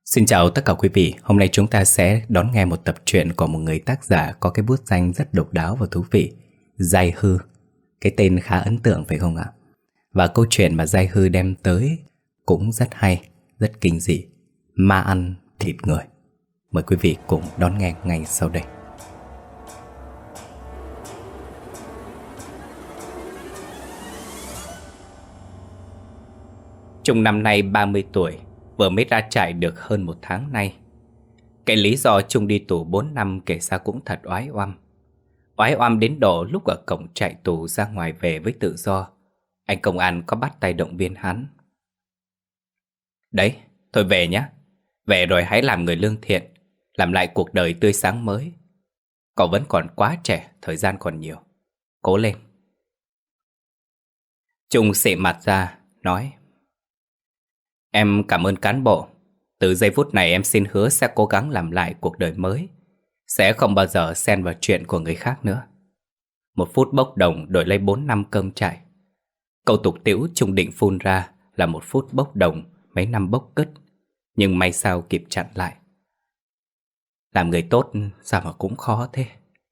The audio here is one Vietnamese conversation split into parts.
Xin chào tất cả quý vị, hôm nay chúng ta sẽ đón nghe một tập truyện của một người tác giả có cái bút danh rất độc đáo và thú vị, Giai Hư. Cái tên khá ấn tượng phải không ạ? Và câu chuyện mà Giai Hư đem tới cũng rất hay, rất kinh dị, ma ăn thịt người. Mời quý vị cùng đón nghe ngay sau đây. Trung năm nay 30 tuổi, vừa mới ra trại được hơn 1 tháng nay. Cái lý do Trung đi tù 4 năm kể ra cũng thật oái oăm. Oái oăm đến độ lúc ở cổng trại tù ra ngoài về với tự do, anh công an có bắt tay động viên hắn. Đấy, thôi về nhé. Về rồi hãy làm người lương thiện, làm lại cuộc đời tươi sáng mới. Cậu vẫn còn quá trẻ, thời gian còn nhiều. Cố lên. Trung xị mặt ra, nói: Em cảm ơn cán bộ. Từ giây phút này em xin hứa sẽ cố gắng làm lại cuộc đời mới, sẽ không bao giờ xen vào chuyện của người khác nữa. 1 phút bốc đồng đổi lấy 4 năm cơm trải. Câu tục tĩu Trung định phun ra là 1 phút bốc đồng, mấy năm bốc cứt. Nhưng may sao kịp chặn lại. Làm người tốt sao mà cũng khó thế.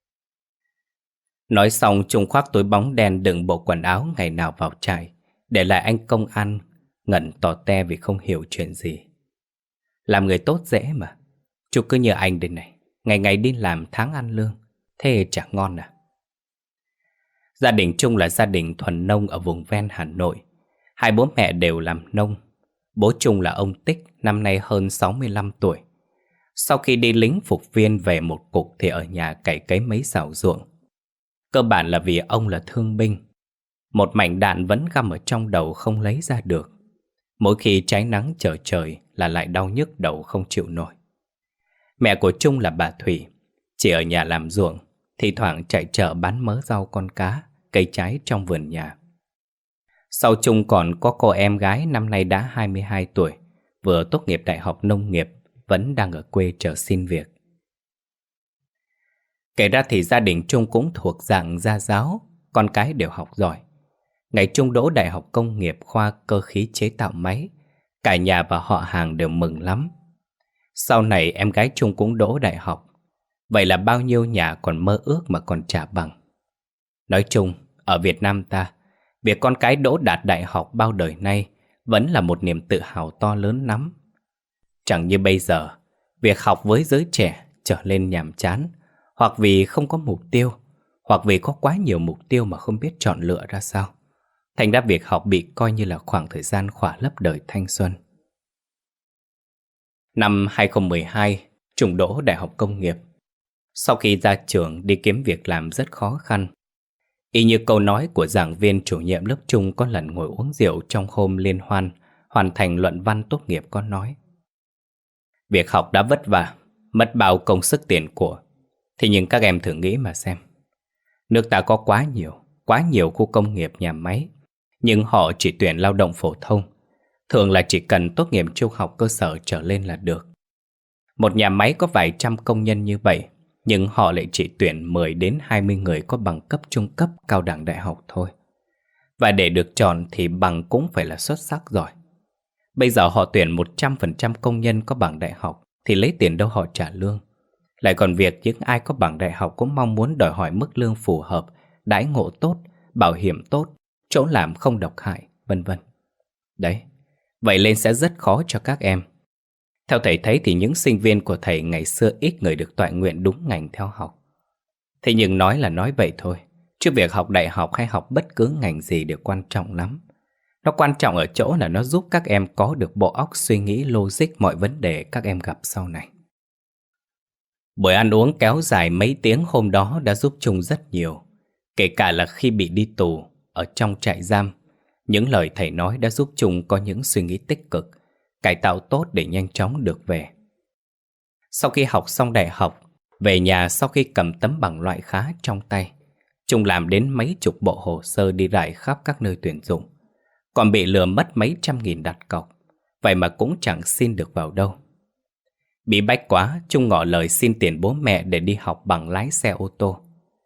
Nói xong Trung khoác túi bóng đen đựng bộ quần áo ngày nào vào trại, để lại anh công an ngẩn tò te vì không hiểu chuyện gì. Làm người tốt dễ mà. Chú cứ như anh đây này, ngày ngày đi làm tháng ăn lương, thế chẳng ngon à. Gia đình Trung là gia đình thuần nông ở vùng ven Hà Nội. 2 bố mẹ đều làm nông. Bố Trung là ông Tích, năm nay hơn 65 tuổi. Sau khi đi lính phục viên về một cục thì ở nhà cày cấy mấy xào ruộng. Cơ bản là vì ông là thương binh. Một mảnh đạn vẫn găm ở trong đầu không lấy ra được. Mỗi khi trái nắng trở trời là lại đau nhức đầu không chịu nổi. Mẹ của Trung là bà Thủy, chỉ ở nhà làm ruộng, thi thoảng chạy chợ bán mớ rau con cá, cây trái trong vườn nhà. Sau Trung còn có cô em gái năm nay đã 22 tuổi, vừa tốt nghiệp đại học nông nghiệp, vẫn đang ở quê chờ xin việc. Kể ra thì gia đình Trung cũng thuộc dạng gia giáo, con cái đều học giỏi. Ngày Trung đỗ đại học công nghiệp khoa cơ khí chế tạo máy, cả nhà và họ hàng đều mừng lắm. Sau này em gái Trung cũng đỗ đại học, vậy là bao nhiêu nhà còn mơ ước mà còn chả bằng. Nói chung, ở Việt Nam ta, việc con cái đỗ đạt đại học bao đời nay vẫn là một niềm tự hào to lớn lắm. Chẳng như bây giờ, việc học với giới trẻ trở nên nhàm chán, hoặc vì không có mục tiêu, hoặc vì có quá nhiều mục tiêu mà không biết chọn lựa ra sao. Thành ra việc học bị coi như là khoảng thời gian khỏa lấp đời thanh xuân. Năm 2012, Trung đỗ đại học công nghiệp. Sau khi ra trường đi kiếm việc làm rất khó khăn. Y như câu nói của giảng viên chủ nhiệm lớp Trung có lần ngồi uống rượu trong hôm liên hoan hoàn thành luận văn tốt nghiệp có nói: Việc học đã vất vả, mất bao công sức tiền của. Thế nhưng các em thử nghĩ mà xem. Nước ta có quá nhiều khu công nghiệp nhà máy, nhưng họ chỉ tuyển lao động phổ thông. Thường là chỉ cần tốt nghiệp trung học cơ sở trở lên là được. Một nhà máy có vài trăm công nhân như vậy, nhưng họ lại chỉ tuyển 10 đến 20 người có bằng cấp trung cấp cao đẳng đại học thôi. Và để được chọn thì bằng cũng phải là xuất sắc giỏi. Bây giờ họ tuyển 100% công nhân có bằng đại học thì lấy tiền đâu họ trả lương. Lại còn việc những ai có bằng đại học cũng mong muốn đòi hỏi mức lương phù hợp, đãi ngộ tốt, bảo hiểm tốt, chỗ làm không độc hại, vân vân. Đấy, vậy nên sẽ rất khó cho các em. Theo thầy thấy thì những sinh viên của thầy ngày xưa ít người được toại nguyện đúng ngành theo học. Thế nhưng nói là nói vậy thôi, chứ việc học đại học hay học bất cứ ngành gì đều quan trọng lắm. Nó quan trọng ở chỗ là nó giúp các em có được bộ óc suy nghĩ logic mọi vấn đề các em gặp sau này. Buổi ăn uống kéo dài mấy tiếng hôm đó đã giúp Trung rất nhiều. Kể cả là khi bị đi tù, ở trong trại giam, những lời thầy nói đã giúp Trung có những suy nghĩ tích cực, cải tạo tốt để nhanh chóng được về. Sau khi học xong đại học, về nhà sau khi cầm tấm bằng loại khá trong tay, Trung làm đến mấy chục bộ hồ sơ đi rải khắp các nơi tuyển dụng. Còn bị lừa mất mấy trăm nghìn đặt cọc, vậy mà cũng chẳng xin được vào đâu. Bị bách quá, Trung ngỏ lời xin tiền bố mẹ để đi học bằng lái xe ô tô.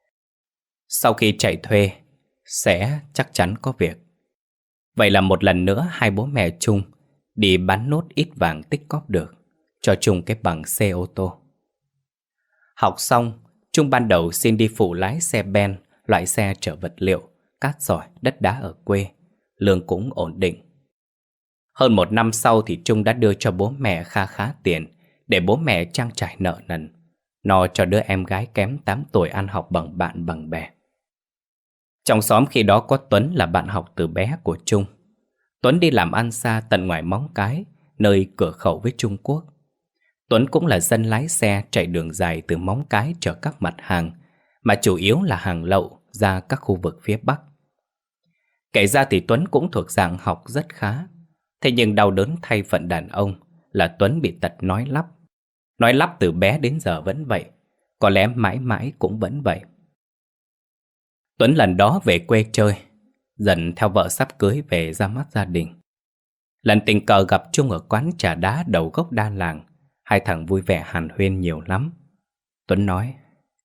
Sau khi chạy thuê, sẽ chắc chắn có việc. Vậy là một lần nữa hai bố mẹ Trung đi bán nốt ít vàng tích cóp được, cho Trung cái bằng xe ô tô. Học xong, Trung ban đầu xin đi phụ lái xe ben, loại xe chở vật liệu, cát sỏi, đất đá ở quê. Lương cũng ổn định. Hơn 1 năm sau thì Trung đã đưa cho bố mẹ kha khá tiền để bố mẹ trang trải nợ nần, no cho đứa em gái kém 8 tuổi ăn học bằng bạn bằng bè. Trong xóm khi đó có Tuấn là bạn học từ bé của Trung. Tuấn đi làm ăn xa tận ngoài Móng Cái, nơi cửa khẩu với Trung Quốc. Tuấn cũng là dân lái xe chạy đường dài từ Móng Cái chở các mặt hàng, mà chủ yếu là hàng lậu ra các khu vực phía Bắc. Kể ra thì Tuấn cũng thuộc dạng học rất khá. Thế nhưng đau đớn thay phận đàn ông là Tuấn bị tật nói lắp. Nói lắp từ bé đến giờ vẫn vậy, có lẽ mãi mãi cũng vẫn vậy. Tuấn lần đó về quê chơi, dần theo vợ sắp cưới về ra mắt gia đình. Lần tình cờ gặp Trung ở quán trà đá đầu gốc Đa Làng, hai thằng vui vẻ hàn huyên nhiều lắm. Tuấn nói: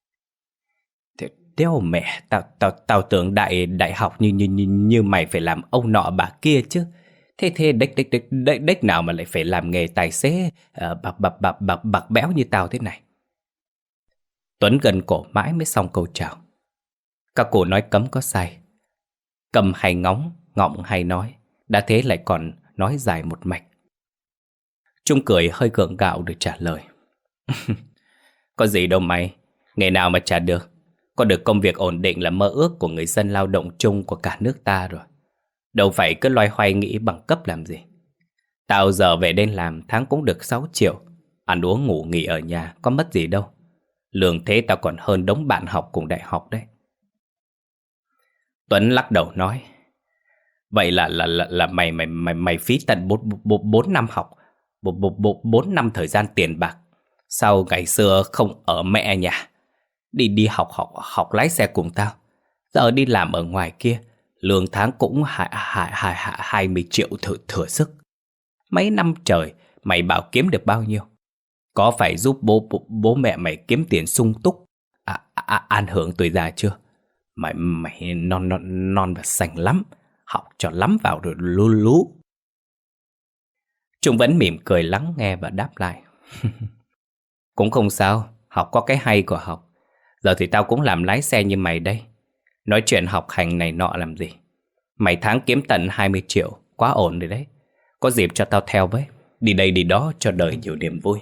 Đéo mẹ, tao tưởng đại học như mày phải làm ông nọ bà kia chứ. Thế đếch nào mà lại phải làm nghề tài xế bạc béo như tao thế này. Tuấn gần cổ mãi mới xong câu chào. Các cụ nói cấm có sai. Cầm hay ngóng, ngọng hay nói, đã thế lại còn nói dài một mạch. Trung cười hơi gượng gạo để trả lời: Có gì đâu mày, nghề nào mà trả được. Có được công việc ổn định là mơ ước của người dân lao động chung của cả nước ta rồi. Đâu phải cứ loay hoay nghĩ bằng cấp làm gì. Tao giờ về đây làm tháng cũng được 6 triệu. Ăn uống ngủ nghỉ ở nhà có mất gì đâu. Lương thế tao còn hơn đống bạn học cùng đại học đấy. Tuấn lắc đầu nói: Vậy là mày phí tận 4 năm học, 4 năm thời gian tiền bạc. Sao ngày xưa không ở mẹ nhà, đi học lái xe cùng tao. Giờ đi làm ở ngoài kia, lương tháng cũng 20 triệu thừa sức. Mấy năm trời mày bảo kiếm được bao nhiêu? Có phải giúp bố mẹ mày kiếm tiền sung túc an hưởng tuổi già chưa? Mày non và xanh lắm, học cho lắm vào rồi lú. Trung vẫn mỉm cười lắng nghe và đáp lại: Cũng không sao, học có cái hay của học. Giờ thì tao cũng làm lái xe như mày đây. Nói chuyện học hành này nọ làm gì. Mày tháng kiếm tận 20 triệu, quá ổn rồi đấy. Có dịp cho tao theo với, đi đây đi đó cho đời nhiều niềm vui.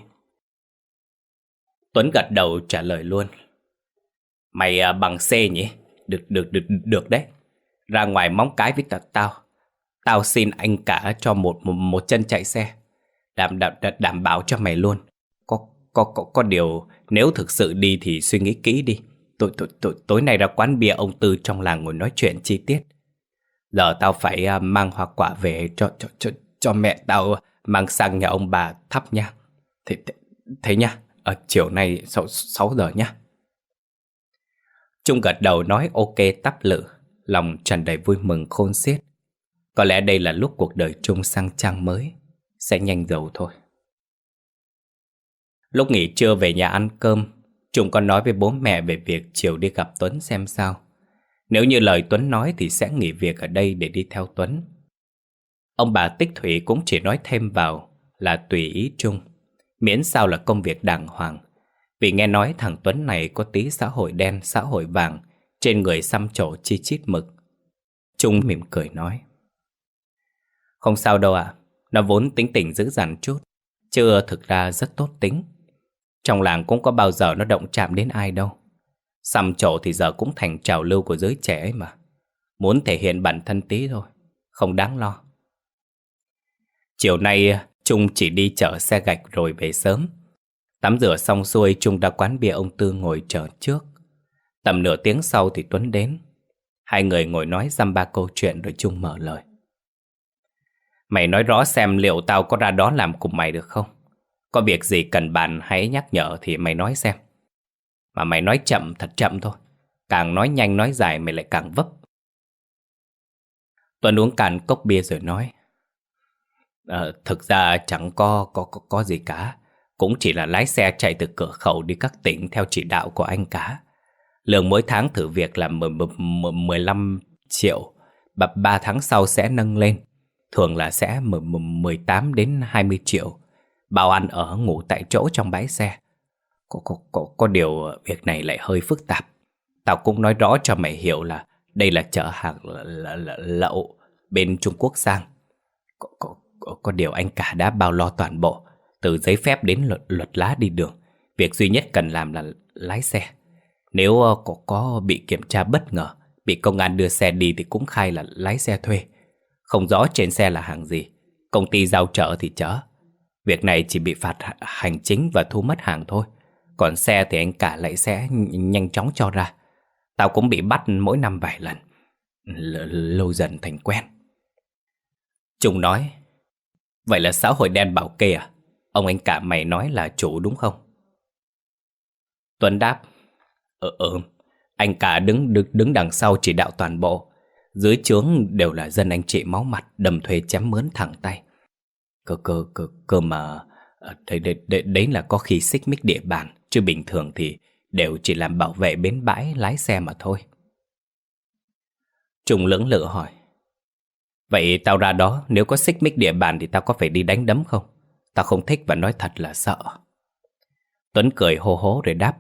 Tuấn gật đầu trả lời luôn: Mày bằng C nhỉ? Được đấy. Ra ngoài Móng Cái với tao. Tao xin anh cả cho một chân chạy xe. Đảm bảo cho mày luôn. Có điều nếu thực sự đi thì suy nghĩ kỹ đi. Tối nay ra quán bia ông Tư trong làng ngồi nói chuyện chi tiết. Giờ tao phải mang hoa quả về cho mẹ tao mang sang nhà ông bà thắp nhang. Thế nhá, chiều nay 6 giờ nhá. Trung gật đầu nói ok tắp lự, lòng tràn đầy vui mừng khôn xiết. Có lẽ đây là lúc cuộc đời Trung sang trang mới, sẽ nhanh giàu thôi. Lúc nghỉ trưa về nhà ăn cơm, Trung có nói với bố mẹ về việc chiều đi gặp Tuấn xem sao. Nếu như lời Tuấn nói thì sẽ nghỉ việc ở đây để đi theo Tuấn. Ông bà Tích Thủy cũng chỉ nói thêm vào là tùy ý Trung, miễn sao là công việc đàng hoàng. Vì nghe nói thằng Tuấn này có tí xã hội đen, xã hội vàng, trên người xăm trổ chi chít mực. Trung mỉm cười nói: Không sao đâu ạ, nó vốn tính tình dữ dằn chút, chứ thực ra rất tốt tính. Trong làng cũng có bao giờ nó động chạm đến ai đâu. Xăm trổ thì giờ cũng thành trào lưu của giới trẻ ấy mà. Muốn thể hiện bản thân tí thôi, không đáng lo. Chiều nay Trung chỉ đi chở xe gạch rồi về sớm. Tắm rửa xong xuôi, Trung ra quán bia ông Tư ngồi chờ trước. Tầm nửa tiếng sau thì Tuấn đến. Hai người ngồi nói dăm ba câu chuyện rồi Trung mở lời: Mày nói rõ xem liệu tao có ra đó làm cùng mày được không? Có việc gì cần bàn hãy nhắc nhở thì mày nói xem. Mà mày nói chậm, thật chậm thôi. Càng nói nhanh nói dài mày lại càng vấp. Tuấn uống cạn cốc bia rồi nói: Thực ra chẳng có gì cả. Cũng chỉ là lái xe chạy từ cửa khẩu đi các tỉnh theo chỉ đạo của anh cả. Lương mỗi tháng thử việc là 15 triệu. 3 tháng sau sẽ nâng lên. Thường là sẽ 18 đến 20 triệu. bao ăn ở ngủ tại chỗ trong bãi xe. Có điều việc này lại hơi phức tạp. Tao cũng nói rõ cho mày hiểu là đây là chở hàng lậu bên Trung Quốc sang. Có điều anh cả đã bao lo toàn bộ, từ giấy phép đến luật lá đi đường. Việc duy nhất cần làm là lái xe. Nếu có bị kiểm tra bất ngờ, bị công an đưa xe đi thì cũng khai là lái xe thuê. Không rõ trên xe là hàng gì, công ty giao chở thì chở. Việc này chỉ bị phạt hành chính và thu mất hàng thôi. Còn xe thì anh cả lại sẽ nhanh chóng cho ra. Tao cũng bị bắt mỗi năm vài lần. Lâu dần thành quen. Trung nói: vậy là xã hội đen bảo kê à? Ông anh cả mày nói là chủ đúng không? Tuấn đáp: anh cả đứng đằng sau chỉ đạo toàn bộ. Dưới trướng đều là dân anh chị máu mặt, đầm thuê chém mướn thẳng tay. Cơ mà đấy là có khi xích mích địa bàn, chứ bình thường thì đều chỉ làm bảo vệ bến bãi, lái xe mà thôi. Trung lưỡng lự hỏi: vậy tao ra đó, nếu có xích mích địa bàn thì tao có phải đi đánh đấm không? Tao không thích và nói thật là sợ. Tuấn cười hô hố rồi đáp: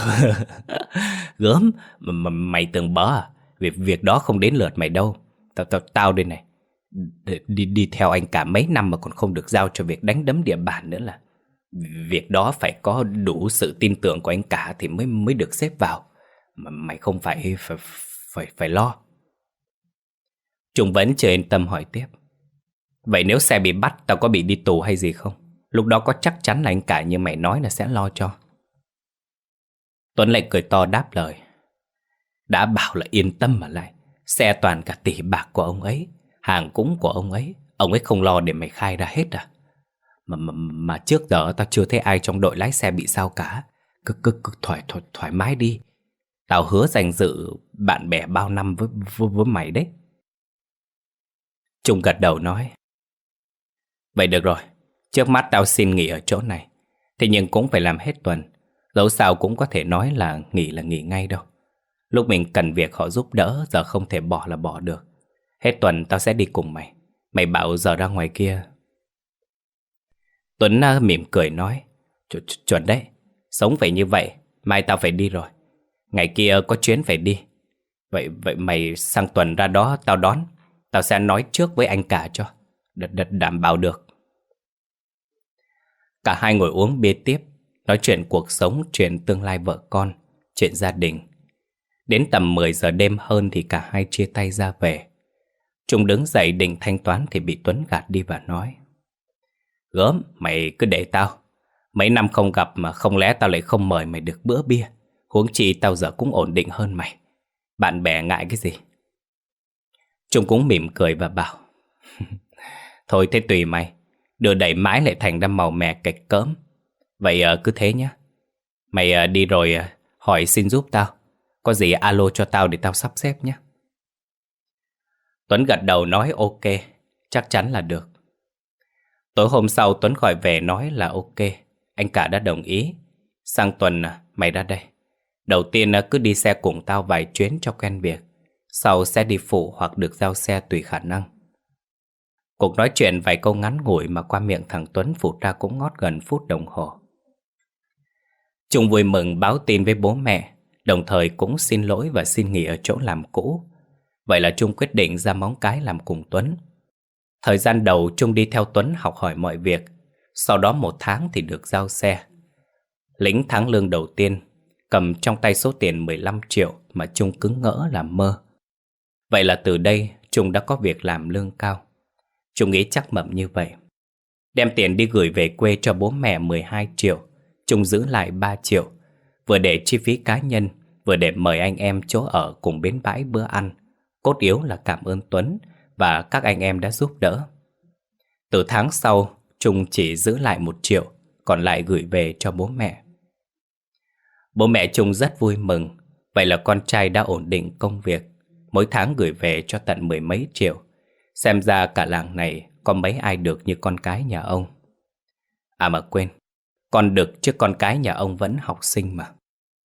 gớm, mày tưởng bớ à? Việc đó không đến lượt mày đâu. Tao đây này, đi theo anh cả mấy năm mà còn không được giao cho việc đánh đấm địa bàn nữa là. Việc đó phải có đủ sự tin tưởng của anh cả thì mới được xếp vào. Mà mày không phải lo. Trung vẫn chưa yên tâm hỏi tiếp: vậy nếu xe bị bắt, tao có bị đi tù hay gì không? Lúc đó có chắc chắn là anh cả như mày nói là sẽ lo cho? Tuấn lại cười to đáp lời: đã bảo là yên tâm mà lại. Xe toàn cả tỷ bạc của ông ấy, hàng cũng của ông ấy không lo để mày khai ra hết à? Mà trước giờ tao chưa thấy ai trong đội lái xe bị sao cả. Cứ thoải mái đi. Tao hứa danh dự bạn bè bao năm với mày đấy. Trung gật đầu nói: vậy được rồi, trước mắt tao xin nghỉ ở chỗ này. Thế nhưng cũng phải làm hết tuần. Dẫu sao cũng có thể nói là nghỉ ngay đâu. Lúc mình cần việc họ giúp đỡ, giờ không thể bỏ là bỏ được. Hết tuần tao sẽ đi cùng mày. Mày bảo giờ ra ngoài kia. Tuấn mỉm cười nói: chuẩn đấy, sống phải như vậy. Mai tao phải đi rồi, ngày kia có chuyến phải đi. Vậy mày sang tuần ra đó tao đón. Tao sẽ nói trước với anh cả cho đảm bảo được. Cả hai ngồi uống bia tiếp, nói chuyện cuộc sống, chuyện tương lai vợ con, chuyện gia đình. Đến tầm 10 giờ đêm hơn thì cả hai chia tay ra về. Trung đứng dậy định thanh toán thì bị Tuấn gạt đi và nói: gớm, mày cứ để tao. Mấy năm không gặp mà không lẽ tao lại không mời mày được bữa bia. Huống chi tao giờ cũng ổn định hơn mày. Bạn bè ngại cái gì? Trung cũng mỉm cười và bảo: thôi thế tùy mày. Đưa đẩy mãi lại thành ra màu mè kịch cỡm. Vậy cứ thế nhé. Mày đi rồi hỏi xin giúp tao. Có gì alo cho tao để tao sắp xếp nhé. Tuấn gật đầu nói ok, chắc chắn là được. Tối hôm sau Tuấn gọi về nói là ok, anh cả đã đồng ý. Sang tuần mày ra đây. Đầu tiên cứ đi xe cùng tao vài chuyến cho quen việc. Sau sẽ đi phụ hoặc được giao xe tùy khả năng. Cuộc nói chuyện vài câu ngắn ngủi mà qua miệng thằng Tuấn phụt ra cũng ngót gần phút đồng hồ. Trung vui mừng báo tin với bố mẹ, đồng thời cũng xin lỗi và xin nghỉ ở chỗ làm cũ. Vậy là Trung quyết định ra Móng Cái làm cùng Tuấn. Thời gian đầu Trung đi theo Tuấn học hỏi mọi việc. Sau đó 1 tháng thì được giao xe. Lĩnh tháng lương đầu tiên, cầm trong tay số tiền 15 triệu mà Trung cứ ngỡ là mơ. Vậy là từ đây Trung đã có việc làm lương cao. Trung nghĩ chắc mẩm như vậy. Đem tiền đi gửi về quê cho bố mẹ 12 triệu. Trung giữ lại 3 triệu, vừa để chi phí cá nhân, vừa để mời anh em chỗ ở cùng bến bãi bữa ăn. Cốt yếu là cảm ơn Tuấn và các anh em đã giúp đỡ. Từ tháng sau, Trung chỉ giữ lại 1 triệu, còn lại gửi về cho bố mẹ. Bố mẹ Trung rất vui mừng. Vậy là con trai đã ổn định công việc, mỗi tháng gửi về cho tận 10 mấy triệu. Xem ra cả làng này có mấy ai được như con cái nhà ông. À mà quên, con được chứ con cái nhà ông vẫn học sinh mà.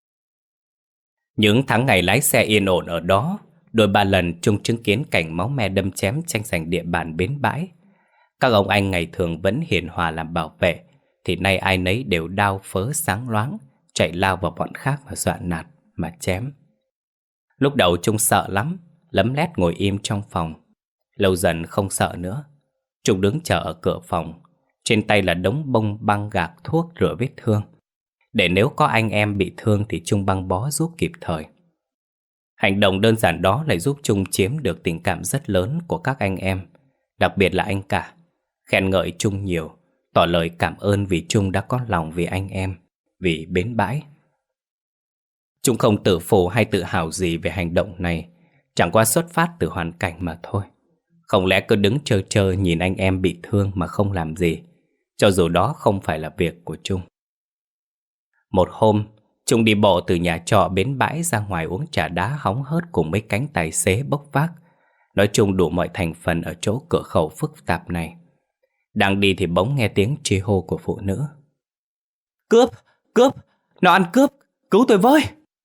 Những tháng ngày lái xe yên ổn ở đó, đôi ba lần Trung chứng kiến cảnh máu me đâm chém tranh giành địa bàn bến bãi. Các ông anh ngày thường vẫn hiền hòa làm bảo vệ, thì nay ai nấy đều đao phớ sáng loáng, chạy lao vào bọn khác mà dọa nạt, mà chém. Lúc đầu Trung sợ lắm, lấm lét ngồi im trong phòng. Lâu dần không sợ nữa. Trung đứng chờ ở cửa phòng, trên tay là đống bông băng gạc thuốc rửa vết thương, để nếu có anh em bị thương thì Trung băng bó giúp kịp thời. Hành động đơn giản đó lại giúp Trung chiếm được tình cảm rất lớn của các anh em, đặc biệt là anh cả. Khen ngợi Trung nhiều, tỏ lời cảm ơn vì Trung đã có lòng vì anh em, vì bến bãi. Trung không tự phụ hay tự hào gì về hành động này, chẳng qua xuất phát từ hoàn cảnh mà thôi. Không lẽ cứ đứng trơ trơ nhìn anh em bị thương mà không làm gì, cho dù đó không phải là việc của Trung. Một hôm, Trung đi bộ từ nhà trọ bến bãi ra ngoài uống trà đá hóng hớt cùng mấy cánh tài xế bốc vác, nói chung đủ mọi thành phần ở chỗ cửa khẩu phức tạp này. Đang đi thì bỗng nghe tiếng chi hô của phụ nữ. Cướp! Cướp! Nó ăn cướp! Cứu tôi với!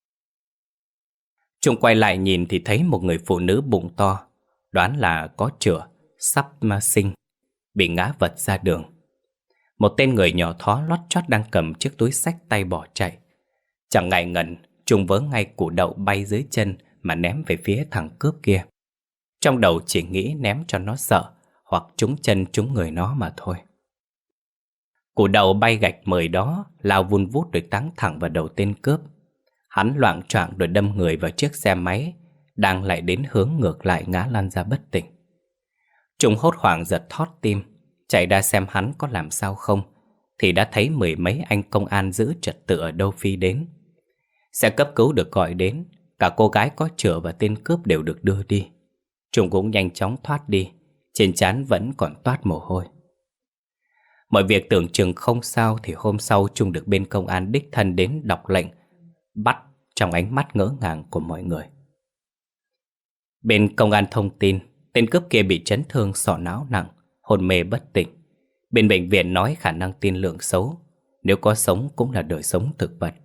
Trung quay lại nhìn thì thấy một người phụ nữ bụng to, đoán là có chữa, sắp mà sinh, bị ngã vật ra đường. Một tên người nhỏ thó lót chót đang cầm chiếc túi xách tay bỏ chạy. Chẳng ngại ngần, Trung vớ ngay củ đậu bay dưới chân mà ném về phía thằng cướp kia. Trong đầu chỉ nghĩ ném cho nó sợ, hoặc trúng chân trúng người nó mà thôi. Củ đậu bay gạch mời đó lao vun vút rồi táng thẳng vào đầu tên cướp. Hắn loạng choạng rồi đâm người vào chiếc xe máy đang lại đến hướng ngược lại, ngã lăn ra bất tỉnh. Trung hốt hoảng giật thót tim, chạy ra xem hắn có làm sao không, thì đã thấy mười mấy anh công an giữ trật tự ở đâu phi đến. Xe cấp cứu được gọi đến, cả cô gái có chữa và tên cướp đều được đưa đi. Trung cũng nhanh chóng thoát đi, trên trán vẫn còn toát mồ hôi. Mọi việc tưởng chừng không sao thì hôm sau Trung được bên công an đích thân đến đọc lệnh bắt trong ánh mắt ngỡ ngàng của mọi người. Bên công an thông tin tên cướp kia bị chấn thương sọ não nặng, hôn mê bất tỉnh. Bên bệnh viện nói khả năng tiên lượng xấu, nếu có sống cũng là đời sống thực vật.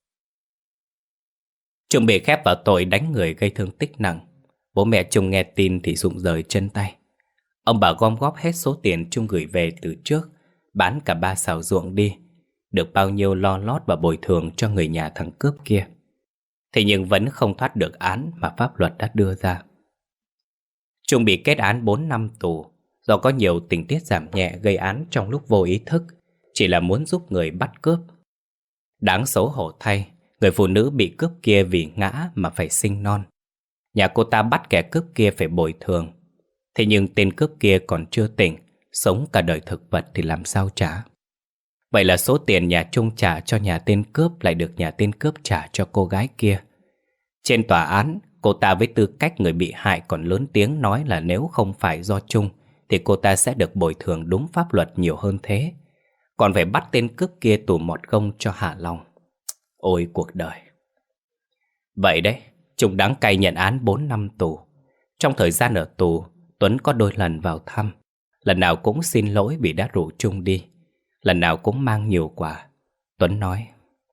Trung bị khép vào tội đánh người gây thương tích nặng. Bố mẹ Trung nghe tin thì rụng rời chân tay. Ông bà gom góp hết số tiền Trung gửi về từ trước, bán cả 3 sào ruộng đi, được bao nhiêu lo lót và bồi thường cho người nhà thằng cướp kia. Thế nhưng vẫn không thoát được án mà pháp luật đã đưa ra. Trung bị kết án 4 năm tù do có nhiều tình tiết giảm nhẹ gây án trong lúc vô ý thức, chỉ là muốn giúp người bắt cướp. Đáng xấu hổ thay, người phụ nữ bị cướp kia vì ngã mà phải sinh non. Nhà cô ta bắt kẻ cướp kia phải bồi thường. Thế nhưng tên cướp kia còn chưa tỉnh, sống cả đời thực vật thì làm sao trả? Vậy là số tiền nhà Trung trả cho nhà tên cướp lại được nhà tên cướp trả cho cô gái kia. Trên tòa án, cô ta với tư cách người bị hại còn lớn tiếng nói là nếu không phải do Trung thì cô ta sẽ được bồi thường đúng pháp luật nhiều hơn thế. Còn phải bắt tên cướp kia tù mọt gông cho hả lòng. Ôi cuộc đời. Vậy đấy, Trung đáng cay nhận án 4 năm tù. Trong thời gian ở tù, Tuấn có đôi lần vào thăm. Lần nào cũng xin lỗi vì đã rủ Trung đi. Lần nào cũng mang nhiều quà. Tuấn nói: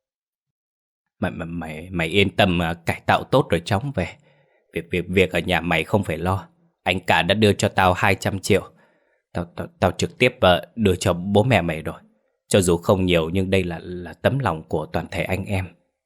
Mày yên tâm, cải tạo tốt rồi chóng về. Việc ở nhà mày không phải lo. Anh cả đã đưa cho tao 200 triệu. Tao trực tiếp đưa cho bố mẹ mày rồi. Cho dù không nhiều nhưng đây là tấm lòng của toàn thể anh em.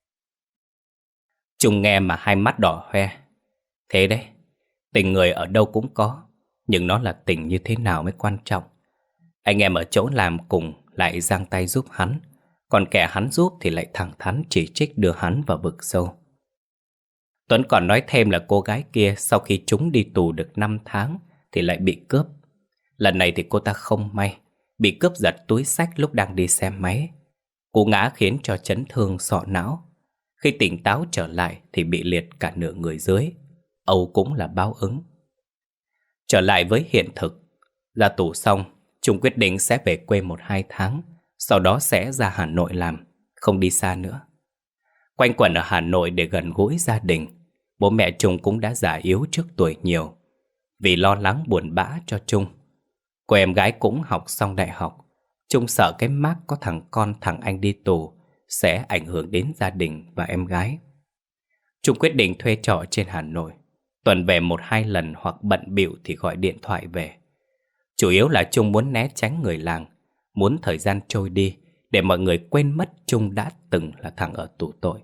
Trung nghe mà hai mắt đỏ hoe. Thế đấy, tình người ở đâu cũng có, nhưng nó là tình như thế nào mới quan trọng. Anh em ở chỗ làm cùng lại giang tay giúp hắn, còn kẻ hắn giúp thì lại thẳng thắn chỉ trích đưa hắn vào vực sâu. Tuấn còn nói thêm là cô gái kia sau khi chúng đi tù được 5 tháng thì lại bị cướp. Lần này thì cô ta không may, bị cướp giật túi xách lúc đang đi xe máy. Cú ngã khiến cho chấn thương sọ não. Khi tỉnh táo trở lại thì bị liệt cả nửa người dưới. Âu cũng là báo ứng. Trở lại với hiện thực, ra tù xong, Trung quyết định sẽ về quê 1-2 tháng, sau đó sẽ ra Hà Nội làm, không đi xa nữa. Quanh quẩn ở Hà Nội để gần gũi gia đình, bố mẹ Trung cũng đã già yếu trước tuổi nhiều. Vì lo lắng buồn bã cho Trung, cô em gái cũng học xong đại học. Trung sợ cái mác có thằng con thằng anh đi tù sẽ ảnh hưởng đến gia đình và em gái. Trung quyết định thuê trọ trên Hà Nội, tuần về 1-2 lần hoặc bận bịu thì gọi điện thoại về. Chủ yếu là Trung muốn né tránh người làng, muốn thời gian trôi đi để mọi người quên mất Trung đã từng là thằng ở tù tội.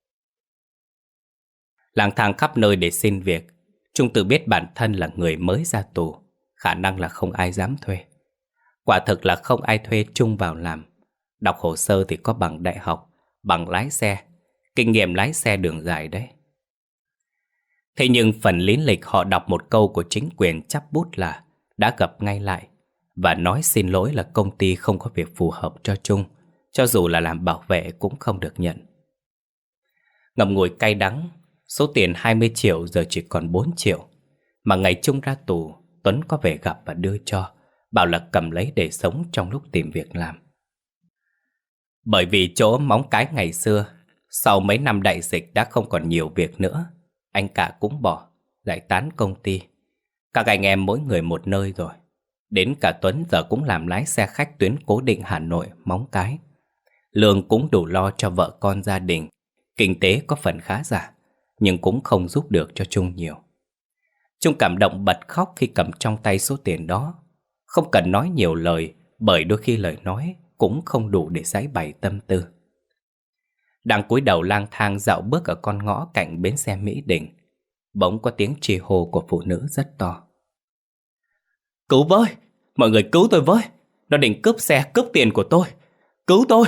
Lang thang khắp nơi để xin việc, Trung tự biết bản thân là người mới ra tù, khả năng là không ai dám thuê. Quả thực là không ai thuê Trung vào làm. Đọc hồ sơ thì có bằng đại học, bằng lái xe, kinh nghiệm lái xe đường dài đấy. Thế nhưng phần lý lịch họ đọc một câu của chính quyền chắp bút là đã gặp ngay lại và nói xin lỗi là công ty không có việc phù hợp cho Trung, cho dù là làm bảo vệ cũng không được nhận. Ngậm ngùi cay đắng, số tiền 20 triệu giờ chỉ còn 4 triệu. Mà ngày Trung ra tù, Tuấn có về gặp và đưa cho, bảo là cầm lấy để sống trong lúc tìm việc làm. Bởi vì chỗ móng cái ngày xưa, sau mấy năm đại dịch đã không còn nhiều việc nữa, anh cả cũng bỏ, giải tán công ty. Các anh em mỗi người một nơi rồi. Đến cả Tuấn giờ cũng làm lái xe khách tuyến cố định Hà Nội, Móng Cái. Lương cũng đủ lo cho vợ con gia đình, kinh tế có phần khá giả, nhưng cũng không giúp được cho Trung nhiều. Trung cảm động bật khóc khi cầm trong tay số tiền đó. Không cần nói nhiều lời, bởi đôi khi lời nói cũng không đủ để giải bày tâm tư. Đang cúi đầu lang thang dạo bước ở con ngõ cạnh bến xe Mỹ Đình, bỗng có tiếng chi hô của phụ nữ rất to. Cứu với! Mọi người cứu tôi với! Nó định cướp xe, cướp tiền của tôi! Cứu tôi!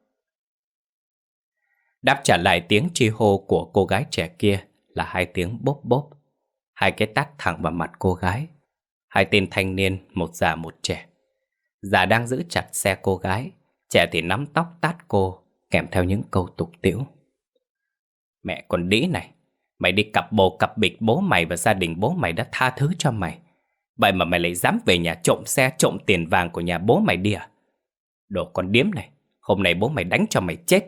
Đáp trả lại tiếng chi hô của cô gái trẻ kia là hai tiếng bốp bốp. Hai cái tát thẳng vào mặt cô gái. Hai tên thanh niên, một già một trẻ. Già đang giữ chặt xe cô gái, trẻ thì nắm tóc tát cô, kèm theo những câu tục tĩu. Mẹ con đĩ này, mày đi cặp bồ cặp bịch bố mày và gia đình bố mày đã tha thứ cho mày. Vậy mà mày lại dám về nhà trộm xe, trộm tiền vàng của nhà bố mày đi à? Đồ con điếm này, hôm nay bố mày đánh cho mày chết.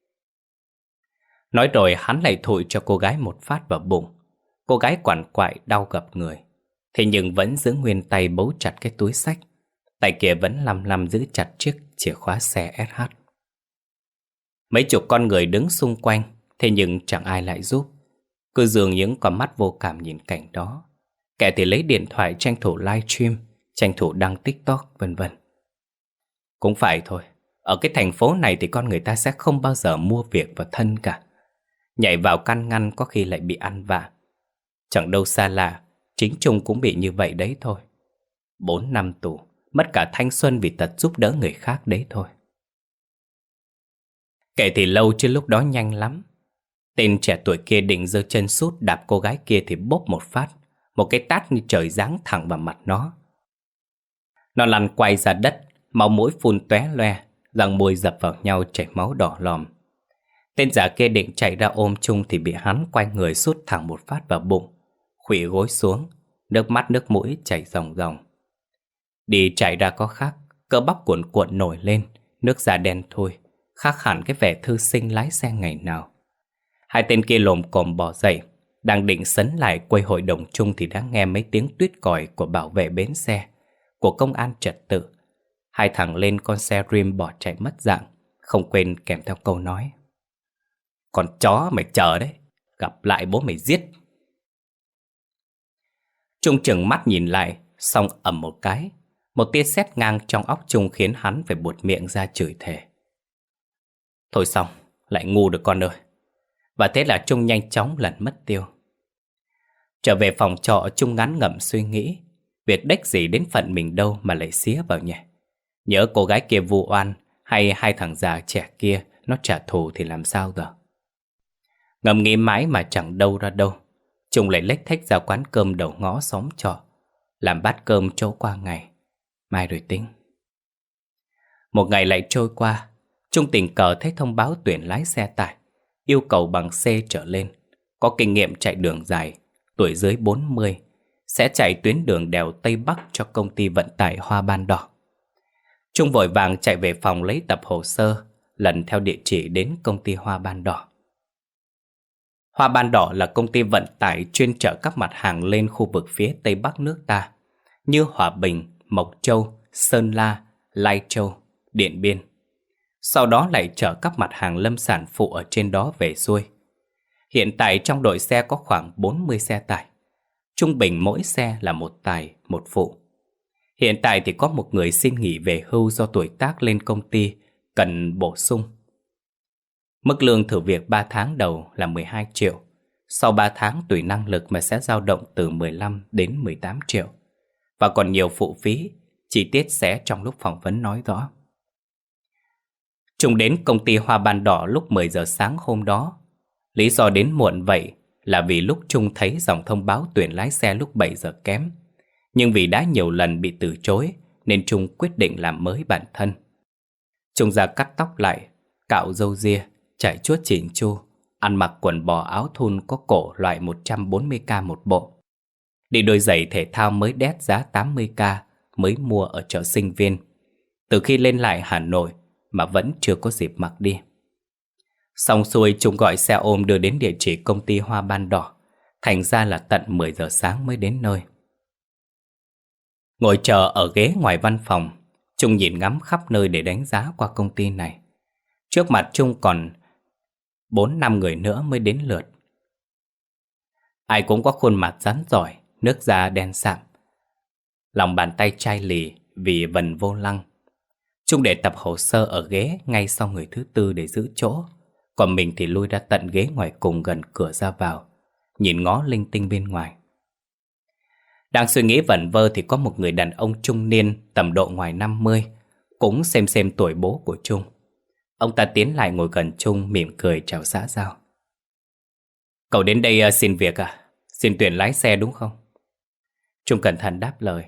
Nói rồi hắn lại thụi cho cô gái một phát vào bụng. Cô gái quằn quại đau gập người, thế nhưng vẫn giữ nguyên tay bấu chặt cái túi xách. Tay kia vẫn lăm lăm giữ chặt chiếc chìa khóa xe SH. Mấy chục con người đứng xung quanh, thế nhưng chẳng ai lại giúp. Cứ dường những con mắt vô cảm nhìn cảnh đó. Kẻ thì lấy điện thoại tranh thủ livestream, tranh thủ đăng TikTok vân vân. Cũng phải thôi, ở cái thành phố này thì con người ta sẽ không bao giờ mua việc và thân cả. Nhảy vào can ngăn có khi lại bị ăn vạ. Chẳng đâu xa lạ, chính Trung cũng bị như vậy đấy thôi. 4 năm tù, mất cả thanh xuân vì tật giúp đỡ người khác đấy thôi. Kể thì lâu chứ lúc đó nhanh lắm. Tên trẻ tuổi kia định giơ chân sút đạp cô gái kia thì bốp một phát, một cái tát như trời giáng thẳng vào mặt nó. Nó lăn quay ra đất, máu mũi phun tóe loe, răng môi dập vào nhau chảy máu đỏ lòm. Tên giả kia định chạy ra ôm Trung thì bị hắn quay người sút thẳng một phát vào bụng, khuỵu gối xuống, nước mắt nước mũi chảy ròng ròng. Đi chạy ra có khác, cơ bắp cuộn cuộn nổi lên, nước da đen thui, khác hẳn cái vẻ thư sinh lái xe ngày nào. Hai tên kia lồm cồm bò dậy, đang định sấn lại quay hội đồng chung thì đã nghe mấy tiếng tuýt còi của bảo vệ bến xe, của công an trật tự. Hai thằng lên con xe rim bỏ chạy mất dạng, không quên kèm theo câu nói: Con chó mày chờ đấy, gặp lại bố mày giết. Trung chừng mắt nhìn lại, xong ầm một cái, một tia sét ngang trong óc Trung khiến hắn phải buột miệng ra chửi thề. Thôi xong, lại ngu được con ơi. Và thế là Trung nhanh chóng lẩn mất tiêu. Trở về phòng trọ, Trung ngán ngẩm suy nghĩ, việc đếch gì đến phận mình đâu mà lại xía vào nhỉ. Nhớ cô gái kia vu oan, hay hai thằng già trẻ kia nó trả thù thì làm sao giờ. Ngẫm nghĩ mãi mà chẳng đâu ra đâu, Trung lại lếch thếch ra quán cơm đầu ngõ xóm trọ, làm bát cơm trâu qua ngày, mai rồi tính. Một ngày lại trôi qua, Trung tình cờ thấy thông báo tuyển lái xe tải, yêu cầu bằng C trở lên, có kinh nghiệm chạy đường dài, tuổi dưới 40, sẽ chạy tuyến đường đèo Tây Bắc cho công ty vận tải Hoa Ban Đỏ. Trung vội vàng chạy về phòng lấy tập hồ sơ, lần theo địa chỉ đến công ty Hoa Ban Đỏ. Hoa Ban Đỏ là công ty vận tải chuyên chở các mặt hàng lên khu vực phía Tây Bắc nước ta, như Hòa Bình, Mộc Châu, Sơn La, Lai Châu, Điện Biên. Sau đó lại chở các mặt hàng lâm sản phụ ở trên đó về xuôi. Hiện tại trong đội xe có khoảng 40 xe tải. Trung bình mỗi xe là một tài, một phụ. Hiện tại thì có một người xin nghỉ về hưu do tuổi tác lên công ty cần bổ sung. Mức lương thử việc 3 tháng đầu là 12 triệu. Sau 3 tháng tùy năng lực mà sẽ dao động từ 15 đến 18 triệu. Và còn nhiều phụ phí, chi tiết sẽ trong lúc phỏng vấn nói rõ. Trung đến công ty Hoa Ban Đỏ lúc 10 giờ sáng hôm đó. Lý do đến muộn vậy là vì lúc Trung thấy dòng thông báo tuyển lái xe lúc 7 giờ kém. Nhưng vì đã nhiều lần bị từ chối nên Trung quyết định làm mới bản thân. Trung ra cắt tóc lại, cạo râu ria, chải chuốt chỉn chu, ăn mặc quần bò áo thun có cổ loại 140k một bộ. Đi đôi giày thể thao mới đét giá 80k mới mua ở chợ sinh viên. Từ khi lên lại Hà Nội mà vẫn chưa có dịp mặc đi. Xong xuôi Trung gọi xe ôm đưa đến địa chỉ công ty Hoa Ban Đỏ. Thành ra là tận 10 giờ sáng mới đến nơi. Ngồi chờ ở ghế ngoài văn phòng, Trung nhìn ngắm khắp nơi để đánh giá qua công ty này. Trước mặt Trung còn 4-5 người nữa mới đến lượt. Ai cũng có khuôn mặt rắn giỏi, nước da đen sạm, lòng bàn tay chai lì vì vần vô lăng. Trung để tập hồ sơ ở ghế ngay sau người thứ tư để giữ chỗ. Còn mình thì lui ra tận ghế ngoài cùng gần cửa ra vào, nhìn ngó linh tinh bên ngoài. Đang suy nghĩ vẩn vơ thì có một người đàn ông trung niên tầm độ ngoài 50, cũng xem tuổi bố của Trung. Ông ta tiến lại ngồi gần Trung mỉm cười chào xã giao. Cậu đến đây xin việc à? Xin tuyển lái xe đúng không? Trung cẩn thận đáp lời.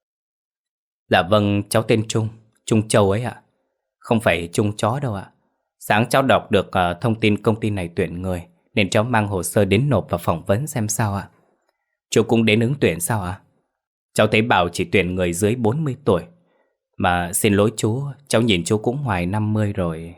Dạ vâng, cháu tên Trung, Trung Châu ấy ạ. Không phải Trung chó đâu ạ. Sáng cháu đọc được thông tin công ty này tuyển người, nên cháu mang hồ sơ đến nộp và phỏng vấn xem sao ạ. Chú cũng đến ứng tuyển sao ạ? Cháu thấy bảo chỉ tuyển người dưới 40 tuổi. Mà xin lỗi chú, cháu nhìn chú cũng ngoài 50 rồi.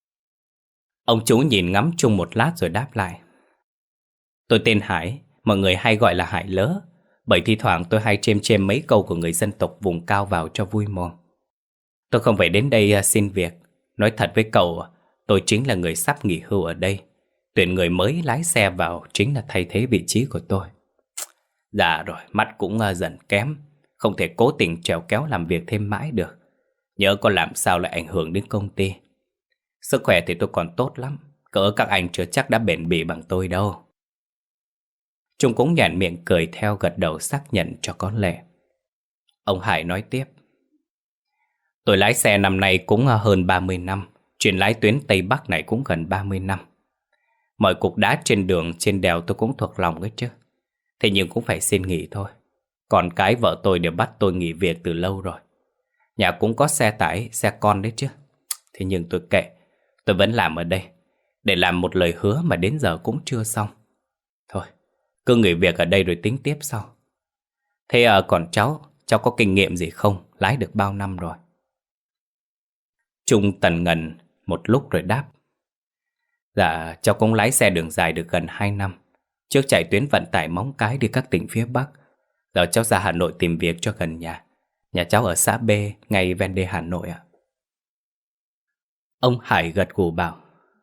Ông chú nhìn ngắm Trung một lát rồi đáp lại. Tôi tên Hải, mọi người hay gọi là Hải Lớ. Bởi thi thoảng tôi hay chêm mấy câu của người dân tộc vùng cao vào cho vui mồm. Tôi không phải đến đây xin việc. Nói thật với cậu, tôi chính là người sắp nghỉ hưu ở đây. Tuyển người mới lái xe vào chính là thay thế vị trí của tôi. Dạ rồi, mắt cũng dần kém. Không thể cố tình trèo kéo làm việc thêm mãi được. Nhớ có làm sao lại ảnh hưởng đến công ty. Sức khỏe thì tôi còn tốt lắm. Cỡ các anh chưa chắc đã bền bỉ bằng tôi đâu. Trung cũng nhàn miệng cười theo gật đầu xác nhận cho có lẽ. Ông Hải nói tiếp. Tôi lái xe năm nay cũng hơn 30 năm. Chuyển lái tuyến Tây Bắc này cũng gần 30 năm. Mọi cục đá trên đường, trên đèo tôi cũng thuộc lòng ấy chứ. Thế nhưng cũng phải xin nghỉ thôi. Còn cái vợ tôi đều bắt tôi nghỉ việc từ lâu rồi. Nhà cũng có xe tải, xe con đấy chứ. Thế nhưng tôi kệ, tôi vẫn làm ở đây. Để làm một lời hứa mà đến giờ cũng chưa xong. Thôi, cứ nghỉ việc ở đây rồi tính tiếp sau. Thế còn cháu có kinh nghiệm gì không? Lái được bao năm rồi? Trung tần ngần một lúc rồi đáp. Dạ, cháu cũng lái xe đường dài được gần 2 năm. Trước chạy tuyến vận tải Móng Cái đi các tỉnh phía Bắc. Giờ cháu ra Hà Nội tìm việc cho gần nhà. Nhà cháu ở xã B, ngay ven đê Hà Nội ạ. Ông Hải gật gù bảo.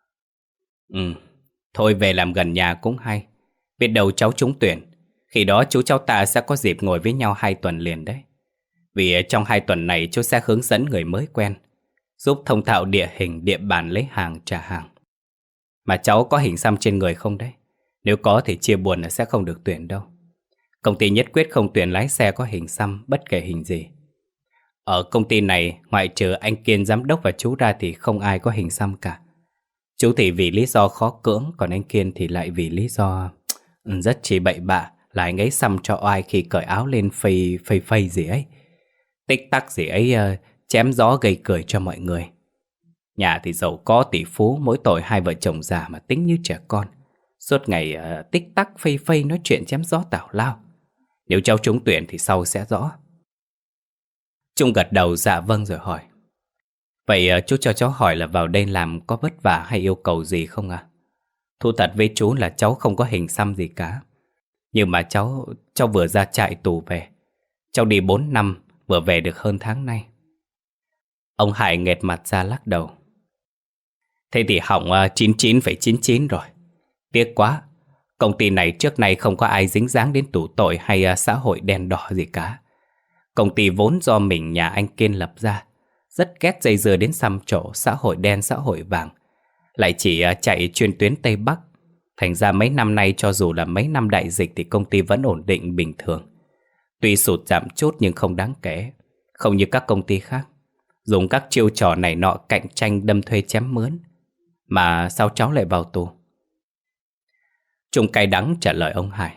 Thôi về làm gần nhà cũng hay. Biết đâu cháu trúng tuyển. Khi đó chú cháu ta sẽ có dịp ngồi với nhau 2 tuần liền đấy. Vì trong 2 tuần này chú sẽ hướng dẫn người mới quen, giúp thông thạo địa hình, địa bàn lấy hàng, trả hàng. Mà cháu có hình xăm trên người không đấy? Nếu có thì chia buồn là sẽ không được tuyển đâu. Công ty nhất quyết không tuyển lái xe có hình xăm bất kể hình gì. Ở công ty này, ngoại trừ anh Kiên giám đốc và chú ra thì không ai có hình xăm cả. Chú thì vì lý do khó cưỡng, còn anh Kiên thì lại vì lý do rất chỉ bậy bạ, là anh ấy xăm cho oai khi cởi áo lên phây gì ấy. Tích tắc gì ấy, chém gió gây cười cho mọi người. Nhà thì giàu có tỷ phú, mỗi tội 2 vợ chồng già mà tính như trẻ con. Suốt ngày tích tắc phây nói chuyện chém gió tào lao. Nếu cháu trúng tuyển thì sau sẽ rõ. Trung gật đầu dạ vâng rồi hỏi. Vậy chú cho cháu hỏi là vào đây làm có vất vả hay yêu cầu gì không ạ? Thú thật với chú là cháu không có hình xăm gì cả. Nhưng mà cháu vừa ra trại tù về. Cháu đi 4 năm, vừa về được hơn tháng nay. Ông Hải nghệt mặt ra lắc đầu. Thế thì hỏng 99,99 rồi. Tiếc quá. Công ty này trước nay không có ai dính dáng đến tù tội hay xã hội đen đỏ gì cả. Công ty vốn do mình nhà anh Kiên lập ra. rất ghét dây dưa đến xăm trổ xã hội đen xã hội vàng, lại chỉ chạy chuyên tuyến Tây Bắc. Thành ra mấy năm nay cho dù là mấy năm đại dịch thì công ty vẫn ổn định bình thường. Tuy sụt giảm chút nhưng không đáng kể, không như các công ty khác dùng các chiêu trò này nọ cạnh tranh đâm thuê chém mướn. Mà sao cháu lại vào tù? Trung cay đắng trả lời ông Hải.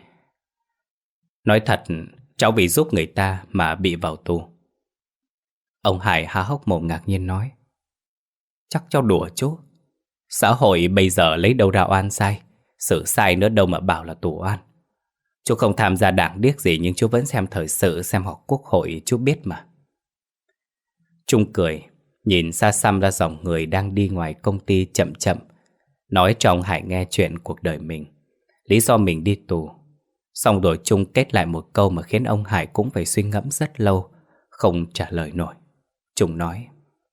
Nói thật, cháu vì giúp người ta mà bị vào tù. Ông Hải há hốc mồm ngạc nhiên nói. Chắc cháu đùa chú. Xã hội bây giờ lấy đâu ra oan sai, xử sai nữa đâu mà bảo là tù oan. Chú không tham gia đảng điếc gì nhưng chú vẫn xem thời sự, xem họp quốc hội, chú biết mà. Trung cười, nhìn xa xăm ra dòng người đang đi ngoài công ty chậm chậm, nói cho ông Hải nghe chuyện cuộc đời mình, lý do mình đi tù. Xong rồi Trung kết lại một câu mà khiến ông Hải cũng phải suy ngẫm rất lâu, không trả lời nổi. Trung nói.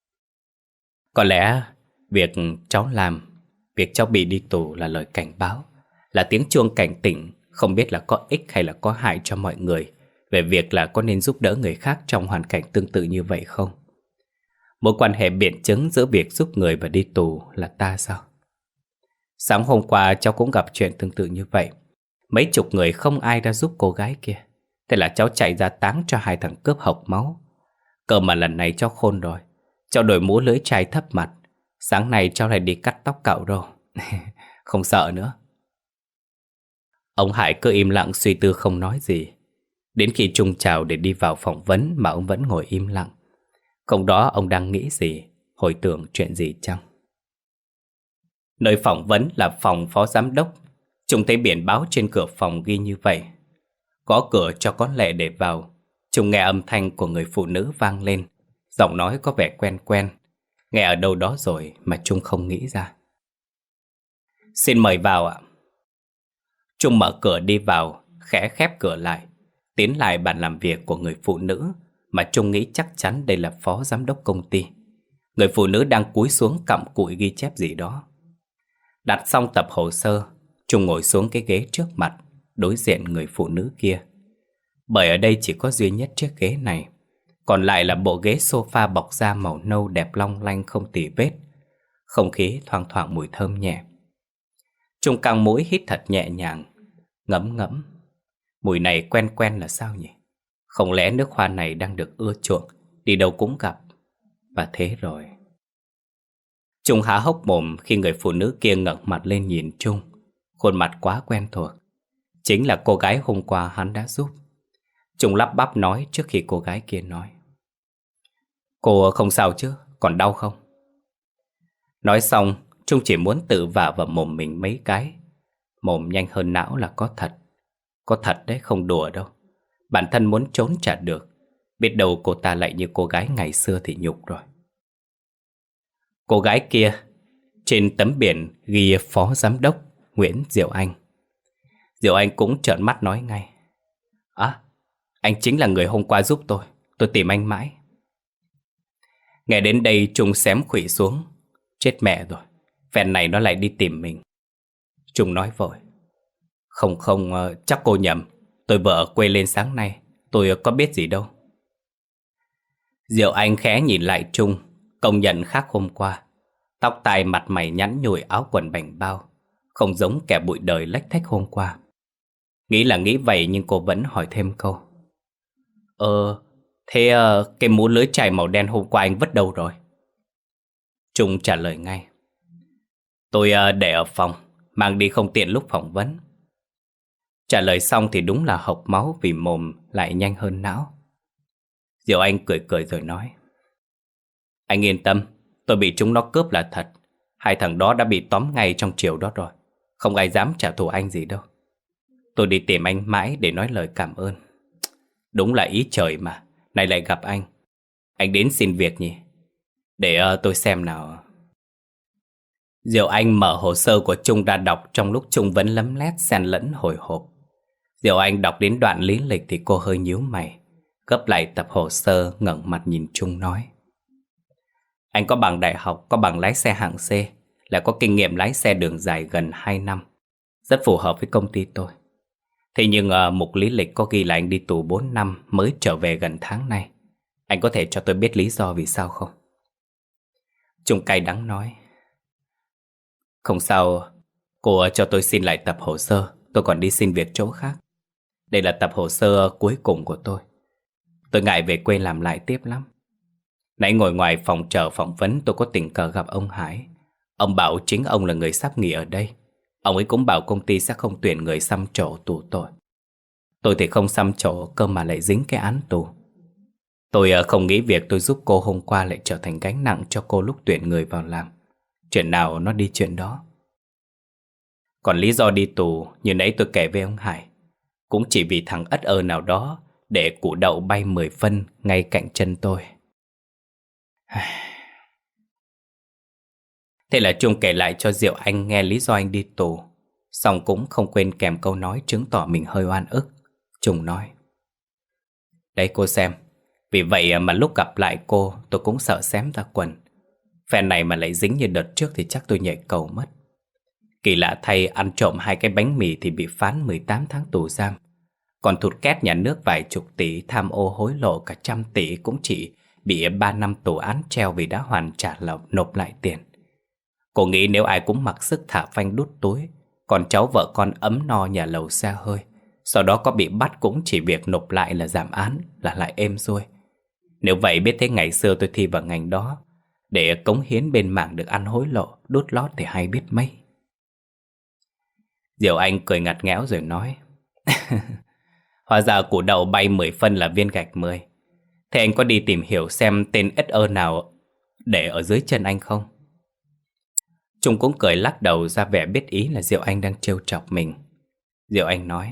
Có lẽ việc cháu làm, việc cháu bị đi tù là lời cảnh báo, là tiếng chuông cảnh tỉnh, không biết là có ích hay là có hại cho mọi người, về việc là có nên giúp đỡ người khác trong hoàn cảnh tương tự như vậy không. Mối quan hệ biện chứng giữa việc giúp người và đi tù là ta sao? Sáng hôm qua cháu cũng gặp chuyện tương tự như vậy. Mấy chục người không ai ra giúp cô gái kia. Thế là cháu chạy ra táng cho hai thằng cướp hộc máu. Cơ mà lần này cháu khôn rồi. Cháu đổi mũ lưỡi chai thấp mặt. Sáng nay cháu lại đi cắt tóc cạo râu. Không sợ nữa. Ông Hải cứ im lặng suy tư không nói gì. Đến khi Trung chào để đi vào phỏng vấn mà ông vẫn ngồi im lặng. Không đó ông đang nghĩ gì, hồi tưởng chuyện gì chăng? Nơi phỏng vấn là phòng phó giám đốc. Trung thấy biển báo trên cửa phòng ghi như vậy. Gõ cửa cho có lệ để vào. Trung nghe âm thanh của người phụ nữ vang lên. Giọng nói có vẻ quen quen. Nghe ở đâu đó rồi mà Trung không nghĩ ra. Xin mời vào ạ. Trung mở cửa đi vào, khẽ khép cửa lại, tiến lại bàn làm việc của người phụ nữ mà Trung nghĩ chắc chắn đây là phó giám đốc công ty. Người phụ nữ đang cúi xuống cặm cụi ghi chép gì đó. Đặt xong tập hồ sơ, Trung ngồi xuống cái ghế trước mặt, đối diện người phụ nữ kia. Bởi ở đây chỉ có duy nhất chiếc ghế này, còn lại là bộ ghế sofa bọc da màu nâu đẹp long lanh không tì vết. Không khí thoang thoảng mùi thơm nhẹ. Trung căng mũi hít thật nhẹ nhàng, ngẫm ngẫm. Mùi này quen quen là sao nhỉ? Không lẽ nước hoa này đang được ưa chuộng, đi đâu cũng gặp. Và thế rồi. Trung há hốc mồm khi người phụ nữ kia ngẩng mặt lên nhìn Trung. Khuôn mặt quá quen thuộc. Chính là cô gái hôm qua hắn đã giúp. Trung lắp bắp nói trước khi cô gái kia nói. Cô không sao chứ, còn đau không? Nói xong, Trung chỉ muốn tự vả vào mồm mình mấy cái. Mồm nhanh hơn não là có thật. Có thật đấy, không đùa đâu. Bản thân muốn trốn chả được. Biết đâu cô ta lại như cô gái ngày xưa thì nhục rồi. Cô gái kia, trên tấm biển ghi phó giám đốc Nguyễn Diệu Anh. Diệu Anh cũng trợn mắt nói ngay. À, anh chính là người hôm qua giúp tôi tìm anh mãi. Nghe đến đây Trung xém khuỵu xuống. Chết mẹ rồi, phen này nó lại đi tìm mình. Trung nói vội. Không, chắc cô nhầm. Tôi vừa ở quê lên sáng nay, tôi có biết gì đâu. Diệu Anh khẽ nhìn lại Trung, công nhận khác hôm qua. Tóc tai mặt mày nhẵn nhụi, áo quần bảnh bao, không giống kẻ bụi đời lách thách hôm qua. Nghĩ là nghĩ vậy nhưng cô vẫn hỏi thêm câu. Thế cái mũ lưới chai màu đen hôm qua anh vứt đâu rồi? Trung trả lời ngay. Tôi để ở phòng, mang đi không tiện lúc phỏng vấn. Trả lời xong thì đúng là hộc máu vì mồm lại nhanh hơn não. Diệu Anh cười cười rồi nói. Anh yên tâm, tôi bị chúng nó cướp là thật. Hai thằng đó đã bị tóm ngay trong chiều đó rồi. Không ai dám trả thù anh gì đâu. Tôi đi tìm anh mãi để nói lời cảm ơn. Đúng là ý trời mà, nay lại gặp anh. Anh đến xin việc nhỉ? Để tôi xem nào. Diệu Anh mở hồ sơ của Trung ra đọc trong lúc Trung vẫn lấm lét xen lẫn hồi hộp. Diệu Anh đọc đến đoạn lý lịch thì cô hơi nhíu mày, gấp lại tập hồ sơ, ngẩng mặt nhìn Trung nói. Anh có bằng đại học, có bằng lái xe hạng C, lại có kinh nghiệm lái xe đường dài gần 2 năm. Rất phù hợp với công ty tôi. Thế nhưng mục lý lịch có ghi là anh đi tù 4 năm mới trở về gần tháng nay. Anh có thể cho tôi biết lý do vì sao không? Trung cay đắng nói. Không sao, cô cho tôi xin lại tập hồ sơ. Tôi còn đi xin việc chỗ khác. Đây là tập hồ sơ cuối cùng của tôi. Tôi ngại về quê làm lại tiếp lắm. Nãy ngồi ngoài phòng chờ phỏng vấn, tôi có tình cờ gặp ông Hải. Ông bảo chính ông là người sắp nghỉ ở đây. Ông ấy cũng bảo công ty sẽ không tuyển người xăm trổ tù tội. Tôi thì không xăm trổ, cơ mà lại dính cái án tù. Tôi không nghĩ việc tôi giúp cô hôm qua lại trở thành gánh nặng cho cô lúc tuyển người vào làm. Chuyện nào nó đi chuyện đó. Còn lý do đi tù như nãy tôi kể với ông Hải, cũng chỉ vì thằng ất ơ nào đó để củ đậu bay 10 phân ngay cạnh chân tôi. Thế là Trung kể lại cho Diệu Anh nghe lý do anh đi tù, xong cũng không quên kèm câu nói chứng tỏ mình hơi oan ức. Trung nói: Đây cô xem, vì vậy mà lúc gặp lại cô tôi cũng sợ xém ra quần. Phen này mà lại dính như đợt trước thì chắc tôi nhảy cầu mất. Kỳ lạ thay, ăn trộm 2 cái bánh mì thì bị phán 18 tháng tù giam. Còn thụt két nhà nước vài chục tỷ, tham ô hối lộ cả 100 tỷ cũng chỉ bị 3 năm tù án treo vì đã hoàn trả nộp lại tiền. Cô nghĩ nếu ai cũng mặc sức thả phanh đút túi, còn cháu vợ con ấm no nhà lầu xe hơi, sau đó có bị bắt cũng chỉ việc nộp lại là giảm án, là lại êm xuôi. Nếu vậy biết thế ngày xưa tôi thi vào ngành đó, để cống hiến bên mảng được ăn hối lộ, đút lót thì hay biết mấy. Diệu Anh cười ngặt nghẽo rồi nói: Hóa ra củ đậu bay 10 phân là viên gạch 10. Thế anh có đi tìm hiểu xem tên ất ơ nào để ở dưới chân anh không? Trung cũng cười lắc đầu ra vẻ biết ý là Diệu Anh đang trêu chọc mình. Diệu Anh nói: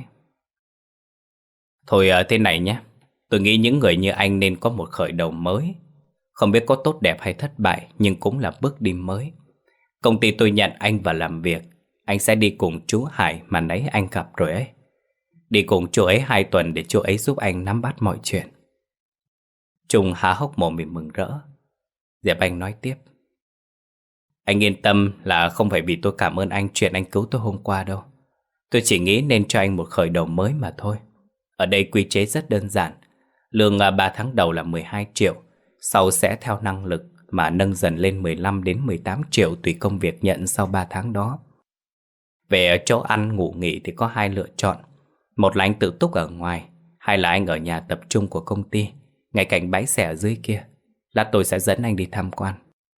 Thôi thế này nhé, tôi nghĩ những người như anh nên có một khởi đầu mới. Không biết có tốt đẹp hay thất bại, nhưng cũng là bước đi mới. Công ty tôi nhận anh vào làm việc, anh sẽ đi cùng chú Hải mà nãy anh gặp rồi ấy. Đi cùng chú ấy 2 tuần để chú ấy giúp anh nắm bắt mọi chuyện. Trung há hốc mồm vì mừng rỡ. Diệp Anh nói tiếp: Anh yên tâm là không phải vì tôi cảm ơn anh chuyện anh cứu tôi hôm qua đâu. Tôi chỉ nghĩ nên cho anh một khởi đầu mới mà thôi. Ở đây quy chế rất đơn giản. Lương 3 tháng đầu là 12 triệu, sau sẽ theo năng lực mà nâng dần lên 15 đến 18 triệu tùy công việc nhận sau 3 tháng đó. Về chỗ ăn ngủ nghỉ thì có 2 lựa chọn. Một là anh tự túc ở ngoài, hai là anh ở nhà tập trung của công ty, ngay cạnh bãi xe ở dưới kia. Lát tôi sẽ dẫn anh đi tham quan.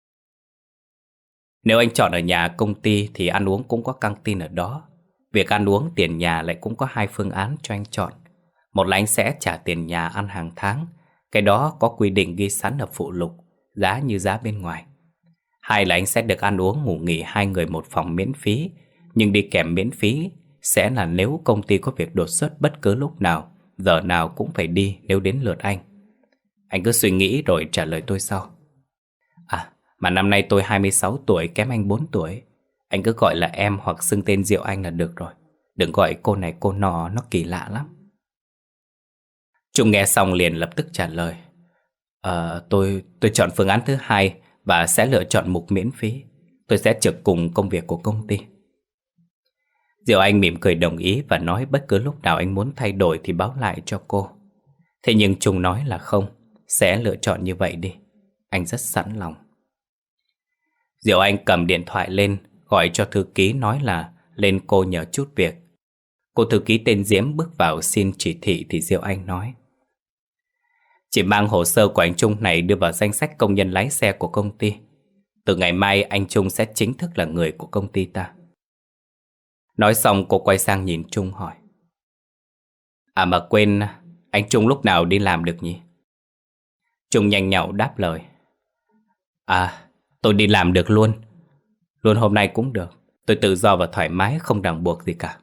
Nếu anh chọn ở nhà công ty thì ăn uống cũng có căng tin ở đó. Việc ăn uống, tiền nhà lại cũng có 2 phương án cho anh chọn. Một là anh sẽ trả tiền nhà ăn hàng tháng, cái đó có quy định ghi sẵn ở phụ lục, giá như giá bên ngoài. Hai là anh sẽ được ăn uống ngủ nghỉ 2 người một phòng miễn phí, nhưng đi kèm miễn phí sẽ là nếu công ty có việc đột xuất bất cứ lúc nào, giờ nào cũng phải đi nếu đến lượt anh. Anh cứ suy nghĩ rồi trả lời tôi sau. À, mà năm nay tôi 26 tuổi, kém anh 4 tuổi. Anh cứ gọi là em hoặc xưng tên Diệu Anh là được rồi. Đừng gọi cô này cô nọ, nó kỳ lạ lắm. Trung nghe xong liền lập tức trả lời: Tôi chọn phương án thứ 2 và sẽ lựa chọn mục miễn phí. Tôi sẽ trực cùng công việc của công ty. Diệu Anh mỉm cười đồng ý và nói bất cứ lúc nào anh muốn thay đổi thì báo lại cho cô. Thế nhưng Trung nói là không, sẽ lựa chọn như vậy đi. Anh rất sẵn lòng. Diệu Anh cầm điện thoại lên, gọi cho thư ký nói là lên cô nhờ chút việc. Cô thư ký tên Diễm bước vào xin chỉ thị thì Diệu Anh nói: Chỉ mang hồ sơ của anh Trung này đưa vào danh sách công nhân lái xe của công ty. Từ ngày mai anh Trung sẽ chính thức là người của công ty ta. Nói xong cô quay sang nhìn Trung hỏi: À mà quên, anh Trung lúc nào đi làm được nhỉ? Trung nhanh nhảu đáp lời: À, tôi đi làm được luôn. Luôn hôm nay cũng được. Tôi tự do và thoải mái, không ràng buộc gì cả.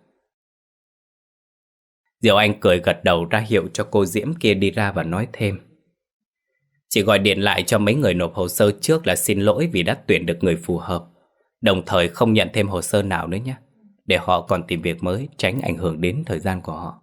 Diệu Anh cười gật đầu ra hiệu cho cô Diễm kia đi ra và nói thêm: Chỉ gọi điện lại cho mấy người nộp hồ sơ trước là xin lỗi vì đã tuyển được người phù hợp. Đồng thời không nhận thêm hồ sơ nào nữa nhé, để họ còn tìm việc mới, tránh ảnh hưởng đến thời gian của họ.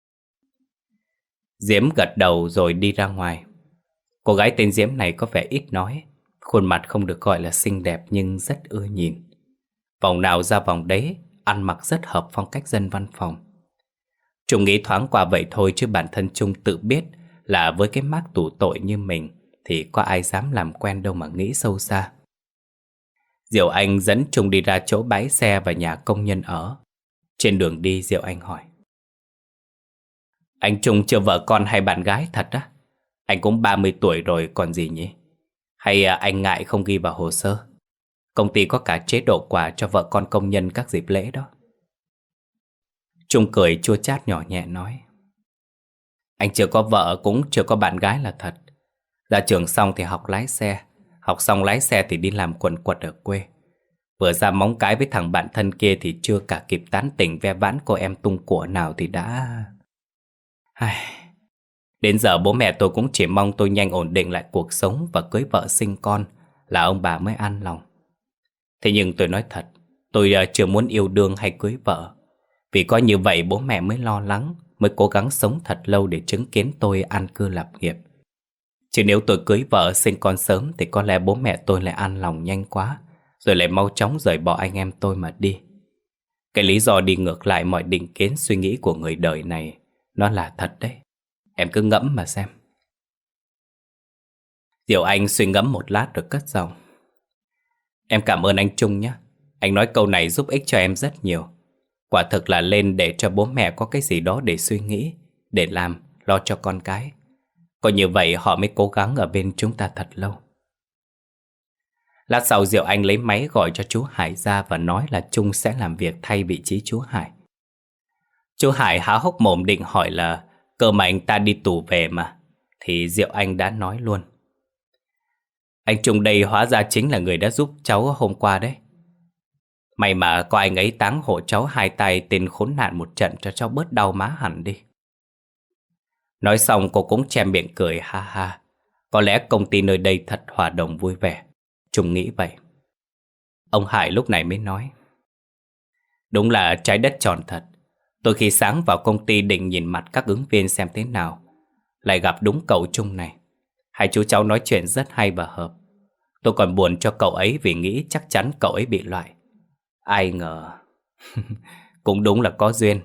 Diễm gật đầu rồi đi ra ngoài. Cô gái tên Diễm này có vẻ ít nói, khuôn mặt không được gọi là xinh đẹp nhưng rất ưa nhìn. Vòng nào ra vòng đấy, ăn mặc rất hợp phong cách dân văn phòng. Trung nghĩ thoáng qua vậy thôi chứ bản thân Trung tự biết là với cái mác tù tội như mình thì có ai dám làm quen đâu mà nghĩ sâu xa. Diệu Anh dẫn Trung đi ra chỗ bãi xe và nhà công nhân ở. Trên đường đi, Diệu Anh hỏi: Anh Trung chưa vợ con hay bạn gái thật á? Anh cũng 30 tuổi rồi còn gì nhỉ? Hay anh ngại không ghi vào hồ sơ? Công ty có cả chế độ quà cho vợ con công nhân các dịp lễ đó. Trung cười chua chát nhỏ nhẹ nói: Anh chưa có vợ cũng chưa có bạn gái là thật. Ra trường xong thì học lái xe. Học xong lái xe thì đi làm quần quật ở quê. Vừa ra móng cái với thằng bạn thân kia thì chưa cả kịp tán tỉnh ve vãn cô em tung của nào thì đã... Ai... Đến giờ bố mẹ tôi cũng chỉ mong tôi nhanh ổn định lại cuộc sống và cưới vợ sinh con là ông bà mới an lòng. Thế nhưng tôi nói thật, tôi chưa muốn yêu đương hay cưới vợ. Vì có như vậy bố mẹ mới lo lắng, mới cố gắng sống thật lâu để chứng kiến tôi an cư lập nghiệp. Chứ nếu tôi cưới vợ sinh con sớm thì có lẽ bố mẹ tôi lại an lòng nhanh quá, rồi lại mau chóng rời bỏ anh em tôi mà đi. Cái lý do đi ngược lại mọi định kiến suy nghĩ của người đời này, nó là thật đấy. Em cứ ngẫm mà xem. Diệu Anh suy ngẫm một lát rồi cất giọng: Em cảm ơn anh Trung nhé. Anh nói câu này giúp ích cho em rất nhiều. Quả thực là lên để cho bố mẹ có cái gì đó để suy nghĩ, để làm, lo cho con cái. Có như vậy họ mới cố gắng ở bên chúng ta thật lâu. Lát sau Diệu Anh lấy máy gọi cho chú Hải ra và nói là Trung sẽ làm việc thay vị trí chú Hải. Chú Hải há hốc mồm định hỏi là cơ mà anh ta đi tù về mà. Thì Diệu Anh đã nói luôn: Anh Trung đây hóa ra chính là người đã giúp cháu hôm qua đấy. May mà có anh ấy táng hộ cháu hai tay tên khốn nạn một trận cho cháu bớt đau má hẳn đi. Nói xong cô cũng che miệng cười ha ha. Có lẽ công ty nơi đây thật hòa đồng vui vẻ. Trung nghĩ vậy. Ông Hải lúc này mới nói: Đúng là trái đất tròn thật. Tôi khi sáng vào công ty định nhìn mặt các ứng viên xem thế nào, lại gặp đúng cậu Trung này. Hai chú cháu nói chuyện rất hay và hợp. Tôi còn buồn cho cậu ấy vì nghĩ chắc chắn cậu ấy bị loại. Ai ngờ cũng đúng là có duyên.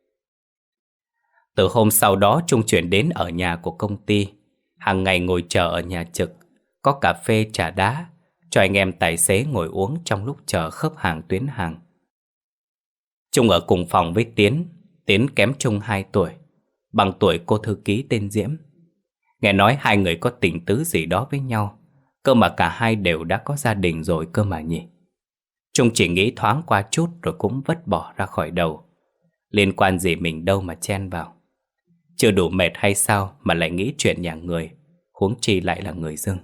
Từ hôm sau đó Trung chuyển đến ở nhà của công ty. Hàng ngày ngồi chờ ở nhà trực, có cà phê trà đá cho anh em tài xế ngồi uống trong lúc chờ khớp hàng tuyến hàng. Trung ở cùng phòng với Tiến. Tiến kém Trung 2 tuổi, bằng tuổi cô thư ký tên Diễm. Nghe nói hai người có tình tứ gì đó với nhau, cơ mà cả hai đều đã có gia đình rồi cơ mà nhỉ. Trung chỉ nghĩ thoáng qua chút rồi cũng vứt bỏ ra khỏi đầu. Liên quan gì mình đâu mà chen vào. Chưa đủ mệt hay sao mà lại nghĩ chuyện nhà người, huống chi lại là người dưng.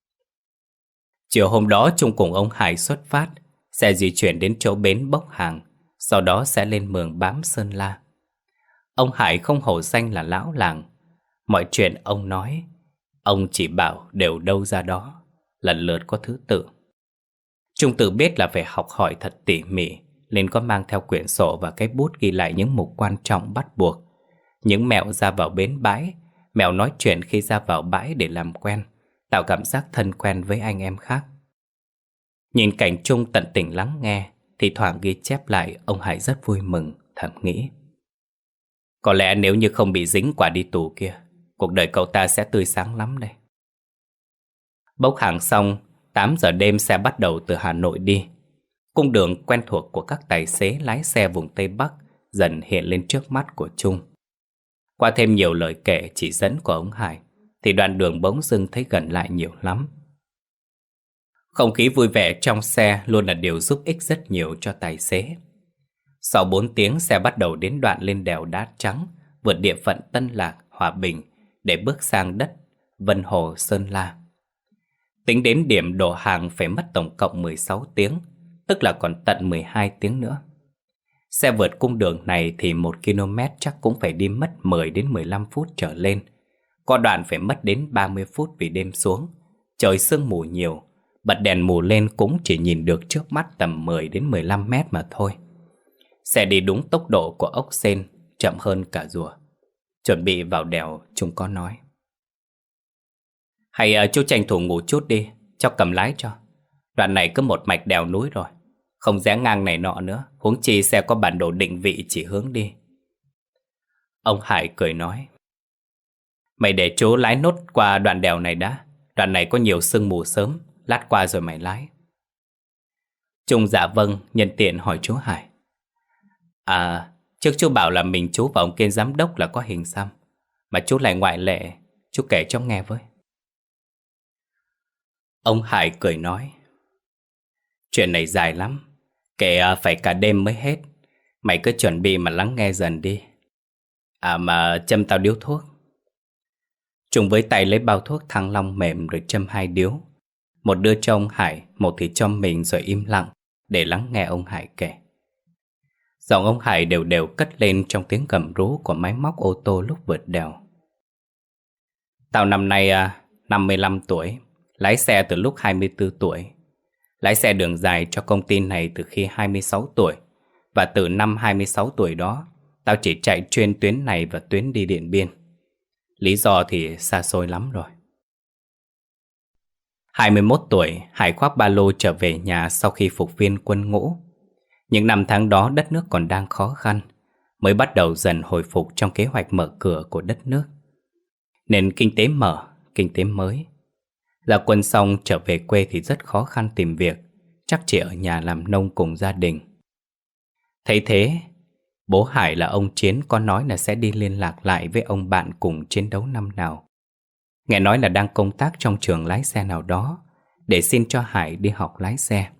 Chiều hôm đó Trung cùng ông Hải xuất phát. Xe di chuyển đến chỗ bến bốc hàng, sau đó sẽ lên Mường Bám Sơn La. Ông Hải không hổ danh là lão làng. Mọi chuyện ông nói, ông chỉ bảo đều đâu ra đó, lần lượt có thứ tự. Trung tự biết là phải học hỏi thật tỉ mỉ, nên có mang theo quyển sổ và cái bút ghi lại những mục quan trọng bắt buộc. Những mẹo ra vào bến bãi, mẹo nói chuyện khi ra vào bãi để làm quen, tạo cảm giác thân quen với anh em khác. Nhìn cảnh Trung tận tình lắng nghe, thì thoảng ghi chép lại, ông Hải rất vui mừng, thầm nghĩ: Có lẽ nếu như không bị dính quả đi tù kia, cuộc đời cậu ta sẽ tươi sáng lắm đây. Bốc hàng xong, 8 giờ đêm xe bắt đầu từ Hà Nội đi. Cung đường quen thuộc của các tài xế lái xe vùng Tây Bắc dần hiện lên trước mắt của Trung. Qua thêm nhiều lời kể chỉ dẫn của ông Hải, thì đoạn đường bỗng dưng thấy gần lại nhiều lắm. Không khí vui vẻ trong xe luôn là điều giúp ích rất nhiều cho tài xế. Sau 4 tiếng xe bắt đầu đến đoạn lên đèo Đá Trắng, vượt địa phận Tân Lạc, Hòa Bình để bước sang đất Vân Hồ, Sơn La. Tính đến điểm đổ hàng phải mất tổng cộng 16 tiếng, tức là còn tận 12 tiếng nữa. Xe vượt cung đường này thì 1 km chắc cũng phải đi mất 10 đến 15 phút trở lên. Có đoạn phải mất đến 30 phút vì đêm xuống, trời sương mù nhiều, bật đèn mù lên cũng chỉ nhìn được trước mắt tầm 10 đến 15 mét mà thôi. Xe đi đúng tốc độ của ốc sên, chậm hơn cả rùa. Chuẩn bị vào đèo, chúng có nói: Hay chú tranh thủ ngủ chút đi, cháu cầm lái cho. Đoạn này cứ một mạch đèo núi rồi, không rẽ ngang này nọ nữa, huống chi xe có bản đồ định vị chỉ hướng đi. Ông Hải cười nói: Mày để chú lái nốt qua đoạn đèo này đã. Đoạn này có nhiều sương mù sớm, lát qua rồi mày lái. Trung dạ vâng, nhân tiện hỏi chú Hải. Trước chú bảo là mình chú và ông Kiên giám đốc là có hình xăm, mà chú lại ngoại lệ, chú kể cho nghe với. Ông Hải cười nói, chuyện này dài lắm, kể phải cả đêm mới hết. Mày cứ chuẩn bị mà lắng nghe dần đi. Mà châm tao điếu thuốc. Trung với tay lấy bao thuốc Thăng Long mềm rồi châm 2 điếu. Một đưa cho ông Hải, một thì cho mình, rồi im lặng để lắng nghe ông Hải kể. Giọng ông Hải đều đều cất lên trong tiếng gầm rú của máy móc ô tô lúc vượt đèo. Tao năm nay 55 tuổi, lái xe từ lúc 24 tuổi. Lái xe đường dài cho công ty này từ khi 26 tuổi. Và từ năm 26 tuổi đó, tao chỉ chạy chuyên tuyến này và tuyến đi Điện Biên. Lý do thì xa xôi lắm rồi. 21 tuổi, Hải khoác ba lô trở về nhà sau khi phục viên quân ngũ. Những năm tháng đó đất nước còn đang khó khăn, mới bắt đầu dần hồi phục trong kế hoạch mở cửa của đất nước. Nền kinh tế mở, kinh tế mới. Ra quân xong trở về quê thì rất khó khăn tìm việc, chắc chỉ ở nhà làm nông cùng gia đình. Thấy thế, bố Hải là ông Chiến có nói là sẽ đi liên lạc lại với ông bạn cùng chiến đấu năm nào. Nghe nói là đang công tác trong trường lái xe nào đó, để xin cho Hải đi học lái xe.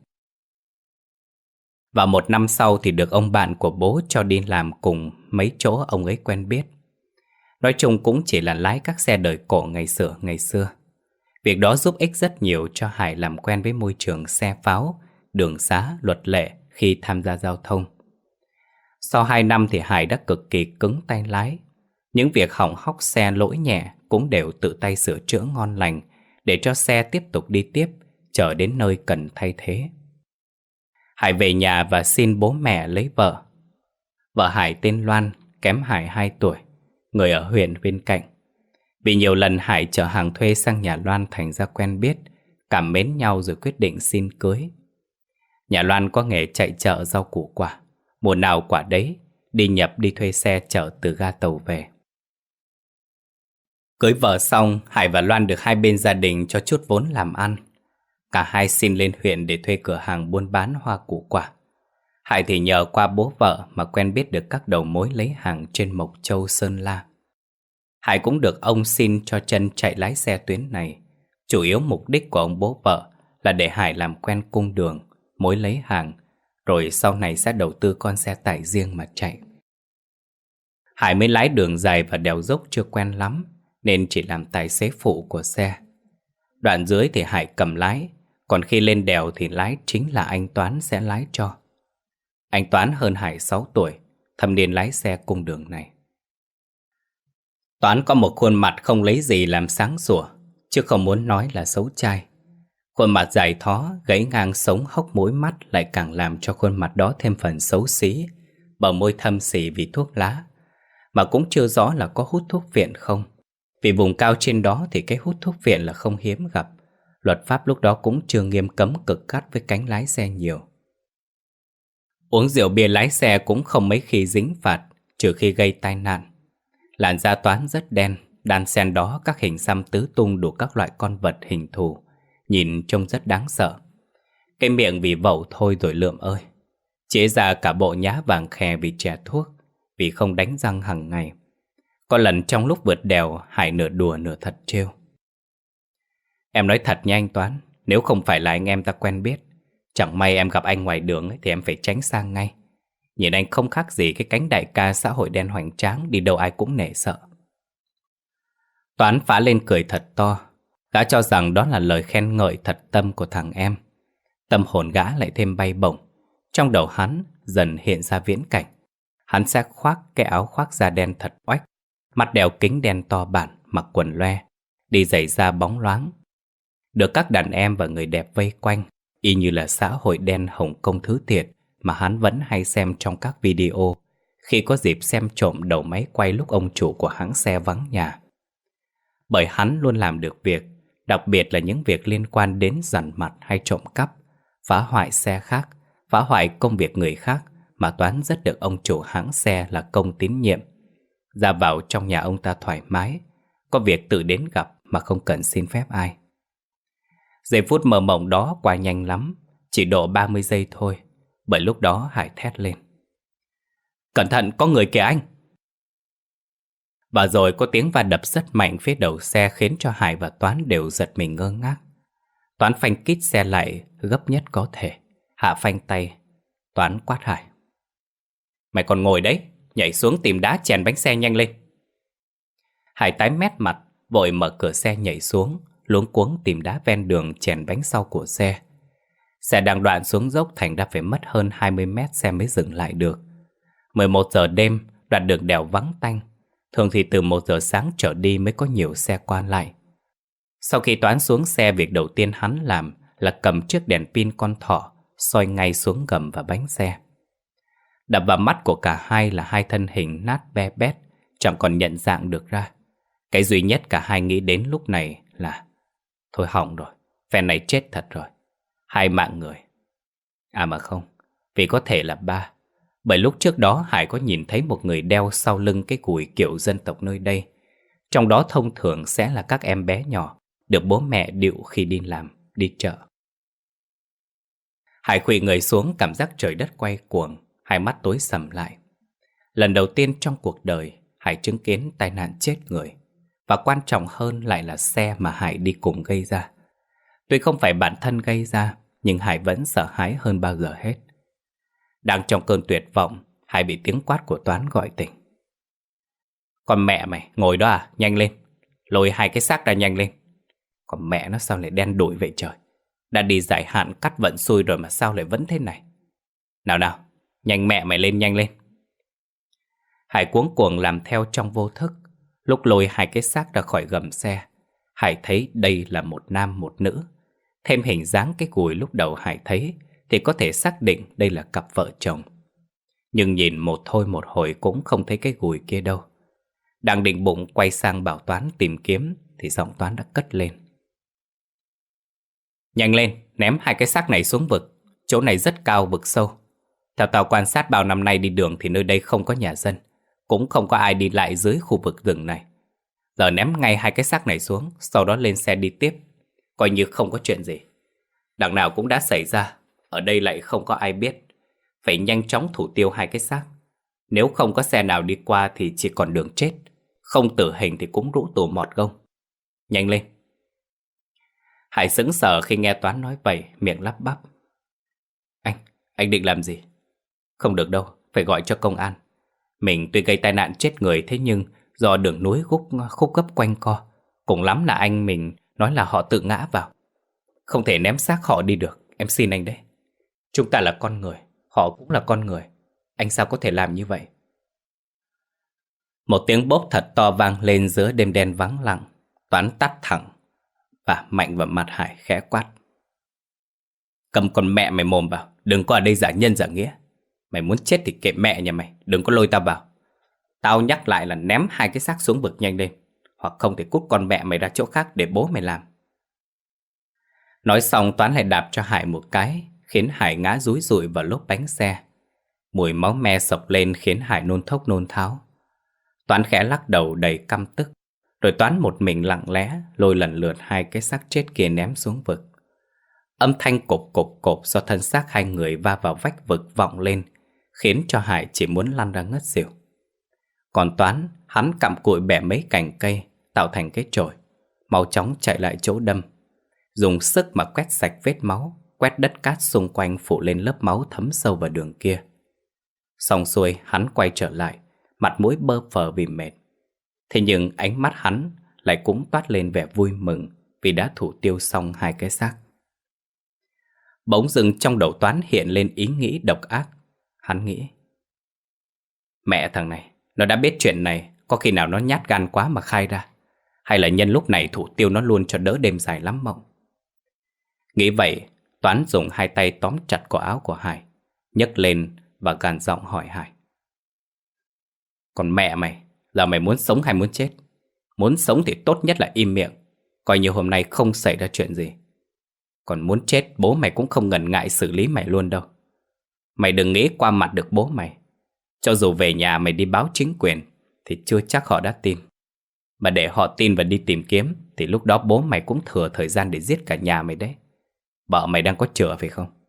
Và 1 năm sau thì được ông bạn của bố cho đi làm cùng mấy chỗ ông ấy quen biết. Nói chung cũng chỉ là lái các xe đời cổ ngày xưa. Việc đó giúp ích rất nhiều cho Hải làm quen với môi trường xe pháo, đường xá, luật lệ khi tham gia giao thông. Sau 2 năm thì Hải đã cực kỳ cứng tay lái. Những việc hỏng hóc xe lỗi nhẹ cũng đều tự tay sửa chữa ngon lành để cho xe tiếp tục đi tiếp, chở đến nơi cần thay thế. Hải về nhà và xin bố mẹ lấy vợ. Vợ Hải tên Loan, kém Hải 2 tuổi, người ở huyện bên cạnh. Vì nhiều lần Hải chở hàng thuê sang nhà Loan thành ra quen biết, cảm mến nhau rồi quyết định xin cưới. Nhà Loan có nghề chạy chợ rau củ quả, mùa nào quả đấy, đi nhập đi thuê xe chở từ ga tàu về. Cưới vợ xong, Hải và Loan được hai bên gia đình cho chút vốn làm ăn. Cả hai xin lên huyện để thuê cửa hàng buôn bán hoa củ quả. Hải thì nhờ qua bố vợ mà quen biết được các đầu mối lấy hàng trên Mộc Châu, Sơn La. Hải cũng được ông xin cho chân chạy lái xe tuyến này. Chủ yếu mục đích của ông bố vợ là để Hải làm quen cung đường, mối lấy hàng, rồi sau này sẽ đầu tư con xe tải riêng mà chạy. Hải mới lái đường dài và đèo dốc chưa quen lắm, nên chỉ làm tài xế phụ của xe. Đoạn dưới thì Hải cầm lái, còn khi lên đèo thì lái chính là anh Toán sẽ lái cho. Anh Toán hơn Hải 6 tuổi, thâm niên lái xe cung đường này. Toán có một khuôn mặt không lấy gì làm sáng sủa, chứ không muốn nói là xấu trai. Khuôn mặt dài thó, gãy ngang sống hốc mũi mắt lại càng làm cho khuôn mặt đó thêm phần xấu xí, bờ môi thâm xỉ vì thuốc lá. Mà cũng chưa rõ là có hút thuốc viện không. Vì vùng cao trên đó thì cái hút thuốc viện là không hiếm gặp. Luật pháp lúc đó cũng chưa nghiêm cấm cực gắt với cánh lái xe nhiều. Uống rượu bia lái xe cũng không mấy khi dính phạt, trừ khi gây tai nạn. Làn da Toán rất đen, đan xen đó các hình xăm tứ tung đủ các loại con vật hình thù, nhìn trông rất đáng sợ. Cái miệng vì vẩu thôi rồi lượm ơi. Chế ra cả bộ nhá vàng khè vì chè thuốc, vì không đánh răng hàng ngày. Có lần trong lúc vượt đèo, Hải nửa đùa nửa thật trêu. Em nói thật nha anh Toán, nếu không phải là anh em ta quen biết, chẳng may em gặp anh ngoài đường thì em phải tránh sang ngay. Nhìn anh không khác gì cái cánh đại ca xã hội đen hoành tráng, đi đâu ai cũng nể sợ. Toán phá lên cười thật to. Gã cho rằng đó là lời khen ngợi thật tâm của thằng em. Tâm hồn gã lại thêm bay bổng. Trong đầu hắn dần hiện ra viễn cảnh. Hắn sẽ khoác cái áo khoác da đen thật oách, mắt đeo kính đen to bản, mặc quần loe, đi giày da bóng loáng. Được các đàn em và người đẹp vây quanh, y như là xã hội đen Hồng Kông thứ thiệt mà hắn vẫn hay xem trong các video khi có dịp xem trộm đầu máy quay lúc ông chủ của hãng xe vắng nhà. Bởi hắn luôn làm được việc, đặc biệt là những việc liên quan đến dằn mặt hay trộm cắp, phá hoại xe khác, phá hoại công việc người khác mà Toán rất được ông chủ hãng xe là Công tín nhiệm. Ra vào trong nhà ông ta thoải mái, có việc tự đến gặp mà không cần xin phép ai. Giây phút mơ mộng đó qua nhanh lắm, chỉ độ 30 giây thôi. Bởi lúc đó Hải thét lên: "Cẩn thận, có người kìa anh!" Và rồi có tiếng va đập rất mạnh phía đầu xe, khiến cho Hải và Toán đều giật mình ngơ ngác. Toán phanh kít xe lại gấp nhất có thể, hạ phanh tay. Toán quát Hải: "Mày còn ngồi đấy, nhảy xuống tìm đá chèn bánh xe nhanh lên!" Hải tái mét mặt, vội mở cửa xe nhảy xuống, luống cuống tìm đá ven đường chèn bánh sau của xe. Xe đang đoạn xuống dốc, thành ra phải mất hơn 20 mét xe mới dừng lại được. 11 giờ đêm, đoạn đường đèo vắng tanh. Thường thì từ 1 giờ sáng trở đi mới có nhiều xe qua lại. Sau khi Toán xuống xe, việc đầu tiên hắn làm là cầm chiếc đèn pin con thỏ soi ngay xuống gầm và bánh xe. Đập vào mắt của cả hai là hai thân hình nát be bét, chẳng còn nhận dạng được ra. Cái duy nhất cả hai nghĩ đến lúc này là: thôi hỏng rồi, phe này chết thật rồi. 2 mạng người. À mà không, vì có thể là 3. Bởi lúc trước đó Hải có nhìn thấy một người đeo sau lưng cái cùi kiểu dân tộc nơi đây. Trong đó thông thường sẽ là các em bé nhỏ, được bố mẹ điệu khi đi làm, đi chợ. Hải khuỵu người xuống, cảm giác trời đất quay cuồng, hai mắt tối sầm lại. Lần đầu tiên trong cuộc đời Hải chứng kiến tai nạn chết người. Và quan trọng hơn lại là xe mà Hải đi cùng gây ra. Tuy không phải bản thân gây ra, nhưng Hải vẫn sợ hãi hơn bao giờ hết. Đang trong cơn tuyệt vọng, Hải bị tiếng quát của Toán gọi tỉnh. "Con mẹ mày, ngồi đó à? Nhanh lên! Lôi 2 cái xác ra nhanh lên!" Còn mẹ nó sao lại đen đủi vậy trời? Đã đi giải hạn cắt vận xui rồi mà sao lại vẫn thế này? Nào nào, nhanh mẹ mày lên, nhanh lên! Hải cuống cuồng làm theo trong vô thức. Lúc lôi 2 cái xác ra khỏi gầm xe, Hải thấy đây là một nam một nữ. Thêm hình dáng cái cùi lúc đầu Hải thấy thì có thể xác định đây là cặp vợ chồng. Nhưng nhìn một thôi một hồi cũng không thấy cái gùi kia đâu. Đang định bụng quay sang bảo Toán tìm kiếm thì giọng Toán đã cất lên: "Nhanh lên, ném 2 cái xác này xuống vực. Chỗ này rất cao, vực sâu. Theo tao quan sát bao năm nay đi đường thì nơi đây không có nhà dân, cũng không có ai đi lại dưới khu vực rừng này. Giờ ném ngay 2 cái xác này xuống, sau đó lên xe đi tiếp, coi như không có chuyện gì. Đằng nào cũng đã xảy ra, ở đây lại không có ai biết. Phải nhanh chóng thủ tiêu 2 cái xác. Nếu không có xe nào đi qua thì chỉ còn đường chết, không tử hình thì cũng rũ tù mọt gông. Nhanh lên!" Hải sững sờ khi nghe Toán nói vậy, miệng lắp bắp: Anh định làm gì?" "Không được đâu, phải gọi cho công an. Mình tuy gây tai nạn chết người, thế nhưng do đường núi khúc gấp quanh co, cùng lắm là anh mình nói là họ tự ngã vào. Không thể ném xác họ đi được, em xin anh đấy. Chúng ta là con người, họ cũng là con người. Anh sao có thể làm như vậy?" Một tiếng bốp thật to vang lên giữa đêm đen vắng lặng. Toán tắt thẳng và mạnh vào mặt Hải, khẽ quát: "Cầm con mẹ mày mồm vào, đừng có ở đây giả nhân giả nghĩa. Mày muốn chết thì kệ mẹ nhà mày, đừng có lôi tao vào. Tao nhắc lại là ném 2 cái xác xuống vực nhanh lên, hoặc không thì cút con mẹ mày ra chỗ khác để bố mày làm." Nói xong Toán lại đạp cho Hải một cái, khiến Hải ngã dúi dụi vào lốp bánh xe. Mùi máu me sộc lên khiến Hải nôn thốc nôn tháo. Toán khẽ lắc đầu đầy căm tức, rồi Toán một mình lặng lẽ lôi lần lượt 2 cái xác chết kia ném xuống vực. Âm thanh cộp cộp cộp do thân xác 2 người va vào vách vực vọng lên, khiến cho Hải chỉ muốn lăn ra ngất xỉu. Còn Toán, hắn cặm cụi bẻ mấy cành cây tạo thành cái chổi, mau chóng chạy lại chỗ đâm, dùng sức mà quét sạch vết máu, quét đất cát xung quanh phủ lên lớp máu thấm sâu vào đường kia. Xong xuôi hắn quay trở lại, mặt mũi bơ phờ vì mệt. Thế nhưng ánh mắt hắn lại cũng toát lên vẻ vui mừng vì đã thủ tiêu xong 2 cái xác. Bỗng dưng trong đầu Toán hiện lên ý nghĩ độc ác. Hắn nghĩ: mẹ thằng này, nó đã biết chuyện này, có khi nào nó nhát gan quá mà khai ra, hay là nhân lúc này thủ tiêu nó luôn cho đỡ đêm dài lắm mộng. Nghĩ vậy, Toán dùng 2 tay tóm chặt cổ áo của Hải, nhấc lên và gằn giọng hỏi Hải: "Còn mẹ mày, giờ mày muốn sống hay muốn chết? Muốn sống thì tốt nhất là im miệng, coi như hôm nay không xảy ra chuyện gì. Còn muốn chết, bố mày cũng không ngần ngại xử lý mày luôn đâu. Mày đừng nghĩ qua mặt được bố mày. Cho dù về nhà mày đi báo chính quyền thì chưa chắc họ đã tin. Mà để họ tin và đi tìm kiếm thì lúc đó bố mày cũng thừa thời gian để giết cả nhà mày đấy. Vợ mày đang có chữa phải không?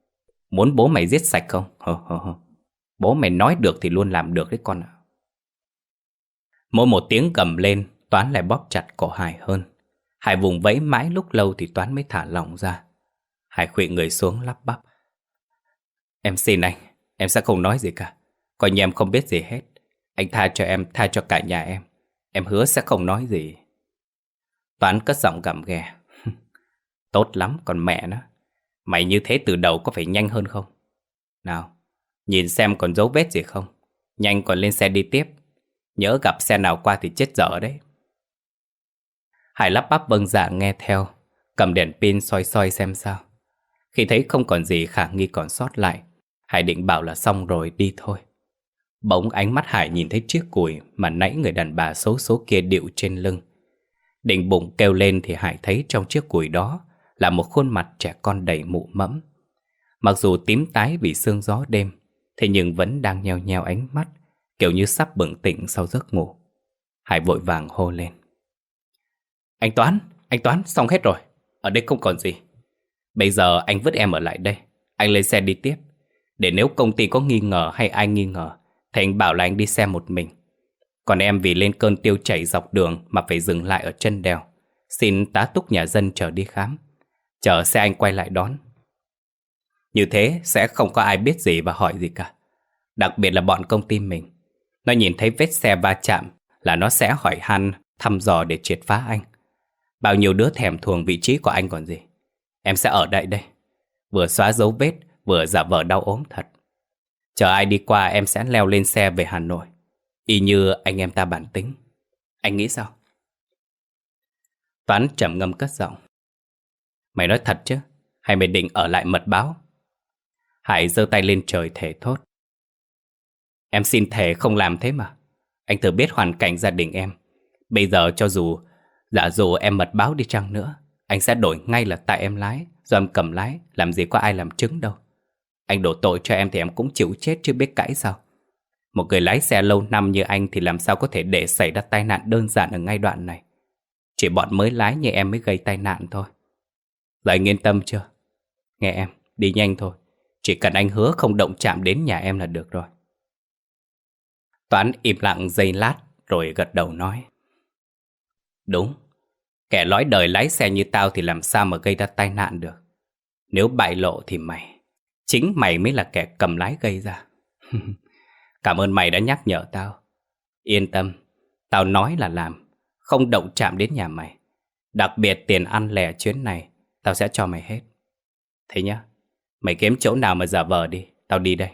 Muốn bố mày giết sạch không? Bố mày nói được thì luôn làm được đấy con ạ. Mỗi một tiếng cầm lên, Toán lại bóp chặt cổ Hải hơn. Hải vùng vẫy mãi lúc lâu thì Toán mới thả lỏng ra. Hải khuỵu người xuống lắp bắp. Em xin anh, em sẽ không nói gì cả. Coi như em không biết gì hết. Anh tha cho em, tha cho cả nhà em. Em hứa sẽ không nói gì. Toán cất giọng gầm ghè. Tốt lắm, còn mẹ nó. Mày như thế từ đầu có phải nhanh hơn không? Nào, nhìn xem còn dấu vết gì không. Nhanh còn lên xe đi tiếp. Nhớ gặp xe nào qua thì chết dở đấy. Hải lắp bắp vâng dạ nghe theo, cầm đèn pin soi soi xem sao. Khi thấy không còn gì khả nghi còn sót lại, Hải định bảo là xong rồi đi thôi. Bỗng ánh mắt Hải nhìn thấy chiếc cùi mà nãy người đàn bà xấu số kia điệu trên lưng. Định bụng kêu lên thì Hải thấy trong chiếc cùi đó là một khuôn mặt trẻ con đầy mụ mẫm. Mặc dù tím tái vì sương gió đêm, thế nhưng vẫn đang nheo nheo ánh mắt, kiểu như sắp bừng tỉnh sau giấc ngủ. Hải vội vàng hô lên. Anh Toán, xong hết rồi. Ở đây không còn gì. Bây giờ anh vứt em ở lại đây. Anh lên xe đi tiếp. Để nếu công ty có nghi ngờ hay ai nghi ngờ thì anh bảo là anh đi xe một mình. Còn em vì lên cơn tiêu chảy dọc đường mà phải dừng lại ở chân đèo, xin tá túc nhà dân chờ đi khám. Chờ xe anh quay lại đón. Như thế sẽ không có ai biết gì và hỏi gì cả. Đặc biệt là bọn công ty mình. Nó nhìn thấy vết xe va chạm là nó sẽ hỏi han, thăm dò để triệt phá anh. Bao nhiêu đứa thèm thuồng vị trí của anh còn gì. Em sẽ ở đây, vừa xóa dấu vết, vừa giả vờ đau ốm thật. Chờ ai đi qua em sẽ leo lên xe về Hà Nội. Y như anh em ta bản tính. Anh nghĩ sao? Toán trầm ngâm cất giọng. Mày nói thật chứ? Hay mày định ở lại mật báo? Hải giơ tay lên trời thề thốt. Em xin thề không làm thế mà. Anh thừa biết hoàn cảnh gia đình em. Bây giờ cho dù giả dụ em mật báo đi chăng nữa, anh sẽ đổi ngay là tại em lái, do em cầm lái. Làm gì có ai làm chứng đâu. Anh đổ tội cho em thì em cũng chịu chết chứ biết cãi sao. Một người lái xe lâu năm như anh thì làm sao có thể để xảy ra tai nạn đơn giản ở ngay đoạn này. Chỉ bọn mới lái như em mới gây tai nạn thôi. Giờ anh yên tâm chưa? Nghe em, đi nhanh thôi. Chỉ cần anh hứa không động chạm đến nhà em là được rồi. Toán im lặng giây lát rồi gật đầu nói. Đúng, kẻ lõi đời lái xe như tao thì làm sao mà gây ra tai nạn được. Nếu bại lộ thì chính mày mới là kẻ cầm lái gây ra. Cảm ơn mày đã nhắc nhở tao. Yên tâm, tao nói là làm, không động chạm đến nhà mày. Đặc biệt tiền ăn lẻ chuyến này tao sẽ cho mày hết. Thế nhá, mày kiếm chỗ nào mà giả vờ đi, tao đi đây.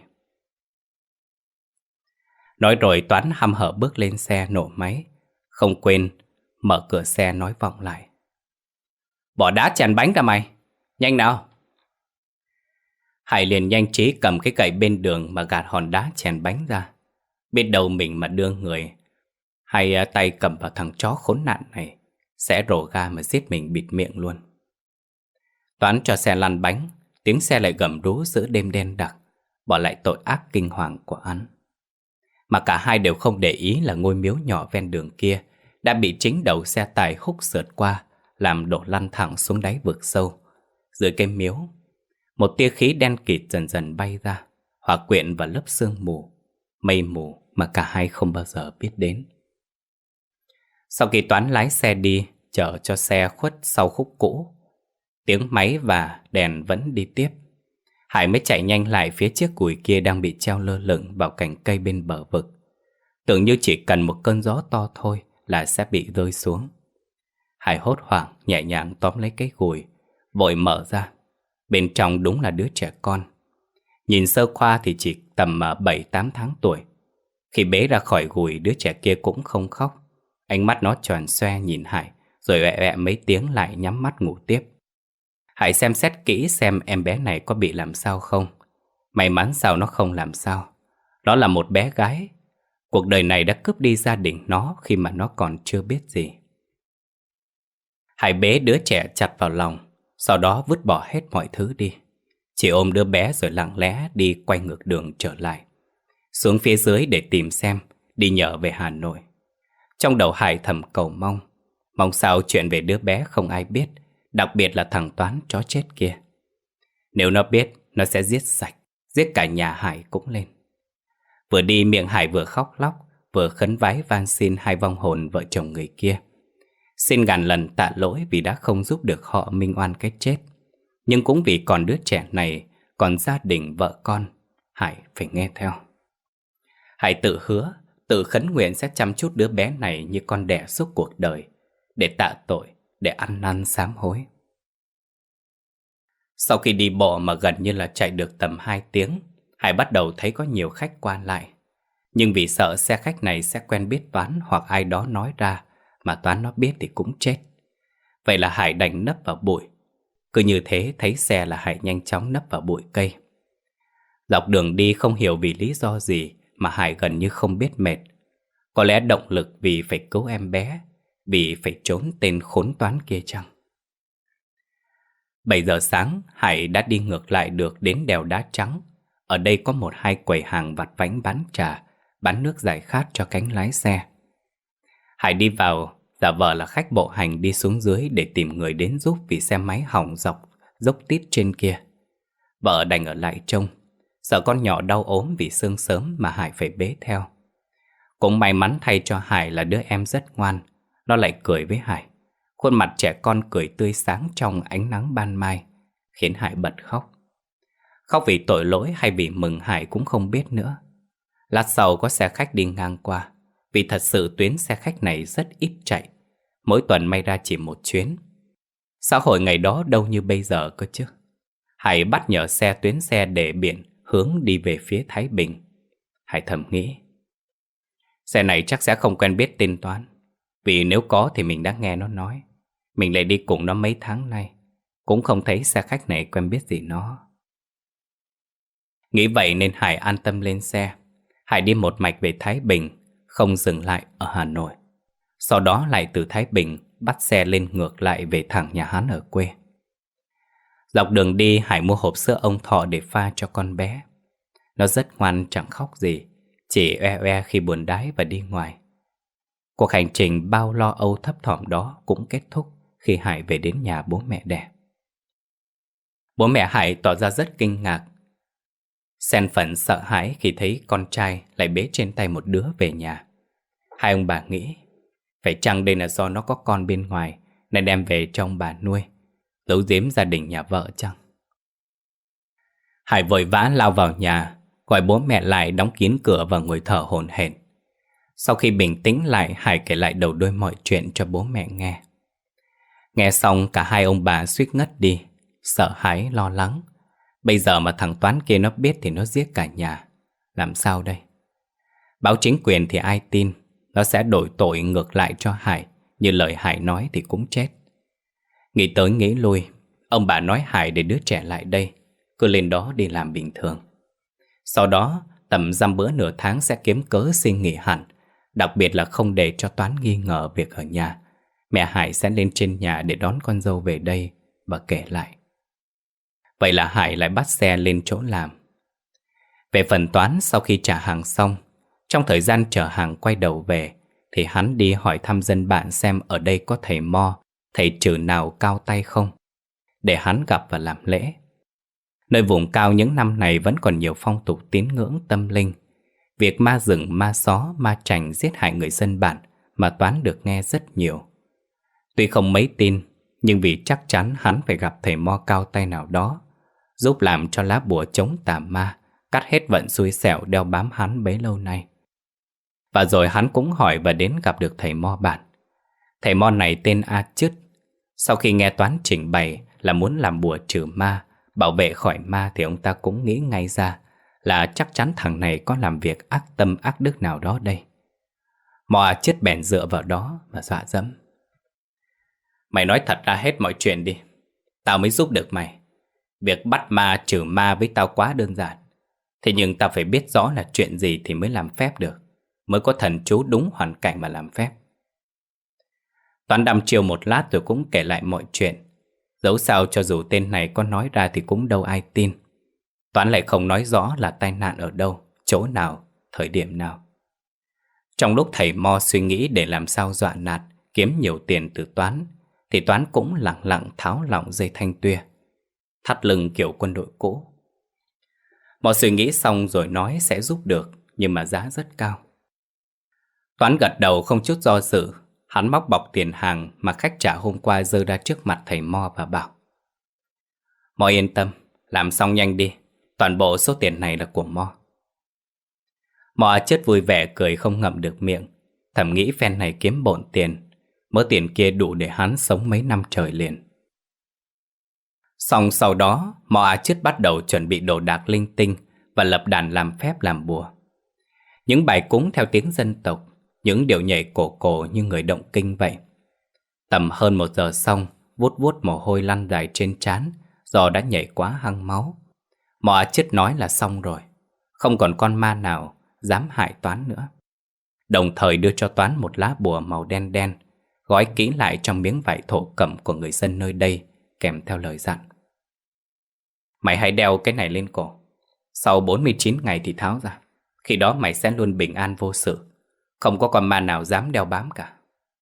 Nói rồi Toán hăm hở bước lên xe nổ máy, không quên mở cửa xe nói vọng lại. Bỏ đá chèn bánh ra mày, nhanh nào. Hải liền nhanh trí cầm cái gậy bên đường mà gạt hòn đá chèn bánh ra. Biết đâu mình mà đưa người hay tay cầm vào thằng chó khốn nạn này sẽ rổ ga mà giết mình bịt miệng luôn. Toán cho xe lăn bánh, tiếng xe lại gầm rú giữa đêm đen đặc, bỏ lại tội ác kinh hoàng của hắn. Mà cả hai đều không để ý là ngôi miếu nhỏ ven đường kia đã bị chính đầu xe tải húc sượt qua, làm đổ lăn thẳng xuống đáy vực sâu. Dưới cái miếu, một tia khí đen kịt dần dần bay ra, hòa quyện vào lớp sương mù, mây mù mà cả hai không bao giờ biết đến. Sau khi Toán lái xe đi, chở cho xe khuất sau khúc cũ, tiếng máy và đèn vẫn đi tiếp. Hải mới chạy nhanh lại phía chiếc cùi kia đang bị treo lơ lửng vào cành cây bên bờ vực. Tưởng như chỉ cần một cơn gió to thôi là sẽ bị rơi xuống. Hải hốt hoảng nhẹ nhàng tóm lấy cái gùi, vội mở ra. Bên trong đúng là đứa trẻ con. Nhìn sơ qua thì chỉ tầm 7-8 tháng tuổi. Khi bế ra khỏi gùi, đứa trẻ kia cũng không khóc. Ánh mắt nó tròn xoe nhìn Hải, rồi ẹ ẹ mấy tiếng lại nhắm mắt ngủ tiếp. Hải xem xét kỹ xem em bé này có bị làm sao không. May mắn sao nó không làm sao. Nó là một bé gái. Cuộc đời này đã cướp đi gia đình nó khi mà nó còn chưa biết gì. Hải bế đứa trẻ chặt vào lòng, sau đó vứt bỏ hết mọi thứ đi. Chỉ ôm đứa bé rồi lặng lẽ đi quay ngược đường trở lại, xuống phía dưới để tìm xem đi nhờ về Hà Nội. Trong đầu Hải thầm cầu mong sao chuyện về đứa bé không ai biết, đặc biệt là thằng Toán chó chết kia. Nếu nó biết, nó sẽ giết sạch, giết cả nhà Hải cũng lên. Vừa đi miệng Hải vừa khóc lóc, vừa khấn vái van xin hai vong hồn vợ chồng người kia. Xin ngàn lần tạ lỗi vì đã không giúp được họ minh oan cái chết. Nhưng cũng vì còn đứa trẻ này, còn gia đình vợ con, Hải phải nghe theo. Hải tự hứa, tự khấn nguyện sẽ chăm chút đứa bé này như con đẻ suốt cuộc đời, để tạ tội, để ăn năn sám hối. Sau khi đi bộ mà gần như là chạy được tầm 2 tiếng, Hải bắt đầu thấy có nhiều khách qua lại. Nhưng vì sợ xe khách này sẽ quen biết Toán hoặc ai đó nói ra, mà Toán nó biết thì cũng chết. Vậy là Hải đành nấp vào bụi. Cứ như thế thấy xe là Hải nhanh chóng nấp vào bụi cây. Dọc đường đi không hiểu vì lý do gì mà Hải gần như không biết mệt. Có lẽ động lực vì phải cứu em bé, vì phải trốn tên khốn Toán kia chăng? 7 giờ sáng, Hải đã đi ngược lại được đến đèo Đá Trắng. Ở đây có 1-2 quầy hàng vặt vãnh bán trà, bán nước giải khát cho cánh lái xe. Hải đi vào, giả vờ là khách bộ hành đi xuống dưới để tìm người đến giúp vì xe máy hỏng dốc tít trên kia. Vợ đành ở lại trông, sợ con nhỏ đau ốm vì sương sớm mà Hải phải bế theo. Cũng may mắn thay cho Hải là đứa em rất ngoan, nó lại cười với Hải. Khuôn mặt trẻ con cười tươi sáng trong ánh nắng ban mai, khiến Hải bật khóc. Khóc vì tội lỗi hay vì mừng Hải cũng không biết nữa. Lát sau có xe khách đi ngang qua, vì thật sự tuyến xe khách này rất ít chạy, mỗi tuần may ra chỉ 1 chuyến. Xã hội ngày đó đâu như bây giờ cơ chứ. Hải bắt nhờ tuyến xe để biển hướng đi về phía Thái Bình. Hải thầm nghĩ, xe này chắc sẽ không quen biết tên Toán, vì nếu có thì mình đã nghe nó nói. Mình lại đi cùng nó mấy tháng nay, cũng không thấy xe khách này quen biết gì nó. Nghĩ vậy nên Hải an tâm lên xe. Hải đi một mạch về Thái Bình, không dừng lại ở Hà Nội. Sau đó lại từ Thái Bình bắt xe lên ngược lại về thẳng nhà hắn ở quê. Dọc đường đi, Hải mua hộp sữa ông Thọ để pha cho con bé. Nó rất ngoan, chẳng khóc gì, chỉ oe oe khi buồn đái và đi ngoài. Cuộc hành trình bao lo âu thấp thỏm đó cũng kết thúc khi Hải về đến nhà bố mẹ đẻ. Bố mẹ Hải tỏ ra rất kinh ngạc, xen phần sợ hãi khi thấy con trai lại bế trên tay một đứa về nhà. Hai ông bà nghĩ, phải chăng đây là do nó có con bên ngoài nên đem về cho ông bà nuôi, giấu giếm gia đình nhà vợ chăng? Hải vội vã lao vào nhà, gọi bố mẹ lại đóng kín cửa và ngồi thở hổn hển. Sau khi bình tĩnh lại, Hải kể lại đầu đuôi mọi chuyện cho bố mẹ nghe. Nghe xong cả hai ông bà suýt ngất đi, sợ hãi lo lắng. Bây giờ mà thằng Toán kia nó biết thì nó giết cả nhà. Làm sao đây? Báo chính quyền thì ai tin? Nó sẽ đổi tội ngược lại cho Hải, như lời Hải nói thì cũng chết. Nghĩ tới nghĩ lui, ông bà nói Hải để đứa trẻ lại đây, cứ lên đó đi làm bình thường. Sau đó tầm dăm bữa nửa tháng sẽ kiếm cớ xin nghỉ hẳn. Đặc biệt là không để cho Toán nghi ngờ việc ở nhà. Mẹ Hải sẽ lên trên nhà để đón con dâu về đây và kể lại. Vậy là Hải lại bắt xe lên chỗ làm. Về phần Toán, sau khi trả hàng xong, trong thời gian chở hàng quay đầu về, thì hắn đi hỏi thăm dân bạn xem ở đây có thầy mo, thầy trừ nào cao tay không, để hắn gặp và làm lễ. Nơi vùng cao những năm này vẫn còn nhiều phong tục tín ngưỡng tâm linh. Việc ma rừng, ma só, ma trành giết hại người dân bản mà Toán được nghe rất nhiều. Tuy không mấy tin, nhưng vì chắc chắn hắn phải gặp thầy mo cao tay nào đó, giúp làm cho lá bùa chống tà ma, cắt hết vận xui xẻo đeo bám hắn bấy lâu nay. Và rồi hắn cũng hỏi và đến gặp được thầy mo bản. Thầy mo này tên A Chứt. Sau khi nghe Toán trình bày là muốn làm bùa trừ ma, bảo vệ khỏi ma, thì ông ta cũng nghĩ ngay ra là chắc chắn thằng này có làm việc ác tâm ác đức nào đó đây. Mo A Chứt bèn dựa vào đó và dọa dẫm. Mày nói thật ra hết mọi chuyện đi, tao mới giúp được mày. Việc bắt ma trừ ma với tao quá đơn giản. Thế nhưng tao phải biết rõ là chuyện gì thì mới làm phép được, mới có thần chú đúng hoàn cảnh mà làm phép. Toán đăm chiêu một lát rồi cũng kể lại mọi chuyện. Dẫu sao cho dù tên này có nói ra thì cũng đâu ai tin. Toán lại không nói rõ là tai nạn ở đâu, chỗ nào, thời điểm nào. Trong lúc thầy mo suy nghĩ để làm sao dọa nạt, kiếm nhiều tiền từ Toán, thì Toán cũng lặng lặng tháo lỏng dây thanh tuya, thắt lưng kiểu quân đội cũ. Mọi suy nghĩ xong rồi nói sẽ giúp được, nhưng mà giá rất cao. Toán gật đầu không chút do dự. Hắn móc bọc tiền hàng mà khách trả hôm qua giơ ra trước mặt thầy Mo và bảo: Mo yên tâm, làm xong nhanh đi. Toàn bộ số tiền này là của Mo. Mo chết vui vẻ cười không ngậm được miệng. Thầm nghĩ phen này kiếm bộn tiền. Mớ tiền kia đủ để hắn sống mấy năm trời liền. Xong sau đó, Mo chết bắt đầu chuẩn bị đồ đạc linh tinh và lập đàn làm phép làm bùa. Những bài cúng theo tiếng dân tộc, những điệu nhảy cổ cổ như người động kinh vậy. Tầm hơn 1 giờ xong, vuốt vuốt mồ hôi lăn dài trên trán do đã nhảy quá hăng máu. Mọ chết nói là xong rồi, không còn con ma nào dám hại Toán nữa. Đồng thời đưa cho Toán một lá bùa màu đen đen, gói kỹ lại trong miếng vải thổ cẩm của người dân nơi đây, kèm theo lời dặn: Mày hãy đeo cái này lên cổ. Sau 49 ngày thì tháo ra. Khi đó mày sẽ luôn bình an vô sự, không có con ma nào dám đeo bám cả.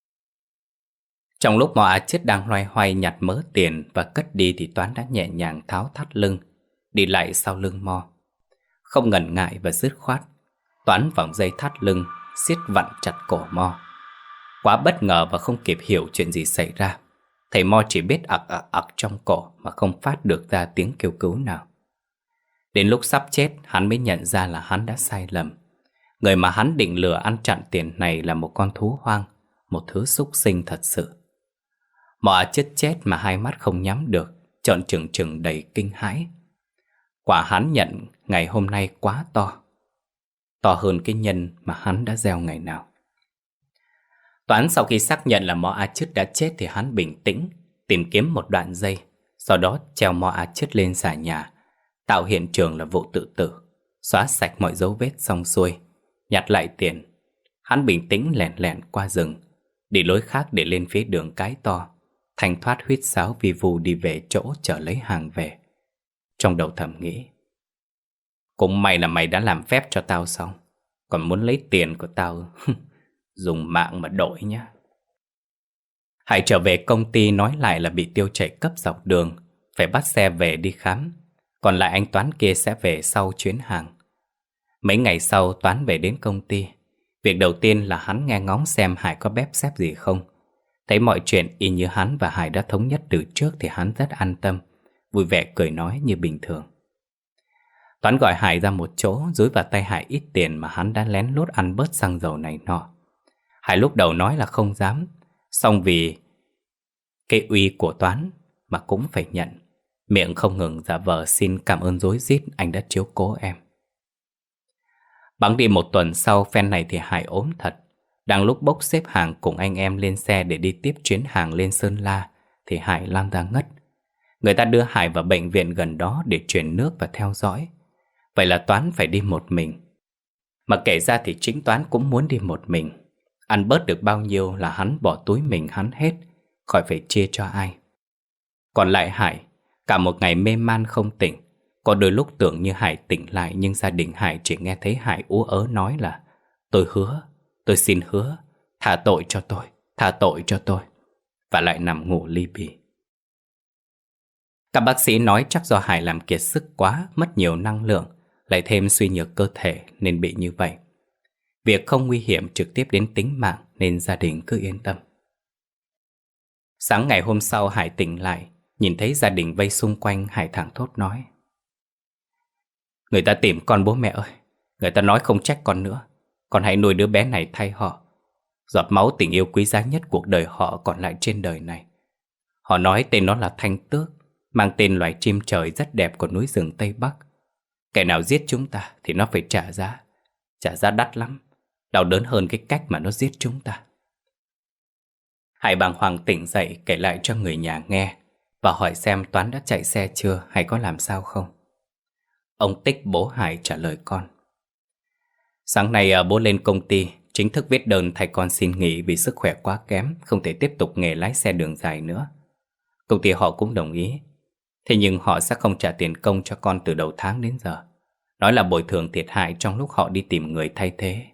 Trong lúc Mọ chết đang loay hoay nhặt mớ tiền và cất đi thì Toán đã nhẹ nhàng tháo thắt lưng, đi lại sau lưng Mo. Không ngần ngại và dứt khoát, Toán vòng dây thắt lưng, siết vặn chặt cổ Mo. Quá bất ngờ và không kịp hiểu chuyện gì xảy ra, thầy Mo chỉ biết ặc ặc ặc trong cổ mà không phát được ra tiếng kêu cứu nào. Đến lúc sắp chết, hắn mới nhận ra là hắn đã sai lầm. Người mà hắn định lừa ăn chặn tiền này là một con thú hoang, một thứ súc sinh thật sự. Mọ chết mà hai mắt không nhắm được, trợn trừng trừng đầy kinh hãi. Quả hắn nhận ngày hôm nay quá to, to hơn cái nhân mà hắn đã gieo ngày nào. Toán sau khi xác nhận là Mọ chết đã chết thì hắn bình tĩnh, tìm kiếm một đoạn dây, sau đó treo Mọ chết lên xà nhà, tạo hiện trường là vụ tự tử, xóa sạch mọi dấu vết xong xuôi, nhặt lại tiền. Hắn bình tĩnh lẻn lẻn qua rừng, đi lối khác để lên phía đường cái to, thanh thoát huýt sáo vi vu đi về chỗ chở lấy hàng về. Trong đầu thầm nghĩ: Cũng may là mày đã làm phép cho tao xong, còn muốn lấy tiền của tao dùng mạng mà đổi nhá. Hải trở về công ty nói lại là bị tiêu chảy cấp dọc đường, phải bắt xe về đi khám. Còn lại anh Toán kia sẽ về sau chuyến hàng. Mấy ngày sau Toán về đến công ty. Việc đầu tiên là hắn nghe ngóng xem Hải có bếp xếp gì không. Thấy mọi chuyện y như hắn và Hải đã thống nhất từ trước thì hắn rất an tâm, vui vẻ cười nói như bình thường. Toán gọi Hải ra một chỗ, dúi vào tay Hải ít tiền mà hắn đã lén lút ăn bớt xăng dầu này nọ. Hải lúc đầu nói là không dám, song vì cái uy của Toán mà cũng phải nhận, miệng không ngừng giả vờ xin cảm ơn rối rít anh đã chiếu cố em. Bẵng đi 1 tuần sau, phen này thì Hải ốm thật. Đang lúc bốc xếp hàng cùng anh em lên xe để đi tiếp chuyến hàng lên Sơn La thì Hải lăn ra ngất. Người ta đưa Hải vào bệnh viện gần đó để truyền nước và theo dõi. Vậy là Toán phải đi một mình. Mà kể ra thì chính Toán cũng muốn đi một mình. Ăn bớt được bao nhiêu là hắn bỏ túi mình hắn hết, khỏi phải chia cho ai. Còn lại Hải, cả một ngày mê man không tỉnh. Có đôi lúc tưởng như Hải tỉnh lại, nhưng gia đình Hải chỉ nghe thấy Hải ú ớ nói là: Tôi hứa, tôi xin hứa, tha tội cho tôi, tha tội cho tôi. Và lại nằm ngủ li bì. Các bác sĩ nói chắc do Hải làm kiệt sức quá, mất nhiều năng lượng, lại thêm suy nhược cơ thể nên bị như vậy. Việc không nguy hiểm trực tiếp đến tính mạng nên gia đình cứ yên tâm. Sáng ngày hôm sau Hải tỉnh lại, nhìn thấy gia đình vây xung quanh, Hải thảng thốt nói: Người ta tìm con bố mẹ ơi, người ta nói không trách con nữa, con hãy nuôi đứa bé này thay họ. Giọt máu tình yêu quý giá nhất cuộc đời họ còn lại trên đời này. Họ nói tên nó là Thanh Tước, mang tên loài chim trời rất đẹp của núi rừng Tây Bắc. Kẻ nào giết chúng ta thì nó phải trả giá đắt lắm, đau đớn hơn cái cách mà nó giết chúng ta. Hải bàng hoàng tỉnh dậy kể lại cho người nhà nghe và hỏi xem Toán đã chạy xe chưa hay có làm sao không. Ông Tích bố Hải trả lời con: Sáng nay bố lên công ty chính thức viết đơn thay con xin nghỉ vì sức khỏe quá kém, không thể tiếp tục nghề lái xe đường dài nữa. Công ty họ cũng đồng ý. Thế nhưng họ sẽ không trả tiền công cho con từ đầu tháng đến giờ, nói là bồi thường thiệt hại trong lúc họ đi tìm người thay thế.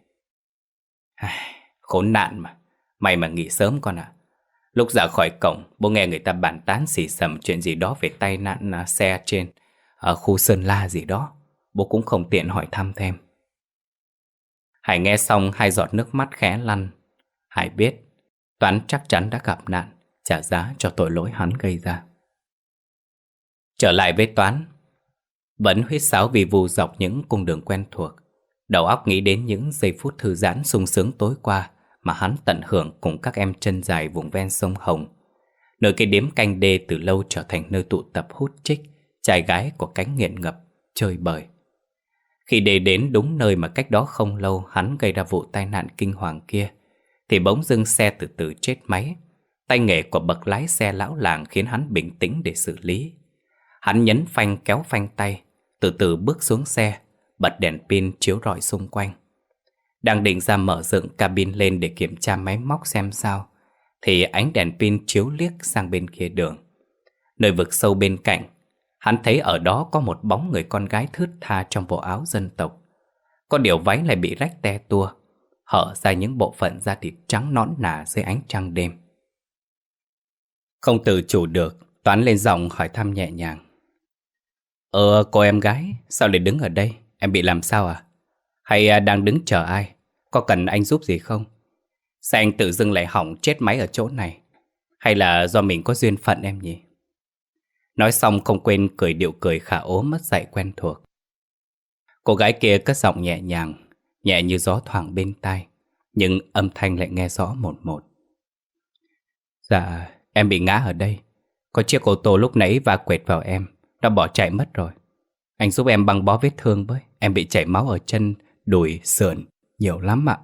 Khốn nạn mà, may mà nghỉ sớm con ạ. Lúc ra khỏi cổng, bố nghe người ta bàn tán xì xầm chuyện gì đó về tai nạn xe trên ở khu Sơn La gì đó. bố cũng không tiện hỏi thăm thêm. Hải nghe xong, hai giọt nước mắt khẽ lăn. Hải biết Toán chắc chắn đã gặp nạn, trả giá cho tội lỗi hắn gây ra. Trở lại với Toán, vẫn huýt sáo vì vù dọc những cung đường quen thuộc. Đầu óc nghĩ đến những giây phút thư giãn sung sướng tối qua mà hắn tận hưởng cùng các em chân dài vùng ven sông Hồng, nơi cái điếm canh đê từ lâu trở thành nơi tụ tập hút chích, trai gái của cánh nghiện ngập, chơi bời. Khi đê đến đúng nơi mà cách đó không lâu hắn gây ra vụ tai nạn kinh hoàng kia, thì bỗng dưng xe từ từ chết máy. Tay nghề của bậc lái xe lão làng khiến hắn bình tĩnh để xử lý. Hắn nhấn phanh kéo phanh tay, từ từ bước xuống xe, bật đèn pin chiếu rọi xung quanh. Đang định ra mở dựng cabin lên để kiểm tra máy móc xem sao, thì ánh đèn pin chiếu liếc sang bên kia đường. Nơi vực sâu bên cạnh, hắn thấy ở đó có một bóng người con gái thướt tha trong bộ áo dân tộc. Có điều váy lại bị rách te tua, hở ra những bộ phận da thịt trắng nõn nà dưới ánh trăng đêm. Không tự chủ được, Toán lên giọng hỏi thăm nhẹ nhàng. Cô em gái, sao lại đứng ở đây? Em bị làm sao à? Hay đang đứng chờ ai? Có cần anh giúp gì không? Sao anh tự dưng lại hỏng chết máy ở chỗ này? Hay là do mình có duyên phận em nhỉ? Nói xong không quên cười điệu cười khả ố mất dạy quen thuộc. Cô gái kia cất giọng nhẹ nhàng, nhẹ như gió thoảng bên tai, nhưng âm thanh lại nghe rõ một một. Dạ, em bị ngã ở đây. Có chiếc ô tô lúc nãy va quệt vào em, đã bỏ chạy mất rồi. Anh giúp em băng bó vết thương với. Em bị chảy máu ở chân, đùi, sườn, nhiều lắm ạ.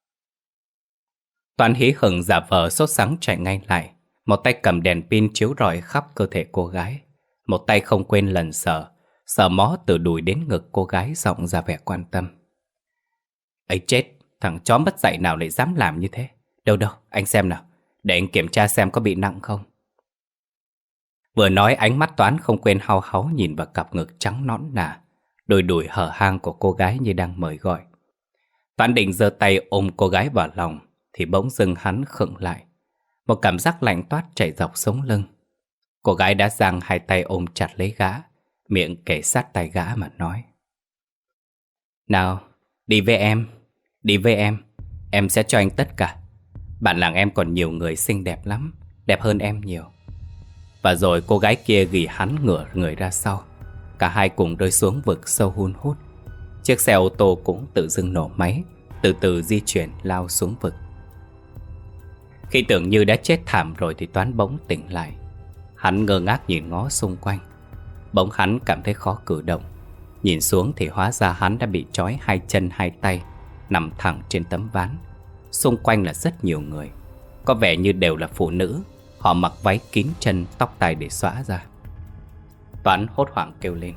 Toán hí hửng giả vờ sốt sắng chạy ngay lại. Một tay cầm đèn pin chiếu rọi khắp cơ thể cô gái, một tay không quên lần sờ mó từ đùi đến ngực cô gái, giọng ra vẻ quan tâm. Ấy chết, thằng chó mất dạy nào lại dám làm như thế. Đâu, anh xem nào, để anh kiểm tra xem có bị nặng không. Vừa nói ánh mắt Toán không quên hau háu nhìn vào cặp ngực trắng nõn nà, đôi đùi hở hang của cô gái như đang mời gọi. Toán định giơ tay ôm cô gái vào lòng, thì bỗng dưng hắn khựng lại. Một cảm giác lạnh toát chạy dọc sống lưng. Cô gái đã giang hai tay ôm chặt lấy gã, miệng kề sát tai gã mà nói. Nào, đi với em sẽ cho anh tất cả. Bản làng em còn nhiều người xinh đẹp lắm, đẹp hơn em nhiều. Và rồi cô gái kia gỉ hắn ngửa người ra sau. Cả hai cùng rơi xuống vực sâu hun hút. Chiếc xe ô tô cũng tự dưng nổ máy, từ từ di chuyển lao xuống vực. Khi tưởng như đã chết thảm rồi thì Toán bỗng tỉnh lại. Hắn ngơ ngác nhìn ngó xung quanh. Bỗng hắn cảm thấy khó cử động. Nhìn xuống thì hóa ra hắn đã bị trói hai chân hai tay, nằm thẳng trên tấm ván. Xung quanh là rất nhiều người, có vẻ như đều là phụ nữ. Họ mặc váy kín chân, tóc tai để xõa ra. Toán hốt hoảng kêu lên.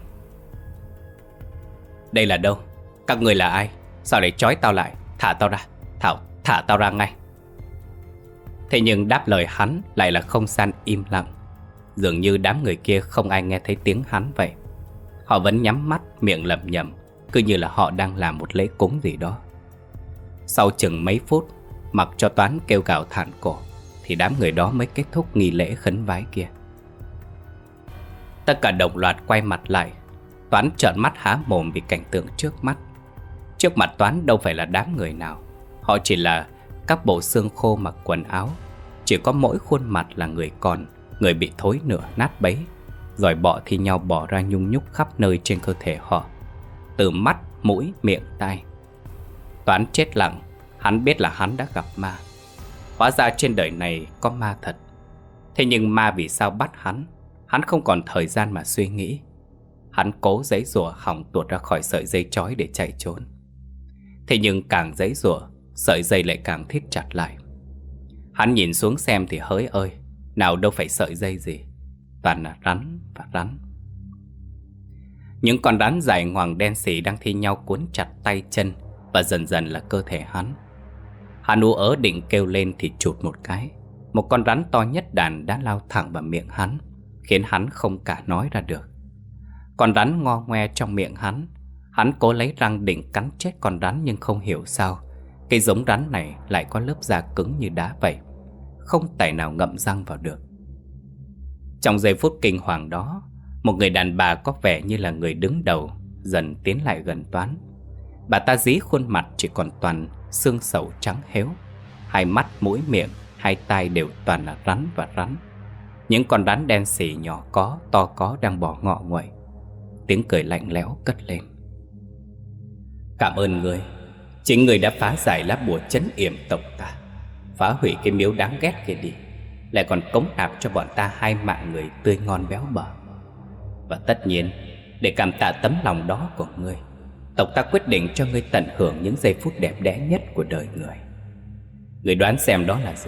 Đây là đâu? Các người là ai? Sao lại trói tao lại? Thả tao ra. Thả tao ra ngay. Thế nhưng đáp lời hắn lại là không gian im lặng. Dường như đám người kia không ai nghe thấy tiếng hắn vậy. Họ vẫn nhắm mắt, miệng lẩm nhẩm, cứ như là họ đang làm một lễ cúng gì đó. Sau chừng mấy phút, mặc cho Toán kêu gào thản cổ, thì đám người đó mới kết thúc nghi lễ khấn vái kia. Tất cả đồng loạt quay mặt lại. Toán trợn mắt há mồm vì cảnh tượng trước mắt. Trước mặt Toán đâu phải là đám người nào. Họ chỉ là các bộ xương khô mặc quần áo. Chỉ có mỗi khuôn mặt là người còn, người bị thối nửa nát bấy. Rồi bọ thi nhau bỏ ra nhung nhúc khắp nơi trên cơ thể họ, từ mắt, mũi, miệng, tai. Toán chết lặng. Hắn biết là hắn đã gặp ma. Hóa ra trên đời này có ma thật. Thế nhưng ma vì sao bắt hắn? Hắn không còn thời gian mà suy nghĩ. Hắn cố giãy giụa hòng tuột ra khỏi sợi dây trói để chạy trốn. Thế nhưng càng giãy giụa, sợi dây lại càng thít chặt lại. Hắn nhìn xuống xem thì hỡi ơi, nào đâu phải sợi dây gì, toàn là rắn và rắn. Những con rắn dài ngoằng đen xì đang thi nhau cuốn chặt tay chân và dần dần là cơ thể hắn. Hắn ú ớ định kêu lên thì chụt một cái. Một con rắn to nhất đàn đã lao thẳng vào miệng hắn, khiến hắn không cả nói ra được. Con rắn ngo ngoe trong miệng hắn. Hắn cố lấy răng định cắn chết con rắn, nhưng không hiểu sao cái giống rắn này lại có lớp da cứng như đá vậy, không tài nào ngậm răng vào được. Trong giây phút kinh hoàng đó, một người đàn bà có vẻ như là người đứng đầu dần tiến lại gần Toán. Bà ta dí khuôn mặt chỉ còn toàn xương sầu trắng héo. Hai mắt, mũi, miệng, hai tai đều toàn là rắn và rắn. Những con rắn đen xì nhỏ có, to có đang bò ngọ nguậy. Tiếng cười lạnh lẽo cất lên. Cảm ơn người. Chính người đã phá giải lá bùa trấn yểm tộc ta, phá hủy cái miếu đáng ghét kia đi, lại còn cống nạp cho bọn ta 2 mạng người tươi ngon béo bở. Và tất nhiên, để cảm tạ tấm lòng đó của ngươi, tộc ta quyết định cho ngươi tận hưởng những giây phút đẹp đẽ nhất của đời người. Ngươi đoán xem đó là gì?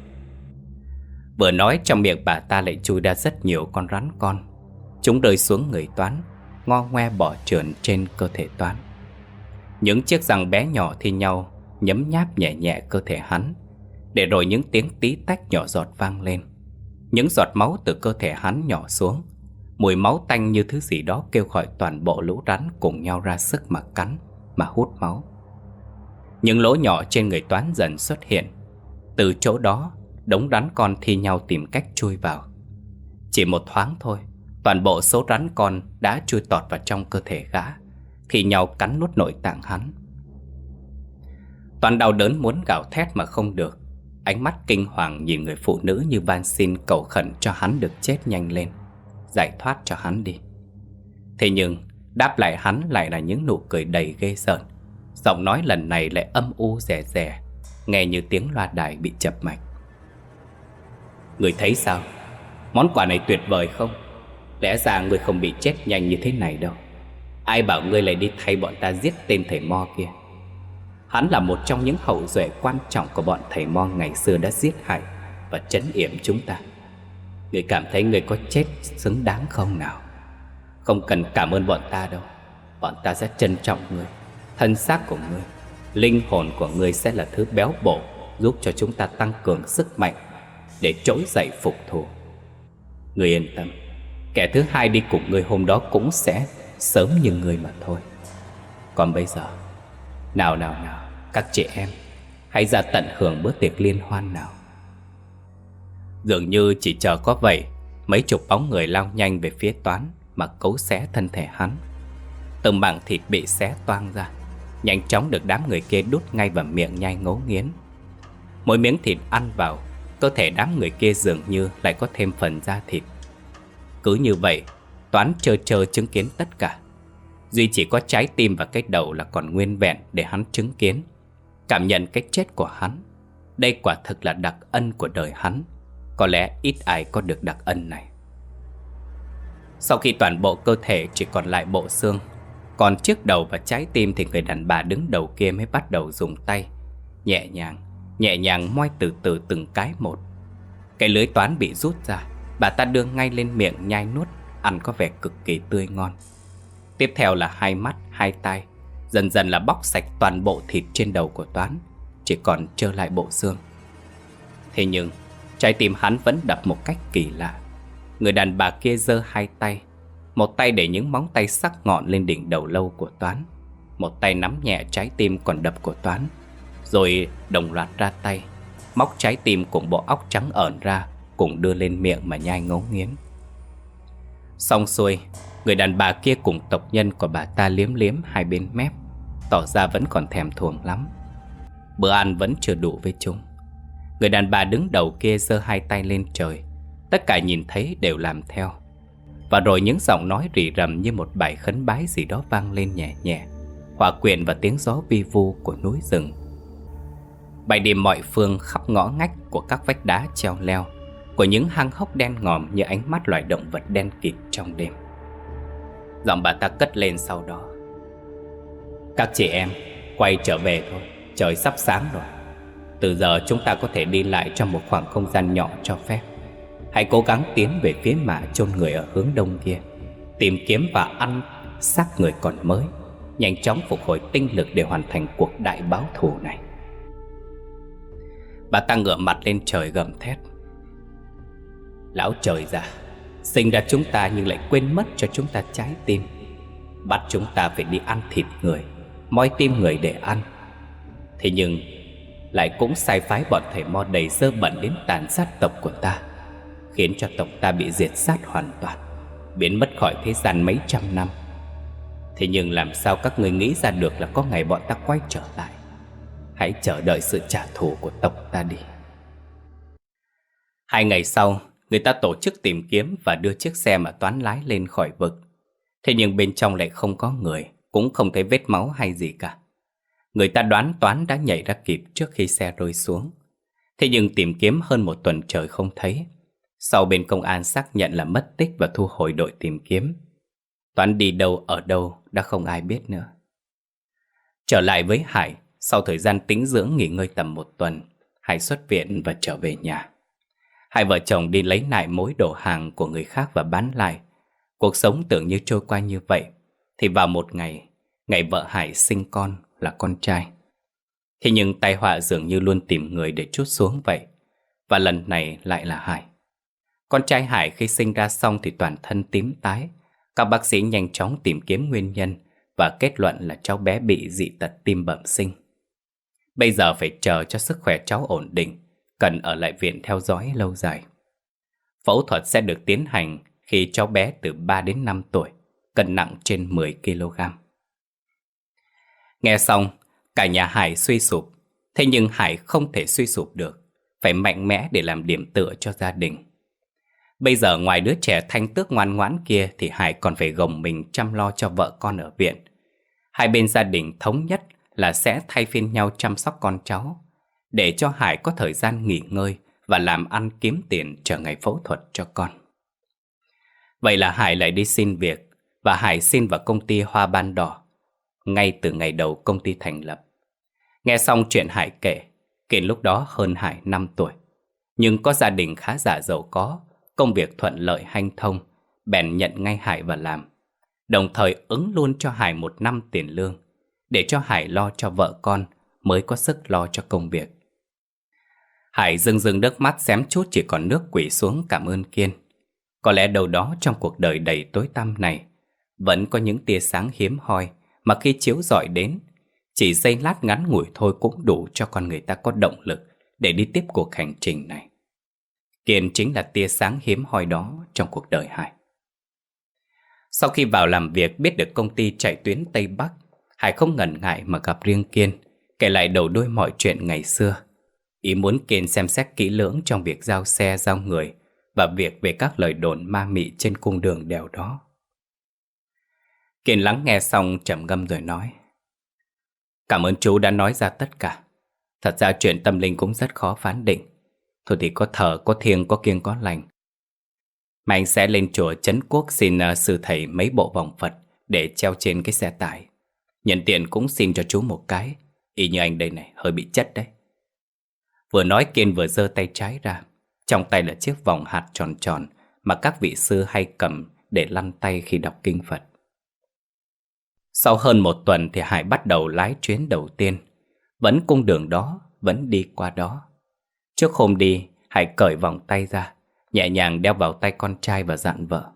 Vừa nói, trong miệng bà ta lại chui ra rất nhiều con rắn con. Chúng rơi xuống người Toán, ngo ngoe bò trườn trên cơ thể Toán. Những chiếc răng bé nhỏ thi nhau nhấm nháp nhẹ nhẹ cơ thể hắn, để rồi những tiếng tí tách nhỏ giọt vang lên. Những giọt máu từ cơ thể hắn nhỏ xuống. Mùi máu tanh như thứ gì đó kêu gọi toàn bộ lũ rắn cùng nhau ra sức mà cắn, mà hút máu. Những lỗ nhỏ trên người Toán dần xuất hiện. Từ chỗ đó, đống rắn con thi nhau tìm cách chui vào. Chỉ một thoáng thôi, toàn bộ số rắn con đã chui tọt vào trong cơ thể gã, thì nhau cắn nuốt nội tạng hắn. Toán đau đớn muốn gào thét mà không được. Ánh mắt kinh hoàng nhìn người phụ nữ như van xin cầu khẩn cho hắn được chết nhanh lên, giải thoát cho hắn đi. Thế nhưng đáp lại hắn lại là những nụ cười đầy ghê rợn. Giọng nói lần này lại âm u rè rè, nghe như tiếng loa đài bị chập mạch. Người thấy sao? Món quà này tuyệt vời không? Lẽ ra ngươi không bị chết nhanh như thế này đâu. Ai bảo ngươi lại đi thay bọn ta giết tên thầy Mo kia? Hắn là một trong những hậu duệ quan trọng của bọn thầy Mo ngày xưa đã giết hại và trấn yểm chúng ta. Ngươi cảm thấy ngươi có chết xứng đáng không nào? Không cần cảm ơn bọn ta đâu. Bọn ta sẽ trân trọng ngươi. Thân xác của ngươi, linh hồn của ngươi sẽ là thứ béo bổ, giúp cho chúng ta tăng cường sức mạnh để trỗi dậy phục thù. Ngươi yên tâm, kẻ thứ hai đi cùng ngươi hôm đó cũng sẽ sớm như ngươi mà thôi. Còn bây giờ, nào, các chị em, hãy ra tận hưởng bữa tiệc liên hoan nào. Dường như chỉ chờ có vậy, mấy chục bóng người lao nhanh về phía Toán mà cấu xé thân thể hắn. Từng mảng thịt bị xé toang ra, nhanh chóng được đám người kia đút ngay vào miệng nhai ngấu nghiến. Mỗi miếng thịt ăn vào, cơ thể đám người kia dường như lại có thêm phần da thịt. Cứ như vậy, Toán trơ chứng kiến tất cả. Duy chỉ có trái tim và cái đầu là còn nguyên vẹn để hắn chứng kiến, cảm nhận cái chết của hắn. Đây quả thực là đặc ân của đời hắn. Có lẽ ít ai có được đặc ân này. Sau khi toàn bộ cơ thể chỉ còn lại bộ xương, còn chiếc đầu và trái tim, thì người đàn bà đứng đầu kia mới bắt đầu dùng tay nhẹ nhàng moi từ từ từng cái một. Cái lưới Toán bị rút ra, bà ta đưa ngay lên miệng nhai nuốt, ăn có vẻ cực kỳ tươi ngon. Tiếp theo là hai mắt, hai tai, dần dần là bóc sạch toàn bộ thịt trên đầu của Toán, chỉ còn trơ lại bộ xương. Thế nhưng trái tim hắn vẫn đập một cách kỳ lạ. Người đàn bà kia giơ hai tay, một tay để những móng tay sắc ngọn lên đỉnh đầu lâu của Toán, một tay nắm nhẹ trái tim còn đập của Toán, rồi đồng loạt ra tay móc trái tim cùng bộ óc trắng ởn ra, cùng đưa lên miệng mà nhai ngấu nghiến. Xong xuôi, người đàn bà kia cùng tộc nhân của bà ta liếm liếm hai bên mép, tỏ ra vẫn còn thèm thuồng lắm. Bữa ăn vẫn chưa đủ với chúng. Người đàn bà đứng đầu kia giơ hai tay lên trời, tất cả nhìn thấy đều làm theo. Và rồi những giọng nói rì rầm như một bài khấn bái gì đó vang lên nhẹ nhẹ, hòa quyện vào tiếng gió vi vu của núi rừng, bay đi mọi phương khắp ngõ ngách của các vách đá treo leo, của những hang hốc đen ngòm như ánh mắt loài động vật đen kịt trong đêm. Giọng bà ta cất lên sau đó: các chị em, quay trở về thôi, trời sắp sáng rồi. Từ giờ chúng ta có thể đi lại trong một khoảng không gian nhỏ cho phép. Hãy cố gắng tiến về phía mả chôn người ở hướng đông kia, tìm kiếm và ăn xác người còn mới, nhanh chóng phục hồi tinh lực để hoàn thành cuộc đại báo thù này. Bà ta ngửa mặt lên trời gầm thét: lão trời già, sinh ra chúng ta nhưng lại quên mất cho chúng ta trái tim, bắt chúng ta phải đi ăn thịt người, moi tim người để ăn. Thế nhưng lại cũng sai phái bọn thầy Mo đầy dơ bẩn đến tàn sát tộc của ta, khiến cho tộc ta bị diệt sát hoàn toàn, biến mất khỏi thế gian mấy trăm năm. Thế nhưng làm sao các ngươi nghĩ ra được là có ngày bọn ta quay trở lại? Hãy chờ đợi sự trả thù của tộc ta đi. 2 ngày sau, người ta tổ chức tìm kiếm và đưa chiếc xe mà Toán lái lên khỏi vực. Thế nhưng bên trong lại không có người, cũng không thấy vết máu hay gì cả. Người ta đoán Toán đã nhảy ra kịp trước khi xe rơi xuống. Thế nhưng tìm kiếm hơn 1 tuần trời không thấy. Sau bên công an xác nhận là mất tích và thu hồi đội tìm kiếm. Toán đi đâu ở đâu đã không ai biết nữa. Trở lại với Hải, sau thời gian tĩnh dưỡng nghỉ ngơi tầm 1 tuần, Hải xuất viện và trở về nhà. Hai vợ chồng đi lấy lại mối đồ hàng của người khác và bán lại. Cuộc sống tưởng như trôi qua như vậy. Thì vào một ngày, ngày vợ Hải sinh con là con trai. Thế nhưng tai họa dường như luôn tìm người để trút xuống vậy. Và lần này lại là Hải. Con trai Hải khi sinh ra xong thì toàn thân tím tái. Các bác sĩ nhanh chóng tìm kiếm nguyên nhân và kết luận là cháu bé bị dị tật tim bẩm sinh. Bây giờ phải chờ cho sức khỏe cháu ổn định, cần ở lại viện theo dõi lâu dài. Phẫu thuật sẽ được tiến hành khi cháu bé từ 3 đến 5 tuổi, cân nặng trên 10 kg. Nghe xong, cả nhà Hải suy sụp. Thế nhưng Hải không thể suy sụp được, phải mạnh mẽ để làm điểm tựa cho gia đình. Bây giờ ngoài đứa trẻ thanh tước ngoan ngoãn kia thì Hải còn phải gồng mình chăm lo cho vợ con ở viện. Hai bên gia đình thống nhất là sẽ thay phiên nhau chăm sóc con cháu, để cho Hải có thời gian nghỉ ngơi và làm ăn kiếm tiền chờ ngày phẫu thuật cho con. Vậy là Hải lại đi xin việc, và Hải xin vào công ty Hoa Ban Đỏ, ngay từ ngày đầu công ty thành lập. Nghe xong chuyện Hải kể, Kiên lúc đó hơn Hải 5 tuổi, nhưng có gia đình khá giả giàu có, công việc thuận lợi hanh thông, bèn nhận ngay Hải vào làm, đồng thời ứng luôn cho Hải 1 năm tiền lương, để cho Hải lo cho vợ con mới có sức lo cho công việc. Hải rưng rưng nước mắt xém chút chỉ còn nước quỵ xuống cảm ơn Kiên. Có lẽ đâu đó trong cuộc đời đầy tối tăm này vẫn có những tia sáng hiếm hoi mà khi chiếu rọi đến, chỉ giây lát ngắn ngủi thôi cũng đủ cho con người ta có động lực để đi tiếp cuộc hành trình này. Kiên chính là tia sáng hiếm hoi đó trong cuộc đời Hải. Sau khi vào làm việc biết được công ty chạy tuyến Tây Bắc, Hải không ngần ngại mà gặp riêng Kiên, kể lại đầu đuôi mọi chuyện ngày xưa. Ý muốn Kiên xem xét kỹ lưỡng trong việc giao xe, giao người và việc về các lời đồn ma mị trên cung đường đèo đó. Kiên lắng nghe xong trầm ngâm rồi nói: Cảm ơn chú đã nói ra tất cả. Thật ra chuyện tâm linh cũng rất khó phán định. Thôi thì có thờ, có thiêng, có kiêng, có lành. Mà anh sẽ lên chùa Trấn Quốc xin sư thầy mấy bộ vòng Phật để treo trên cái xe tải. Nhân tiện cũng xin cho chú một cái, y như anh đây này, hơi bị chất đấy. Vừa nói Kiên vừa giơ tay trái ra. Trong tay là chiếc vòng hạt tròn tròn mà các vị sư hay cầm để lăn tay khi đọc kinh Phật. Sau hơn 1 tuần thì Hải bắt đầu lái chuyến đầu tiên. Vẫn cung đường đó, vẫn đi qua đó. Trước hôm đi, Hải cởi vòng tay ra, nhẹ nhàng đeo vào tay con trai và dặn vợ: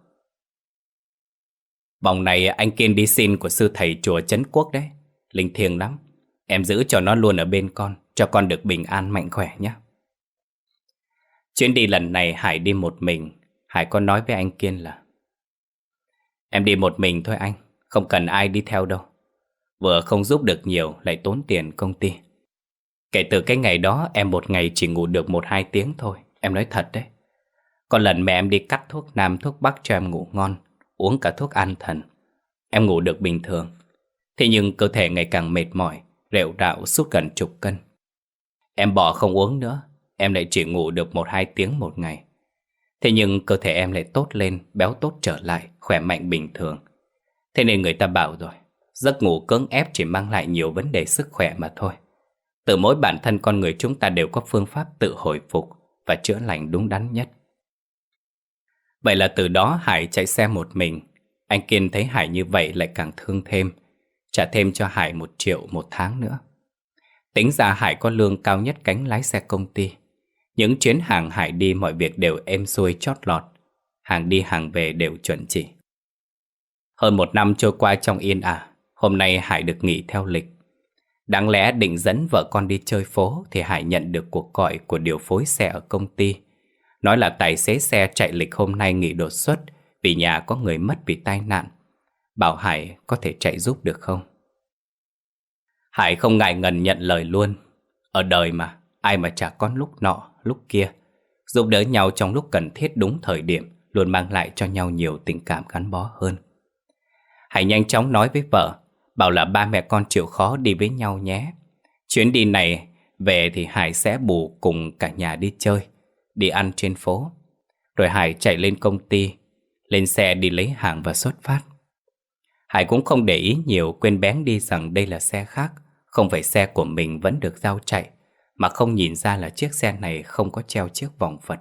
Vòng này anh Kiên đi xin của sư thầy chùa Trấn Quốc đấy, linh thiêng lắm. Em giữ cho nó luôn ở bên con, cho con được bình an mạnh khỏe nhé. Chuyến đi lần này Hải đi một mình. Hải có nói với anh Kiên là: Em đi một mình thôi anh, không cần ai đi theo đâu. Vừa không giúp được nhiều lại tốn tiền công ty. Kể từ cái ngày đó em một ngày chỉ ngủ được 1-2 tiếng thôi. Em nói thật đấy. Còn lần mẹ em đi cắt thuốc nam thuốc bắc cho em ngủ ngon, uống cả thuốc an thần, em ngủ được bình thường. Thế nhưng cơ thể ngày càng mệt mỏi, rệu rạo sút gần chục cân. Em bỏ không uống nữa, em lại chỉ ngủ được 1-2 tiếng một ngày. Thế nhưng cơ thể em lại tốt lên, béo tốt trở lại, khỏe mạnh bình thường. Thế nên người ta bảo rồi, giấc ngủ cưỡng ép chỉ mang lại nhiều vấn đề sức khỏe mà thôi. Từ mỗi bản thân con người chúng ta đều có phương pháp tự hồi phục và chữa lành đúng đắn nhất. Vậy là từ đó Hải chạy xe một mình. Anh Kiên thấy Hải như vậy lại càng thương thêm, trả thêm cho Hải 1 triệu một tháng nữa. Tính ra Hải có lương cao nhất cánh lái xe công ty. Những chuyến hàng Hải đi mọi việc đều êm xuôi chót lọt, hàng đi hàng về đều chuẩn chỉ. Hơn 1 năm trôi qua trong yên ả. Hôm nay Hải được nghỉ theo lịch. Đáng lẽ định dẫn vợ con đi chơi phố thì Hải nhận được cuộc gọi của điều phối xe ở công ty, nói là tài xế xe chạy lịch hôm nay nghỉ đột xuất vì nhà có người mất vì tai nạn, bảo Hải có thể chạy giúp được không. Hải không ngại ngần nhận lời luôn. Ở đời mà, ai mà chả có lúc nọ, lúc kia. Giúp đỡ nhau trong lúc cần thiết đúng thời điểm luôn mang lại cho nhau nhiều tình cảm gắn bó hơn. Hải nhanh chóng nói với vợ, bảo là ba mẹ con chịu khó đi với nhau nhé. Chuyến đi này về thì Hải sẽ bù cùng cả nhà đi chơi, đi ăn trên phố. Rồi Hải chạy lên công ty, lên xe đi lấy hàng và xuất phát. Hải cũng không để ý nhiều, quên bén đi rằng đây là xe khác, không phải xe của mình vẫn được giao chạy, mà không nhìn ra là chiếc xe này không có treo chiếc vòng Phật.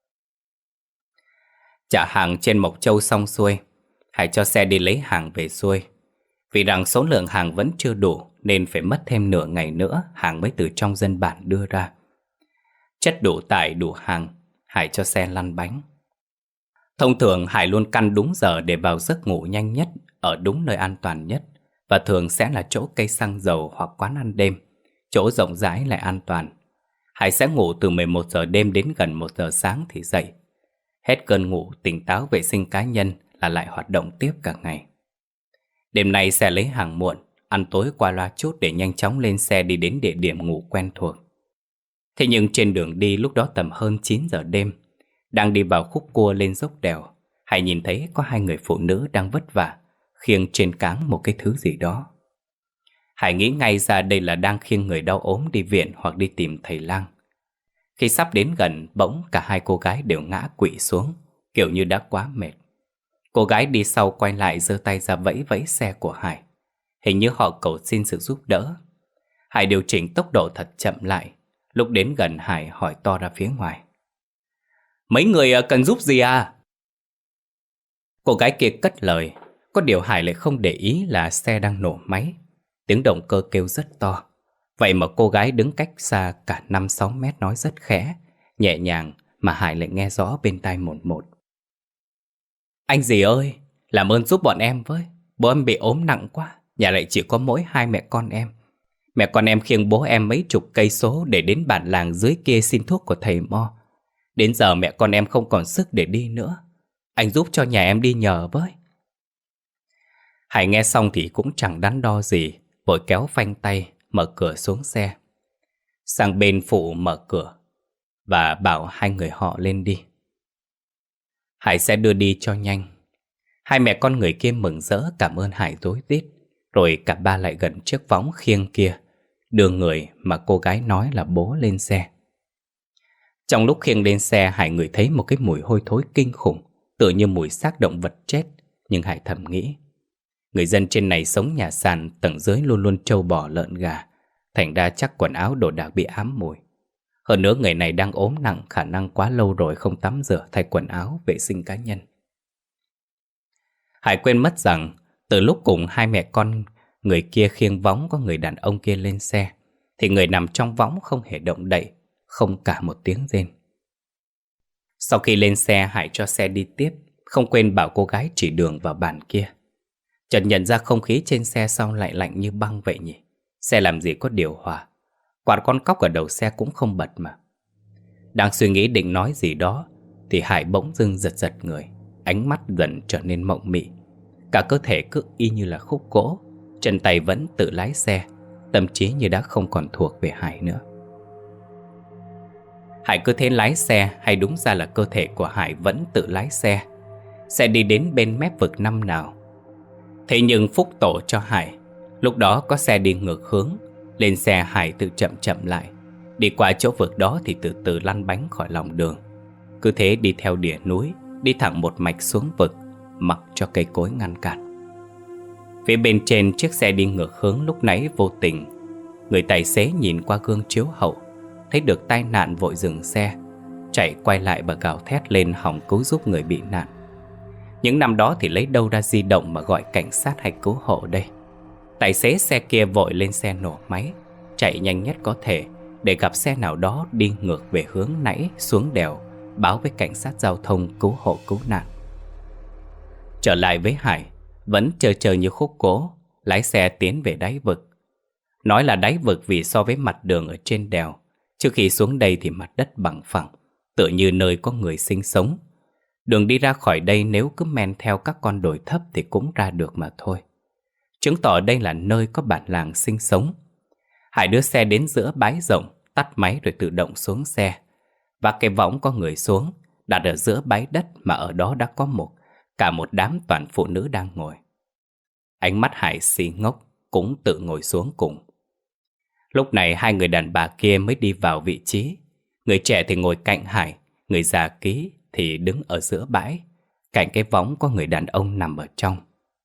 Trả hàng trên Mộc Châu xong xuôi, Hải cho xe đi lấy hàng về xuôi. Vì rằng số lượng hàng vẫn chưa đủ nên phải mất thêm nửa ngày nữa hàng mới từ trong dân bản đưa ra. Chất đủ tải đủ hàng, Hải cho xe lăn bánh. Thông thường Hải luôn căn đúng giờ để vào giấc ngủ nhanh nhất, ở đúng nơi an toàn nhất, và thường sẽ là chỗ cây xăng dầu hoặc quán ăn đêm, chỗ rộng rãi lại an toàn. Hải sẽ ngủ từ 11 giờ đêm đến gần 1 giờ sáng thì dậy. Hết cơn ngủ, tỉnh táo vệ sinh cá nhân là lại hoạt động tiếp cả ngày. Đêm nay xe lấy hàng muộn, ăn tối qua loa chút để nhanh chóng lên xe đi đến địa điểm ngủ quen thuộc. Thế nhưng trên đường đi lúc đó tầm hơn 9 giờ đêm, đang đi vào khúc cua lên dốc đèo, Hải nhìn thấy có hai người phụ nữ đang vất vả khiêng trên cáng một cái thứ gì đó. Hải nghĩ ngay ra đây là đang khiêng người đau ốm đi viện hoặc đi tìm thầy lang. Khi sắp đến gần, bỗng cả hai cô gái đều ngã quỵ xuống, kiểu như đã quá mệt. Cô gái đi sau quay lại giơ tay ra vẫy vẫy xe của Hải. Hình như họ cầu xin sự giúp đỡ. Hải điều chỉnh tốc độ thật chậm lại. Lúc đến gần Hải hỏi to ra phía ngoài: "Mấy người cần giúp gì à?" Cô gái kia cất lời. Có điều Hải lại không để ý là xe đang nổ máy. Tiếng động cơ kêu rất to. Vậy mà cô gái đứng cách xa cả 5-6 mét nói rất khẽ, nhẹ nhàng mà Hải lại nghe rõ bên tai một. "Anh dì ơi, làm ơn giúp bọn em với. Bố em bị ốm nặng quá, nhà lại chỉ có mỗi hai mẹ con em. Mẹ con em khiêng bố em mấy chục cây số để đến bản làng dưới kia xin thuốc của thầy Mo. Đến giờ mẹ con em không còn sức để đi nữa. Anh giúp cho nhà em đi nhờ với." Hải nghe xong thì cũng chẳng đắn đo gì, vội kéo phanh tay, mở cửa xuống xe. Sang bên phụ mở cửa và bảo hai người họ lên đi. Hải sẽ đưa đi cho nhanh. Hai mẹ con người kia mừng rỡ cảm ơn Hải rối rít. Rồi cả ba lại gần chiếc võng khiêng kia, đưa người mà cô gái nói là bố lên xe. Trong lúc khiêng lên xe, Hải ngửi thấy một cái mùi hôi thối kinh khủng, tựa như mùi xác động vật chết. Nhưng Hải thầm nghĩ, người dân trên này sống nhà sàn, tầng dưới luôn luôn trâu bò lợn gà, thành ra chắc quần áo đồ đạc bị ám mùi. Hơn nữa người này đang ốm nặng, khả năng quá lâu rồi không tắm rửa, thay quần áo, vệ sinh cá nhân. Hải quên mất rằng từ lúc cùng hai mẹ con người kia khiêng võng có người đàn ông kia lên xe, thì người nằm trong võng không hề động đậy, không cả một tiếng rên. Sau khi lên xe, Hải cho xe đi tiếp, không quên bảo cô gái chỉ đường vào bản kia. Chợt nhận ra không khí trên xe sao lại lạnh như băng vậy nhỉ? Xe làm gì có điều hòa, quạt con cóc ở đầu xe cũng không bật mà. Đang suy nghĩ định nói gì đó thì Hải bỗng dưng giật giật người, ánh mắt dần trở nên mộng mị. Cả cơ thể cứ y như là khúc gỗ, chân tay vẫn tự lái xe, tâm trí như đã không còn thuộc về Hải nữa. Hải cứ thế lái xe, hay đúng ra là cơ thể của Hải vẫn tự lái xe. Xe đi đến bên mép vực năm nào. Thế nhưng phúc tổ cho Hải, lúc đó có xe đi ngược hướng. Lên xe Hải tự chậm chậm lại, đi qua chỗ vực đó thì từ từ lăn bánh khỏi lòng đường. Cứ thế đi theo đìa núi, đi thẳng một mạch xuống vực, mặc cho cây cối ngăn cản. Phía bên trên chiếc xe đi ngược hướng lúc nãy vô tình, người tài xế nhìn qua gương chiếu hậu, thấy được tai nạn vội dừng xe, chạy quay lại và gào thét lên hòng cứu giúp người bị nạn. Những năm đó thì lấy đâu ra di động mà gọi cảnh sát hay cứu hộ đây. Tài xế xe kia vội lên xe nổ máy, chạy nhanh nhất có thể để gặp xe nào đó đi ngược về hướng nãy xuống đèo, báo với cảnh sát giao thông cứu hộ cứu nạn. Trở lại với Hải, vẫn chờ như khúc gỗ, lái xe tiến về đáy vực. Nói là đáy vực vì so với mặt đường ở trên đèo, trước khi xuống đây thì mặt đất bằng phẳng, tựa như nơi có người sinh sống. Đường đi ra khỏi đây nếu cứ men theo các con đồi thấp thì cũng ra được mà thôi. Chứng tỏ đây là nơi có bản làng sinh sống. Hải đưa xe đến giữa bãi rộng, tắt máy rồi tự động xuống xe. Và cái võng có người xuống, đặt ở giữa bãi đất mà ở đó đã có cả một đám toàn phụ nữ đang ngồi. Ánh mắt Hải si ngốc, cũng tự ngồi xuống cùng. Lúc này hai người đàn bà kia mới đi vào vị trí. Người trẻ thì ngồi cạnh Hải, người già ký thì đứng ở giữa bãi. Cạnh cái võng có người đàn ông nằm ở trong.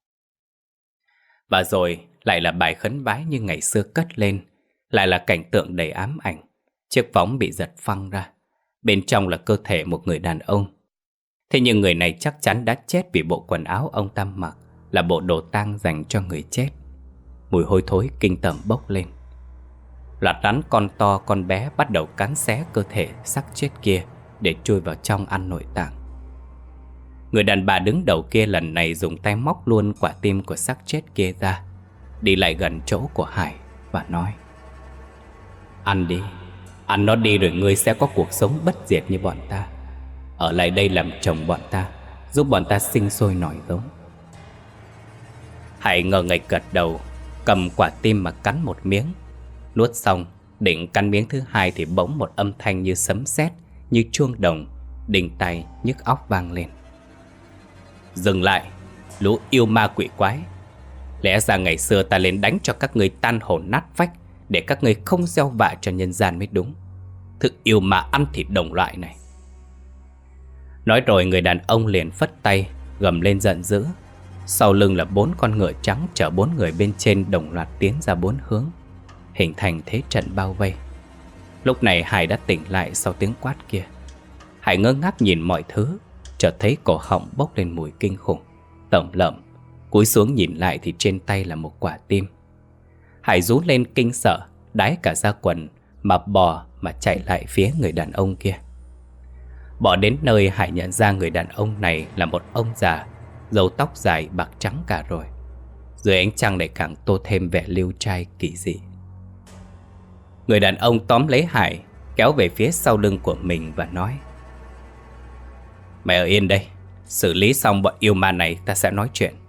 Và rồi lại là bài khấn vái như ngày xưa cất lên. Lại là cảnh tượng đầy ám ảnh. Chiếc võng bị giật phăng ra. Bên trong là cơ thể một người đàn ông. Thế nhưng người này chắc chắn đã chết vì bộ quần áo ông ta mặc là bộ đồ tang dành cho người chết. Mùi hôi thối kinh tởm bốc lên. Loạt rắn con to con bé bắt đầu cắn xé cơ thể xác chết kia để chui vào trong ăn nội tạng. Người đàn bà đứng đầu kia lần này dùng tay móc luôn quả tim của xác chết kia ra, đi lại gần chỗ của Hải và nói: "Ăn đi, ăn nó đi rồi ngươi sẽ có cuộc sống bất diệt như bọn ta. Ở lại đây làm chồng bọn ta, giúp bọn ta sinh sôi nổi giống." Hải ngờ nghệch gật đầu, cầm quả tim mà cắn một miếng. Nuốt xong, định cắn miếng thứ hai thì bỗng một âm thanh như sấm sét, như chuông đồng, đinh tai nhức óc vang lên. "Dừng lại, lũ yêu ma quỷ quái! Lẽ ra ngày xưa ta lên đánh cho các ngươi tan hồn nát phách, để các ngươi không gieo vạ cho nhân gian mới đúng. Thứ yêu ma ăn thịt đồng loại này!" Nói rồi người đàn ông liền phất tay, gầm lên giận dữ. Sau lưng là 4 con ngựa trắng chở 4 người bên trên đồng loạt tiến ra 4 hướng, hình thành thế trận bao vây. Lúc này Hải đã tỉnh lại sau tiếng quát kia. Hải ngơ ngác nhìn mọi thứ, chợt thấy cổ họng bốc lên mùi kinh khủng, tởm lợm. Cúi xuống nhìn lại thì trên tay là một quả tim. Hải rú lên kinh sợ, đái cả ra quần, mà bò mà chạy lại phía người đàn ông kia. Bỏ đến nơi, Hải nhận ra người đàn ông này là một ông già, râu tóc dài bạc trắng cả rồi. Dưới ánh trăng lại càng tô thêm vẻ liêu trai kỳ dị. Người đàn ông tóm lấy Hải, kéo về phía sau lưng của mình và nói: "Mày ở yên đây, xử lý xong bọn yêu ma này ta sẽ nói chuyện."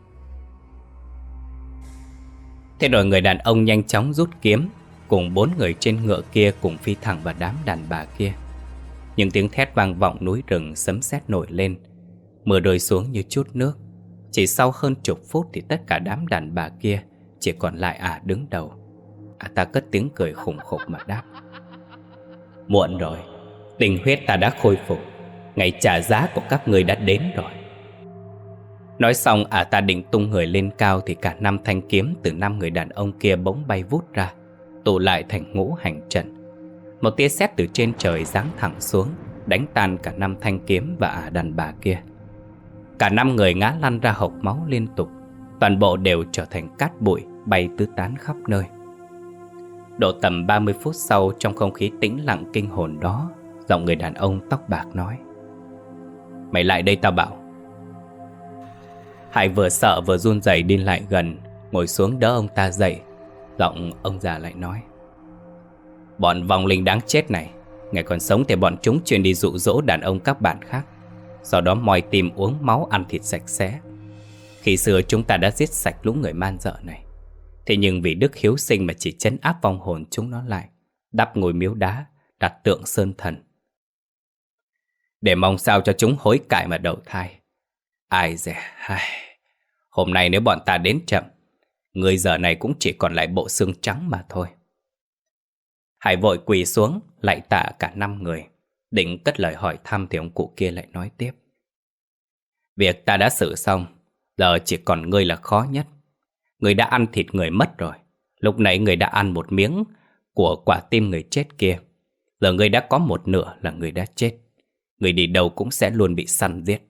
Thế rồi người đàn ông nhanh chóng rút kiếm, cùng 4 người trên ngựa kia cùng phi thẳng vào đám đàn bà kia. Những tiếng thét vang vọng núi rừng, sấm sét nổi lên, mưa rơi xuống như chút nước. Chỉ sau hơn chục phút thì tất cả đám đàn bà kia chỉ còn lại đứng đầu. Ta cất tiếng cười khủng khục mà đáp: "Muộn rồi, tình huyết ta đã khôi phục, ngày trả giá của các ngươi đã đến rồi." Nói xong ta định tung người lên cao thì cả 5 thanh kiếm từ 5 người đàn ông kia bỗng bay vút ra, tụ lại thành ngũ hành trận. Một tia sét từ trên trời giáng thẳng xuống, đánh tan cả 5 thanh kiếm và đàn bà kia. Cả 5 người ngã lăn ra hộc máu liên tục, toàn bộ đều trở thành cát bụi bay tứ tán khắp nơi. Độ tầm 30 phút sau, trong không khí tĩnh lặng kinh hồn đó, giọng người đàn ông tóc bạc nói: "Mày lại đây tao bảo." Hải vừa sợ vừa run rẩy đi lại gần, ngồi xuống đỡ ông ta dậy. Giọng ông già lại nói: "Bọn vong linh đáng chết này, ngày còn sống thì bọn chúng chuyên đi dụ dỗ đàn ông các bạn khác, sau đó moi tim uống máu ăn thịt sạch sẽ. Khi xưa chúng ta đã giết sạch lũ người man dợ này, thế nhưng vì đức hiếu sinh mà chỉ trấn áp vong hồn chúng nó lại, đắp ngôi miếu đá, đặt tượng sơn thần, để mong sao cho chúng hối cải mà đầu thai. Ai dè, hôm nay nếu bọn ta đến chậm, người giờ này cũng chỉ còn lại bộ xương trắng mà thôi." Hải vội quỳ xuống lạy tạ cả 5 người, định cất lời hỏi thăm thì ông cụ kia lại nói tiếp: "Việc ta đã xử xong, giờ chỉ còn ngươi là khó nhất. Ngươi đã ăn thịt người mất rồi. Lúc nãy ngươi đã ăn một miếng của quả tim người chết kia. Giờ ngươi đã có một nửa là người đã chết. Ngươi đi đâu cũng sẽ luôn bị săn giết."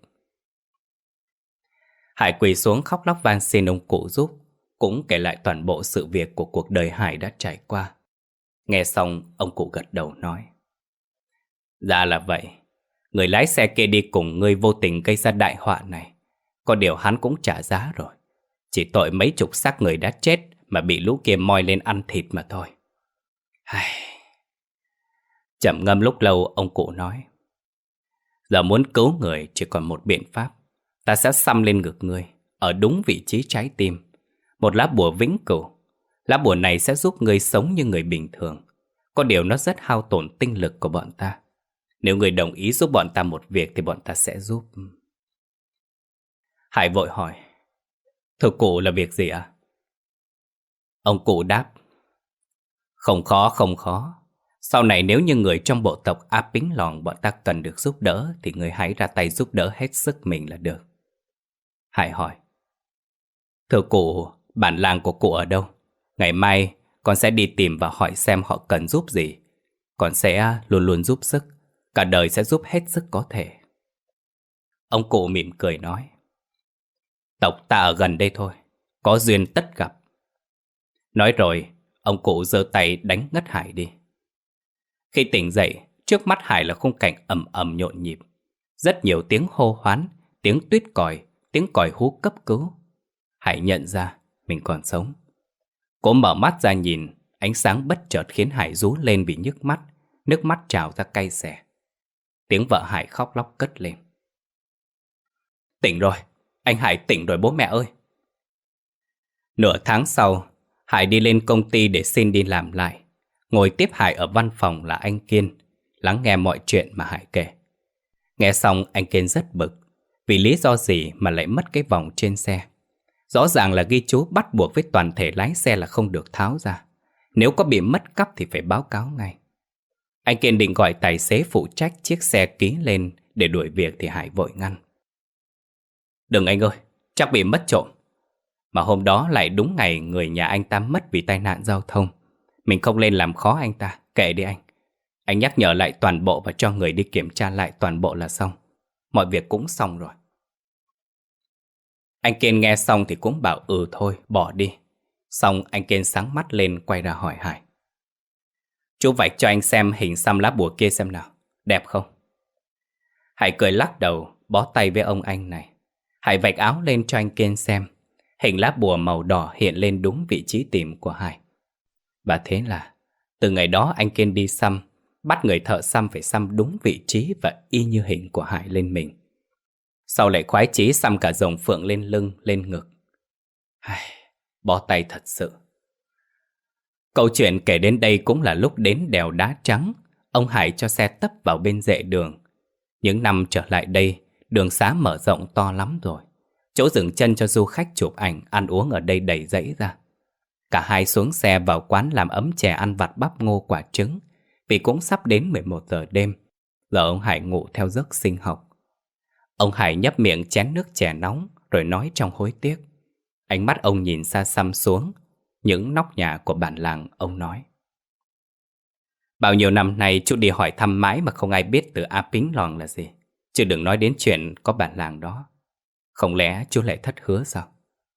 Hải quỳ xuống khóc lóc van xin ông cụ giúp, cũng kể lại toàn bộ sự việc của cuộc đời Hải đã trải qua. Nghe xong, ông cụ gật đầu nói: "Ra là vậy. Người lái xe kia đi cùng ngươi vô tình gây ra đại họa này. Có điều hắn cũng trả giá rồi. Chỉ tội mấy chục xác người đã chết mà bị lũ kia moi lên ăn thịt mà thôi." Trầm ngâm lúc lâu, ông cụ nói: Giờ muốn cứu người chỉ còn một biện pháp. Ta sẽ xăm lên ngực ngươi, ở đúng vị trí trái tim, một lá bùa vĩnh cửu. Lá bùa này sẽ giúp ngươi sống như người bình thường. Có điều nó rất hao tổn tinh lực của bọn ta. Nếu ngươi đồng ý giúp bọn ta một việc thì bọn ta sẽ giúp. Hải vội hỏi, thưa cụ là việc gì ạ? Ông cụ đáp, không khó, không khó. Sau này nếu như người trong bộ tộc A Pính Lòn bọn ta cần được giúp đỡ thì người hãy ra tay giúp đỡ hết sức mình là được. Hải hỏi, thưa cụ, bản làng của cụ ở đâu? Ngày mai con sẽ đi tìm và hỏi xem họ cần giúp gì. Con sẽ luôn luôn giúp sức, cả đời sẽ giúp hết sức có thể. Ông cụ mỉm cười nói, tộc ta ở gần đây thôi, có duyên tất gặp. Nói rồi, ông cụ giơ tay đánh ngất Hải đi. Khi tỉnh dậy, trước mắt Hải là khung cảnh ầm ầm nhộn nhịp. Rất nhiều tiếng hô hoán, tiếng tuýt còi, tiếng còi hú cấp cứu. Hải nhận ra mình còn sống. Cố mở mắt ra nhìn, ánh sáng bất chợt khiến Hải rú lên vì nhức mắt, nước mắt trào ra cay xè. Tiếng vợ Hải khóc lóc cất lên. Tỉnh rồi, anh Hải tỉnh rồi bố mẹ ơi. Nửa tháng sau, Hải đi lên công ty để xin đi làm lại. Ngồi tiếp Hải ở văn phòng là anh Kiên, lắng nghe mọi chuyện mà Hải kể. Nghe xong anh Kiên rất bực. Vì lý do gì mà lại mất cái vòng trên xe? Rõ ràng là ghi chú bắt buộc với toàn thể lái xe là không được tháo ra. Nếu có bị mất cắp thì phải báo cáo ngay. Anh Kiên định gọi tài xế phụ trách chiếc xe ký lên để đuổi việc thì Hải vội ngăn. Đừng anh ơi, chắc bị mất trộm. Mà hôm đó lại đúng ngày người nhà anh ta mất vì tai nạn giao thông. Mình không lên làm khó anh ta, kệ đi anh. Anh nhắc nhở lại toàn bộ và cho người đi kiểm tra lại toàn bộ là xong. Mọi việc cũng xong rồi. Anh Kiên nghe xong thì cũng bảo thôi, bỏ đi. Xong anh Kiên sáng mắt lên quay ra hỏi Hải. Chú vạch cho anh xem hình xăm lá bùa kia xem nào, đẹp không? Hải cười lắc đầu, bó tay với ông anh này. Hải vạch áo lên cho anh Kiên xem. Hình lá bùa màu đỏ hiện lên đúng vị trí tìm của Hải. Và thế là từ ngày đó anh Kiên đi xăm, bắt người thợ xăm phải xăm đúng vị trí và y như hình của Hải lên mình. Sau lại khoái chí xăm cả rồng phượng lên lưng, lên ngực. Bó tay thật sự. Câu chuyện kể đến đây cũng là lúc đến đèo Đá Trắng. Ông Hải cho xe tấp vào bên rẽ đường. Những năm trở lại đây, đường xá mở rộng to lắm rồi. Chỗ dừng chân cho du khách chụp ảnh, ăn uống ở đây đầy rẫy ra. Cả hai xuống xe vào quán làm ấm chè ăn vặt bắp ngô quả trứng. Vì cũng sắp đến 11 giờ đêm. Giờ ông Hải ngủ theo giấc sinh học. Ông Hải nhấp miệng chén nước chè nóng rồi nói trong hối tiếc. Ánh mắt ông nhìn xa xăm xuống những nóc nhà của bản làng. Ông nói, bao nhiêu năm nay chú đi hỏi thăm mãi mà không ai biết từ A Pính Lòn là gì. Chứ đừng nói đến chuyện có bản làng đó. Không lẽ chú lại thất hứa sao?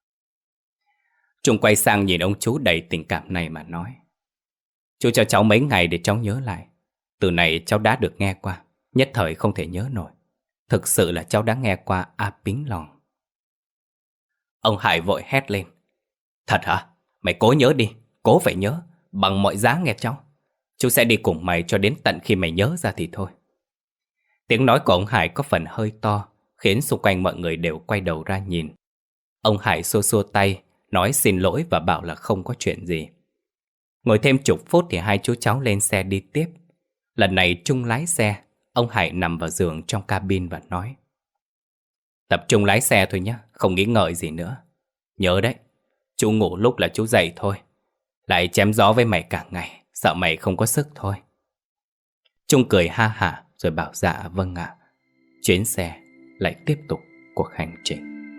Trung quay sang nhìn ông chú đầy tình cảm này mà nói, chú cho cháu mấy ngày để cháu nhớ lại. Từ này cháu đã được nghe qua, nhất thời không thể nhớ nổi. Thực sự là cháu đã nghe qua A Pính Lòn. Ông Hải vội hét lên, thật hả? Mày cố nhớ đi, cố phải nhớ, bằng mọi giá nghe cháu. Chú sẽ đi cùng mày cho đến tận khi mày nhớ ra thì thôi. Tiếng nói của ông Hải có phần hơi to, khiến xung quanh mọi người đều quay đầu ra nhìn. Ông Hải xua xua tay, nói xin lỗi và bảo là không có chuyện gì. Ngồi thêm chục phút thì hai chú cháu lên xe đi tiếp. Lần này Trung lái xe. Ông Hải nằm vào giường trong cabin và nói, tập trung lái xe thôi nhé, không nghĩ ngợi gì nữa. Nhớ đấy, chú ngủ lúc là chú dậy thôi. Lại chém gió với mày cả ngày, sợ mày không có sức thôi. Trung cười ha hả rồi bảo dạ vâng ạ. Chuyến xe lại tiếp tục cuộc hành trình.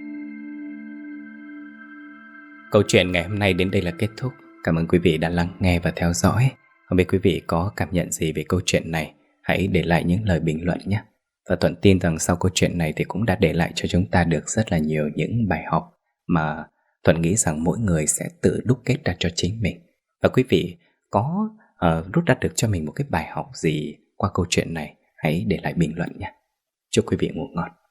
Câu chuyện ngày hôm nay đến đây là kết thúc. Cảm ơn quý vị đã lắng nghe và theo dõi. Không biết quý vị có cảm nhận gì về câu chuyện này, hãy để lại những lời bình luận nhé. Và Thuận tin rằng sau câu chuyện này thì cũng đã để lại cho chúng ta được rất là nhiều những bài học mà Thuận nghĩ rằng mỗi người sẽ tự đúc kết ra cho chính mình. Và quý vị có rút ra được cho mình một cái bài học gì qua câu chuyện này, hãy để lại bình luận nhé. Chúc quý vị ngủ ngon.